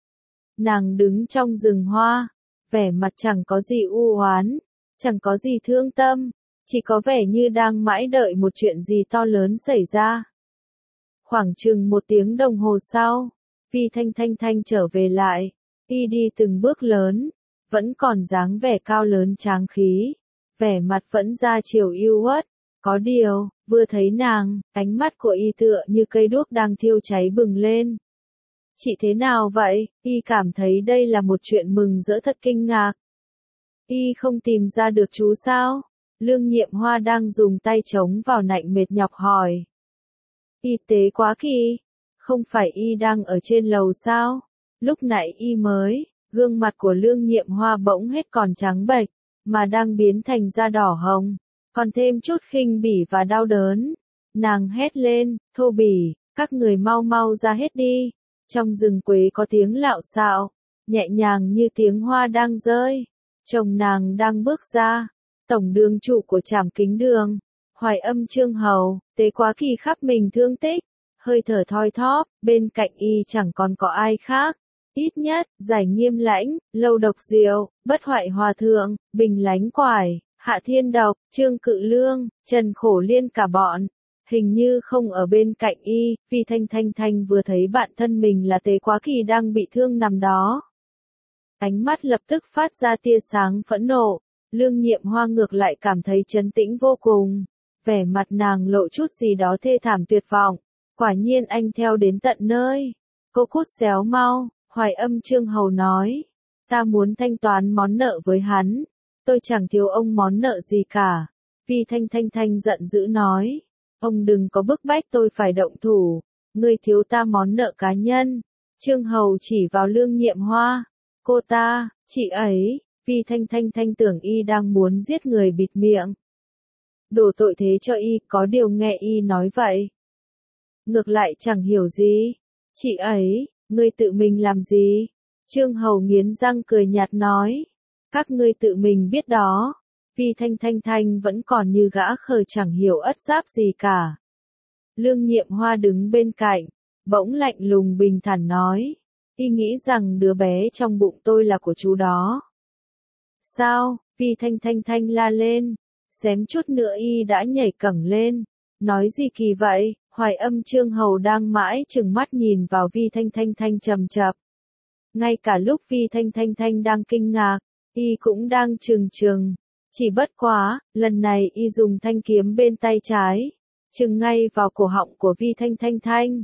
Nàng đứng trong rừng hoa, vẻ mặt chẳng có gì u oán, chẳng có gì thương tâm, chỉ có vẻ như đang mãi đợi một chuyện gì to lớn xảy ra. Khoảng chừng 1 tiếng đồng hồ sau, Vi Thanh trở về lại, y đi từng bước lớn, vẫn còn dáng vẻ cao lớn tráng khí, vẻ mặt vẫn ra chiều yêu uất. Có điều, vừa thấy nàng, ánh mắt của y tựa như cây đuốc đang thiêu cháy bừng lên. Chị thế nào vậy? Y cảm thấy đây là một chuyện mừng rỡ thật kinh ngạc. Y không tìm ra được chú sao? Lương Nhiệm Hoa đang dùng tay chống vào nạnh mệt nhọc hỏi. Y Tế Quá Kỳ, không phải y đang ở trên lầu sao? Lúc nãy y mới, gương mặt của Lương Nhiệm Hoa bỗng hết còn trắng bệch, mà đang biến thành da đỏ hồng, còn thêm chút khinh bỉ và đau đớn. Nàng hét lên, thô bỉ, các người mau mau ra hết đi. Trong rừng quế có tiếng lạo xạo, nhẹ nhàng như tiếng hoa đang rơi. Chồng nàng đang bước ra, tổng đường chủ của Trảm Kính Đường, Hoài Âm Chương Hầu. Tế Quá Kỳ khắp mình thương tích, hơi thở thoi thóp, bên cạnh y chẳng còn có ai khác. Ít nhất, Giải Nghiêm Lãnh, Lâu Độc Diệu, Bất Hoại Hòa Thượng, Bình Lánh Quải, Hạ Thiên Độc, Trương Cự Lương, Trần Khổ Liên cả bọn. Hình như không ở bên cạnh y, vì Thanh vừa thấy bạn thân mình là Tế Quá Kỳ đang bị thương nằm đó. Ánh mắt lập tức phát ra tia sáng phẫn nộ, Lương Nhiệm Hoa ngược lại cảm thấy trấn tĩnh vô cùng. Vẻ mặt nàng lộ chút gì đó thê thảm tuyệt vọng, quả nhiên anh theo đến tận nơi. Cô cút xéo mau, Hoài Âm Chương Hầu nói. Ta muốn thanh toán món nợ với hắn, tôi chẳng thiếu ông món nợ gì cả. Vi Thanh giận dữ nói. Ông đừng có bức bách tôi phải động thủ, ngươi thiếu ta món nợ cá nhân. Chương Hầu chỉ vào Lương Nhiệm Hoa. Cô ta, chị ấy, Vi Thanh tưởng y đang muốn giết người bịt miệng. Đổ tội thế cho y, có điều nghe y nói vậy. Ngược lại chẳng hiểu gì. Chị ấy, ngươi tự mình làm gì? Chương Hầu nghiến răng cười nhạt nói. Các ngươi tự mình biết đó. Vi Thanh vẫn còn như gã khờ chẳng hiểu ất giáp gì cả. Lương Nhiệm Hoa đứng bên cạnh, bỗng lạnh lùng bình thản nói. Y nghĩ rằng đứa bé trong bụng tôi là của chú đó. Sao? Vi Thanh la lên. Xém chút nữa y đã nhảy cẳng lên. Nói gì kỳ vậy? Hoài Âm Chương Hầu đang mãi chừng mắt nhìn vào Vi Thanh trầm chập. Ngay cả lúc Vi Thanh đang kinh ngạc, y cũng đang chừng. Chỉ bất quá, lần này y dùng thanh kiếm bên tay trái, chừng ngay vào cổ họng của Vi Thanh.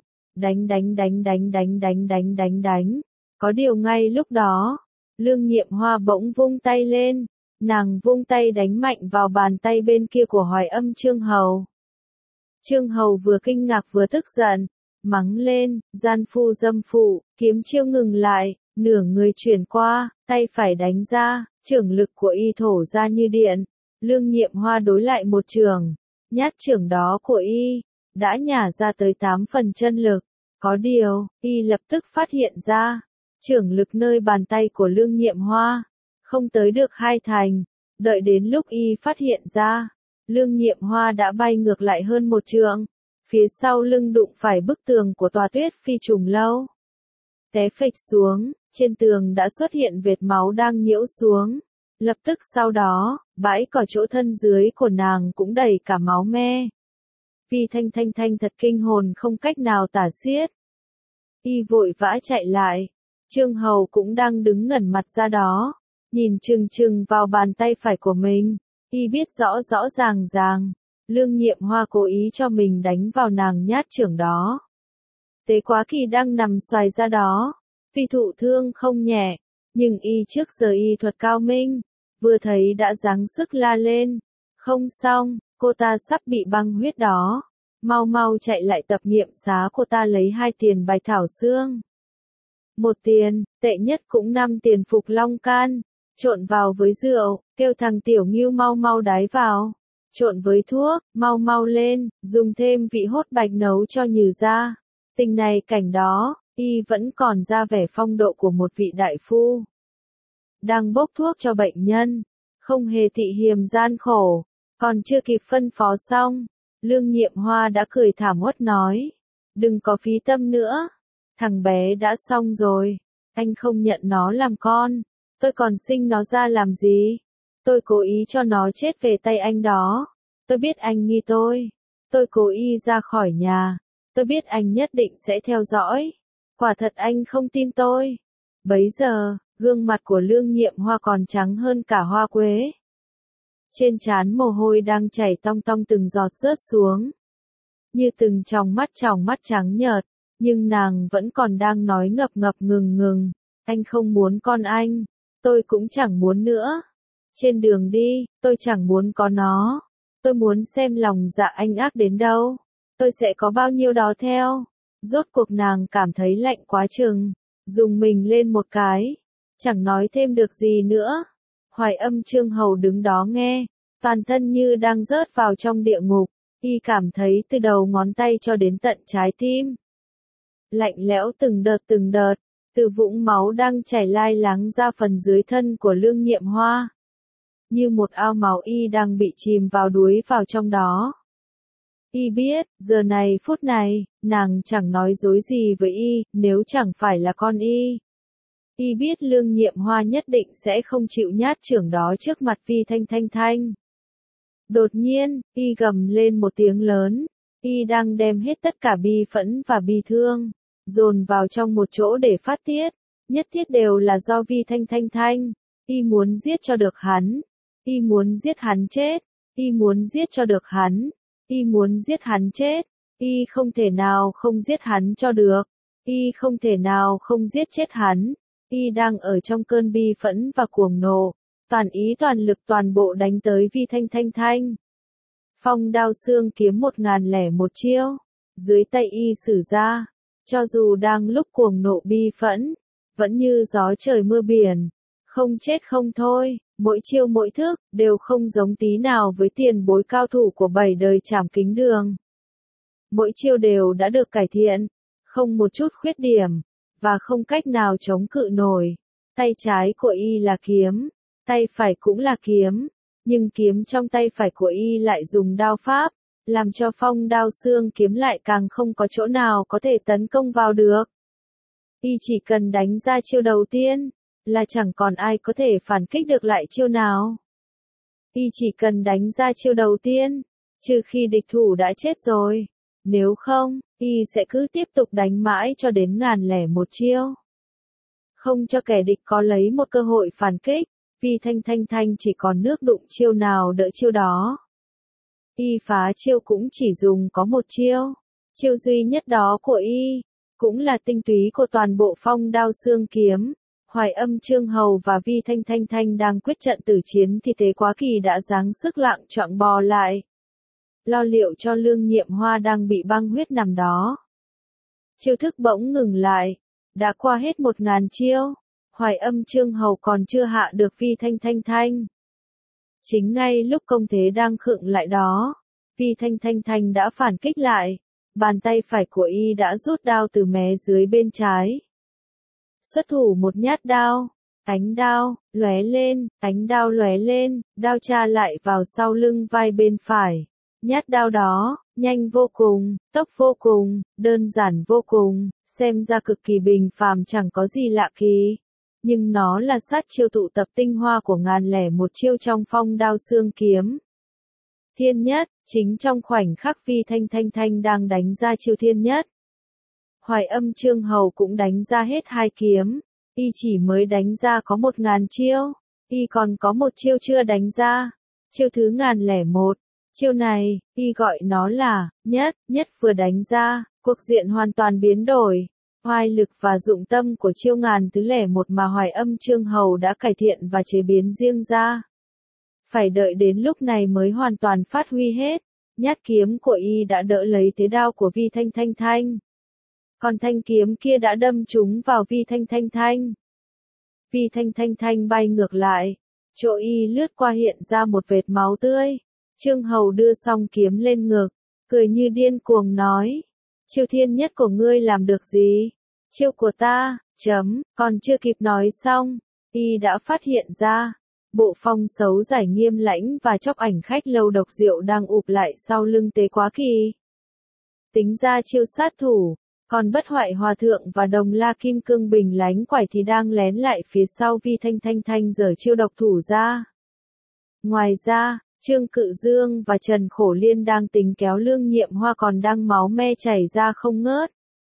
Đánh. Có điều ngay lúc đó, Lương Nhiệm Hoa bỗng vung tay lên, nàng vung tay đánh mạnh vào bàn tay bên kia của Hoài Âm Chương Hầu. Chương Hầu vừa kinh ngạc vừa tức giận, mắng lên, gian phu dâm phụ, kiếm chiêu ngừng lại, nửa người chuyển qua, tay phải đánh ra, chưởng lực của y thổ ra như điện. Lương Nhiệm Hoa đối lại một chưởng, nhát chưởng đó của y đã nhả ra tới 8 phần chân lực. Có điều, y lập tức phát hiện ra, chưởng lực nơi bàn tay của Lương Nhiệm Hoa không tới được 2 thành. Đợi đến lúc y phát hiện ra, Lương Nhiệm Hoa đã bay ngược lại hơn 1 trượng, phía sau lưng đụng phải bức tường của tòa Tuyết Phi Trùng Lâu. Té phịch xuống, trên tường đã xuất hiện vệt máu đang nhiễu xuống. Lập tức sau đó, bãi cỏ chỗ thân dưới của nàng cũng đầy cả máu me. Vi Thanh thật kinh hồn không cách nào tả xiết. Y vội vã chạy lại. Chương Hầu cũng đang đứng ngẩn mặt ra đó. nhìn chừng chừng vào bàn tay phải của mình, y biết rõ rõ ràng ràng, Lương Nhiệm Hoa cố ý cho mình đánh vào nàng nhát chưởng đó. Tế Quá Kỳ đang nằm xoài ra đó, vì thụ thương không nhẹ, nhưng y trước giờ y thuật cao minh, vừa thấy đã giáng sức la lên, không xong, cô ta sắp bị băng huyết đó, mau mau chạy lại tập niệm xá cô ta lấy 2 tiền bạch thảo xương. 1 tiền, tệ nhất cũng 5 tiền phục long can, trộn vào với rượu, kêu thằng Tiểu Ngưu mau mau đái vào, trộn với thuốc, mau mau lên, dùng thêm vị hốt bạch nấu cho nhừ ra. Tình này cảnh đó, y vẫn còn ra vẻ phong độ của một vị đại phu. Đang bốc thuốc cho bệnh nhân, không hề thị hiềm gian khổ, còn chưa kịp phân phó xong, Lương Nhiệm Hoa đã cười thảm uất nói, đừng có phí tâm nữa, thằng bé đã xong rồi, anh không nhận nó làm con, tôi còn sinh nó ra làm gì, tôi cố ý cho nó chết về tay anh đó, tôi biết anh nghi tôi cố ý ra khỏi nhà, tôi biết anh nhất định sẽ theo dõi, quả thật anh không tin tôi. Bấy giờ, gương mặt của Lương Nhiệm Hoa còn trắng hơn cả hoa quế. Trên trán mồ hôi đang chảy tong tong từng giọt rớt xuống. Như từng tròng mắt trắng nhợt, nhưng nàng vẫn còn đang nói ngập ngập ngừng ngừng. Anh không muốn con anh, tôi cũng chẳng muốn nữa. Trên đường đi, tôi chẳng muốn có nó. Tôi muốn xem lòng dạ anh ác đến đâu. Tôi sẽ có bao nhiêu đó theo. Rốt cuộc nàng cảm thấy lạnh quá chừng. Dùng mình lên một cái. Chẳng nói thêm được gì nữa. Hoài Âm Chương Hầu đứng đó nghe. Toàn thân như đang rớt vào trong địa ngục. Y cảm thấy từ đầu ngón tay cho đến tận trái tim. Lạnh lẽo từng đợt. Từ vũng máu đang chảy lai láng ra phần dưới thân của Lương Nhiệm Hoa. Như một ao máu y đang bị chìm vào đuối vào trong đó. Y biết, giờ này phút này, nàng chẳng nói dối gì với y, nếu chẳng phải là con y. Y biết Lương Nhiệm Hoa nhất định sẽ không chịu nhát chưởng đó trước mặt Vi Thanh. Đột nhiên, y gầm lên một tiếng lớn, y đang đem hết tất cả bi phẫn và bi thương, dồn vào trong một chỗ để phát tiết, nhất thiết đều là do Vi Thanh. Y muốn giết cho được hắn, y muốn giết hắn chết, y muốn giết cho được hắn, y muốn giết hắn chết, y không thể nào không giết hắn cho được, y không thể nào không giết chết hắn, y đang ở trong cơn bi phẫn và cuồng nộ, toàn ý toàn lực toàn bộ đánh tới Vi Thanh. Phong đao xương kiếm 1001 chiêu, dưới tay y sử ra, cho dù đang lúc cuồng nộ bi phẫn, vẫn như gió trời mưa biển, không chết không thôi, mỗi chiêu mỗi thức, đều không giống tí nào với tiền bối cao thủ của 7 đời Trảm Kính Đường. Mỗi chiêu đều đã được cải thiện, không một chút khuyết điểm, và không cách nào chống cự nổi. Tay trái của y là kiếm, tay phải cũng là kiếm, nhưng kiếm trong tay phải của y lại dùng đao pháp, làm cho phong đao xương kiếm lại càng không có chỗ nào có thể tấn công vào được. Y chỉ cần đánh ra chiêu đầu tiên, là chẳng còn ai có thể phản kích được lại chiêu nào. Y chỉ cần đánh ra chiêu đầu tiên, trừ khi địch thủ đã chết rồi. Nếu không, y sẽ cứ tiếp tục đánh mãi cho đến 1001 chiêu. Không cho kẻ địch có lấy một cơ hội phản kích, vì Thanh chỉ còn nước đụng chiêu nào đỡ chiêu đó. Y phá chiêu cũng chỉ dùng có một chiêu. Chiêu duy nhất đó của y, cũng là tinh túy của toàn bộ phong đao xương kiếm. Hoài Âm Chương Hầu và Vi Thanh đang quyết trận tử chiến thì Tế Quá Kỳ đã giáng sức lạng choạng bò lại. Lo liệu cho Lương Nhiệm Hoa đang bị băng huyết nằm đó. Chiêu thức bỗng ngừng lại. Đã qua hết 1000 chiêu. Hoài Âm Chương Hầu còn chưa hạ được Vi Thanh. Chính ngay lúc công thế đang khựng lại đó, Vi Thanh đã phản kích lại. Bàn tay phải của y đã rút đao từ mé dưới bên trái. Xuất thủ một nhát đao, ánh đao, lóe lên, đao tra lại vào sau lưng vai bên phải. Nhát đao đó, nhanh vô cùng, tốc vô cùng, đơn giản vô cùng, xem ra cực kỳ bình phàm chẳng có gì lạ kỳ. Nhưng nó là sát chiêu tụ tập tinh hoa của 1001 chiêu trong phong đao xương kiếm. Thiên nhất, chính trong khoảnh khắc Vi Thanh đang đánh ra chiêu thiên nhất. Hoài Âm Chương Hầu cũng đánh ra hết 2 kiếm, y chỉ mới đánh ra có 1000 chiêu, y còn có một chiêu chưa đánh ra. Chiêu thứ 1001. Chiêu này, y gọi nó là, nhất vừa đánh ra, cuộc diện hoàn toàn biến đổi. Oai lực và dụng tâm của chiêu 1001 mà Hoài Âm Chương Hầu đã cải thiện và chế biến riêng ra. Phải đợi đến lúc này mới hoàn toàn phát huy hết. Nhát kiếm của y đã đỡ lấy thế đao của Vi Thanh Thanh Thanh. Còn thanh kiếm kia đã đâm trúng vào Vi Thanh Thanh Thanh. Vi Thanh Thanh Thanh bay ngược lại. Chỗ y lướt qua hiện ra một vệt máu tươi. Chương Hầu đưa song kiếm lên ngực, cười như điên cuồng nói. Chiêu thiên nhất của ngươi làm được gì? Chiêu của ta, còn chưa kịp nói xong, y đã phát hiện ra. Bộ phong xấu giải Nghiêm Lãnh và Chóc Ảnh Khách Lâu Độc Diệu đang ụp lại sau lưng Tế Quá Kỳ. Tính ra chiêu sát thủ, còn Bất Hoại Hòa Thượng và Đồng La Kim Cương Bình Lánh Quải thì đang lén lại phía sau Vi Thanh Thanh Thanh giở chiêu độc thủ ra. Ngoài ra, Trương Cự Dương và Trần Khổ Liên đang tính kéo Lương Nhiệm Hoa còn đang máu me chảy ra không ngớt.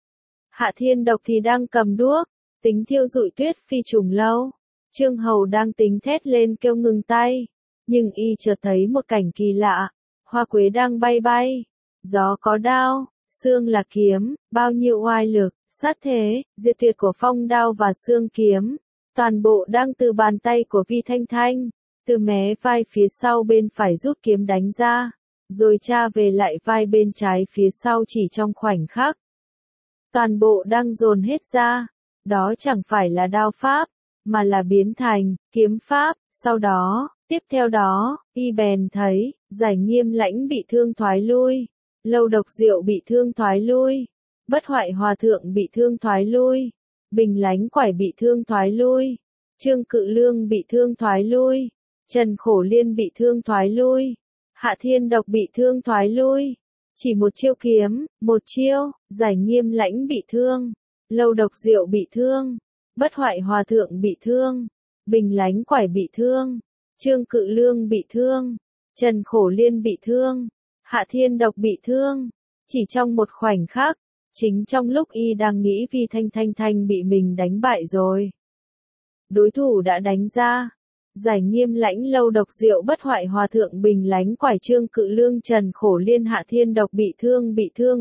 Hạ Thiên Độc thì đang cầm đuốc, tính thiêu rụi Tuyết Phi Trùng Lâu. Chương Hầu đang tính thét lên kêu ngừng tay, nhưng y chợt thấy một cảnh kỳ lạ, hoa quế đang bay bay, gió có đao, xương là kiếm, bao nhiêu oai lực, sát thế, diệt tuyệt của phong đao và xương kiếm, toàn bộ đang từ bàn tay của Vi Thanh Thanh, từ mé vai phía sau bên phải rút kiếm đánh ra, rồi tra về lại vai bên trái phía sau chỉ trong khoảnh khắc. Toàn bộ đang dồn hết ra, đó chẳng phải là đao pháp, mà là biến thành kiếm pháp. Sau đó, tiếp theo đó, y bèn thấy, Giải Nghiêm Lãnh bị thương thoái lui, Lâu Độc Diệu bị thương thoái lui, Bất Hoại Hòa Thượng bị thương thoái lui, Bình Lánh Quải bị thương thoái lui, Trương Cự Lương bị thương thoái lui, Trần Khổ Liên bị thương thoái lui, Hạ Thiên Độc bị thương thoái lui. Chỉ một chiêu kiếm, một chiêu, Giải Nghiêm Lãnh bị thương, Lâu Độc Diệu bị thương, Bất Hoại Hòa Thượng bị thương, Bình Lánh Quải bị thương, Trương Cự Lương bị thương, Trần Khổ Liên bị thương, Hạ Thiên Độc bị thương. Chỉ trong một khoảnh khắc, chính trong lúc y đang nghĩ Vi Thanh Thanh Thanh bị mình đánh bại rồi. Đối thủ đã đánh ra. Giải Nghiêm Lãnh, Lâu Độc Diệu, Bất Hoại Hòa Thượng, Bình Lánh Quải, Trương Cự Lương, Trần Khổ Liên, Hạ Thiên Độc bị thương.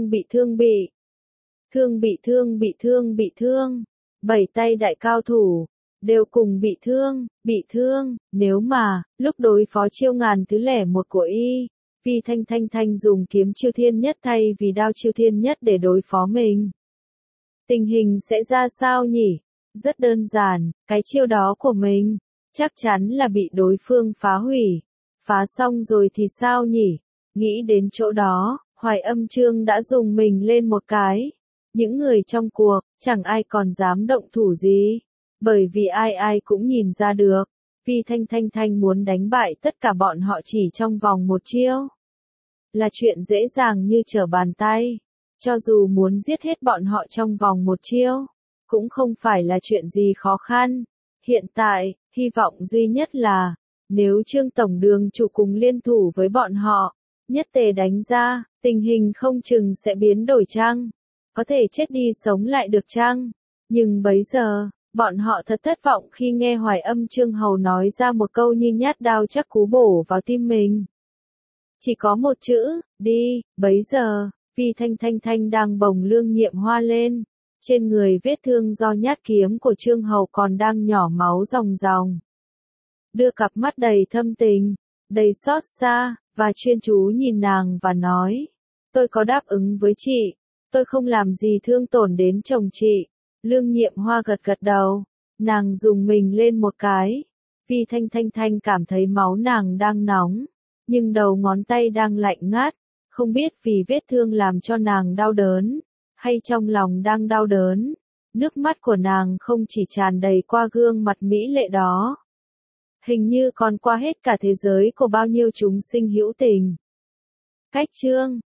7 tay đại cao thủ, đều cùng bị thương, nếu mà, lúc đối phó chiêu 1001 của y, Vi Thanh Thanh Thanh dùng kiếm chiêu thiên nhất thay vì đao chiêu thiên nhất để đối phó mình. Tình hình sẽ ra sao nhỉ? Rất đơn giản, cái chiêu đó của mình, chắc chắn là bị đối phương phá hủy. Phá xong rồi thì sao nhỉ? Nghĩ đến chỗ đó, Hoài Âm Chương đã dùng mình lên một cái. Những người trong cuộc, chẳng ai còn dám động thủ gì. Bởi vì ai cũng nhìn ra được, Vi Thanh Thanh Thanh muốn đánh bại tất cả bọn họ chỉ trong vòng một chiêu. Là chuyện dễ dàng như trở bàn tay. Cho dù muốn giết hết bọn họ trong vòng một chiêu, cũng không phải là chuyện gì khó khăn. Hiện tại, hy vọng duy nhất là, nếu Trương Tổng Đường chủ cùng liên thủ với bọn họ, nhất tề đánh ra, tình hình không chừng sẽ biến đổi chăng? Có thể chết đi sống lại được chăng? Nhưng bấy giờ, bọn họ thật thất vọng khi nghe Hoài Âm Chương Hầu nói ra một câu như nhát đao chắc cú bổ vào tim mình. Chỉ có một chữ, đi. Bấy giờ, Vi Thanh Thanh Thanh đang bồng Lương Nhiệm Hoa lên. Trên người vết thương do nhát kiếm của Chương Hầu còn đang nhỏ máu ròng ròng. Đưa cặp mắt đầy thâm tình, đầy xót xa, và chuyên chú nhìn nàng và nói. Tôi có đáp ứng với chị. Tôi không làm gì thương tổn đến chồng chị. Lương Nhiệm Hoa gật gật đầu. Nàng dùng mình lên một cái. Vi Thanh Thanh Thanh cảm thấy máu nàng đang nóng. Nhưng đầu ngón tay đang lạnh ngắt. Không biết vì vết thương làm cho nàng đau đớn. Hay trong lòng đang đau đớn. Nước mắt của nàng không chỉ tràn đầy qua gương mặt mỹ lệ đó. Hình như còn qua hết cả thế giới của bao nhiêu chúng sinh hữu tình. Cách chương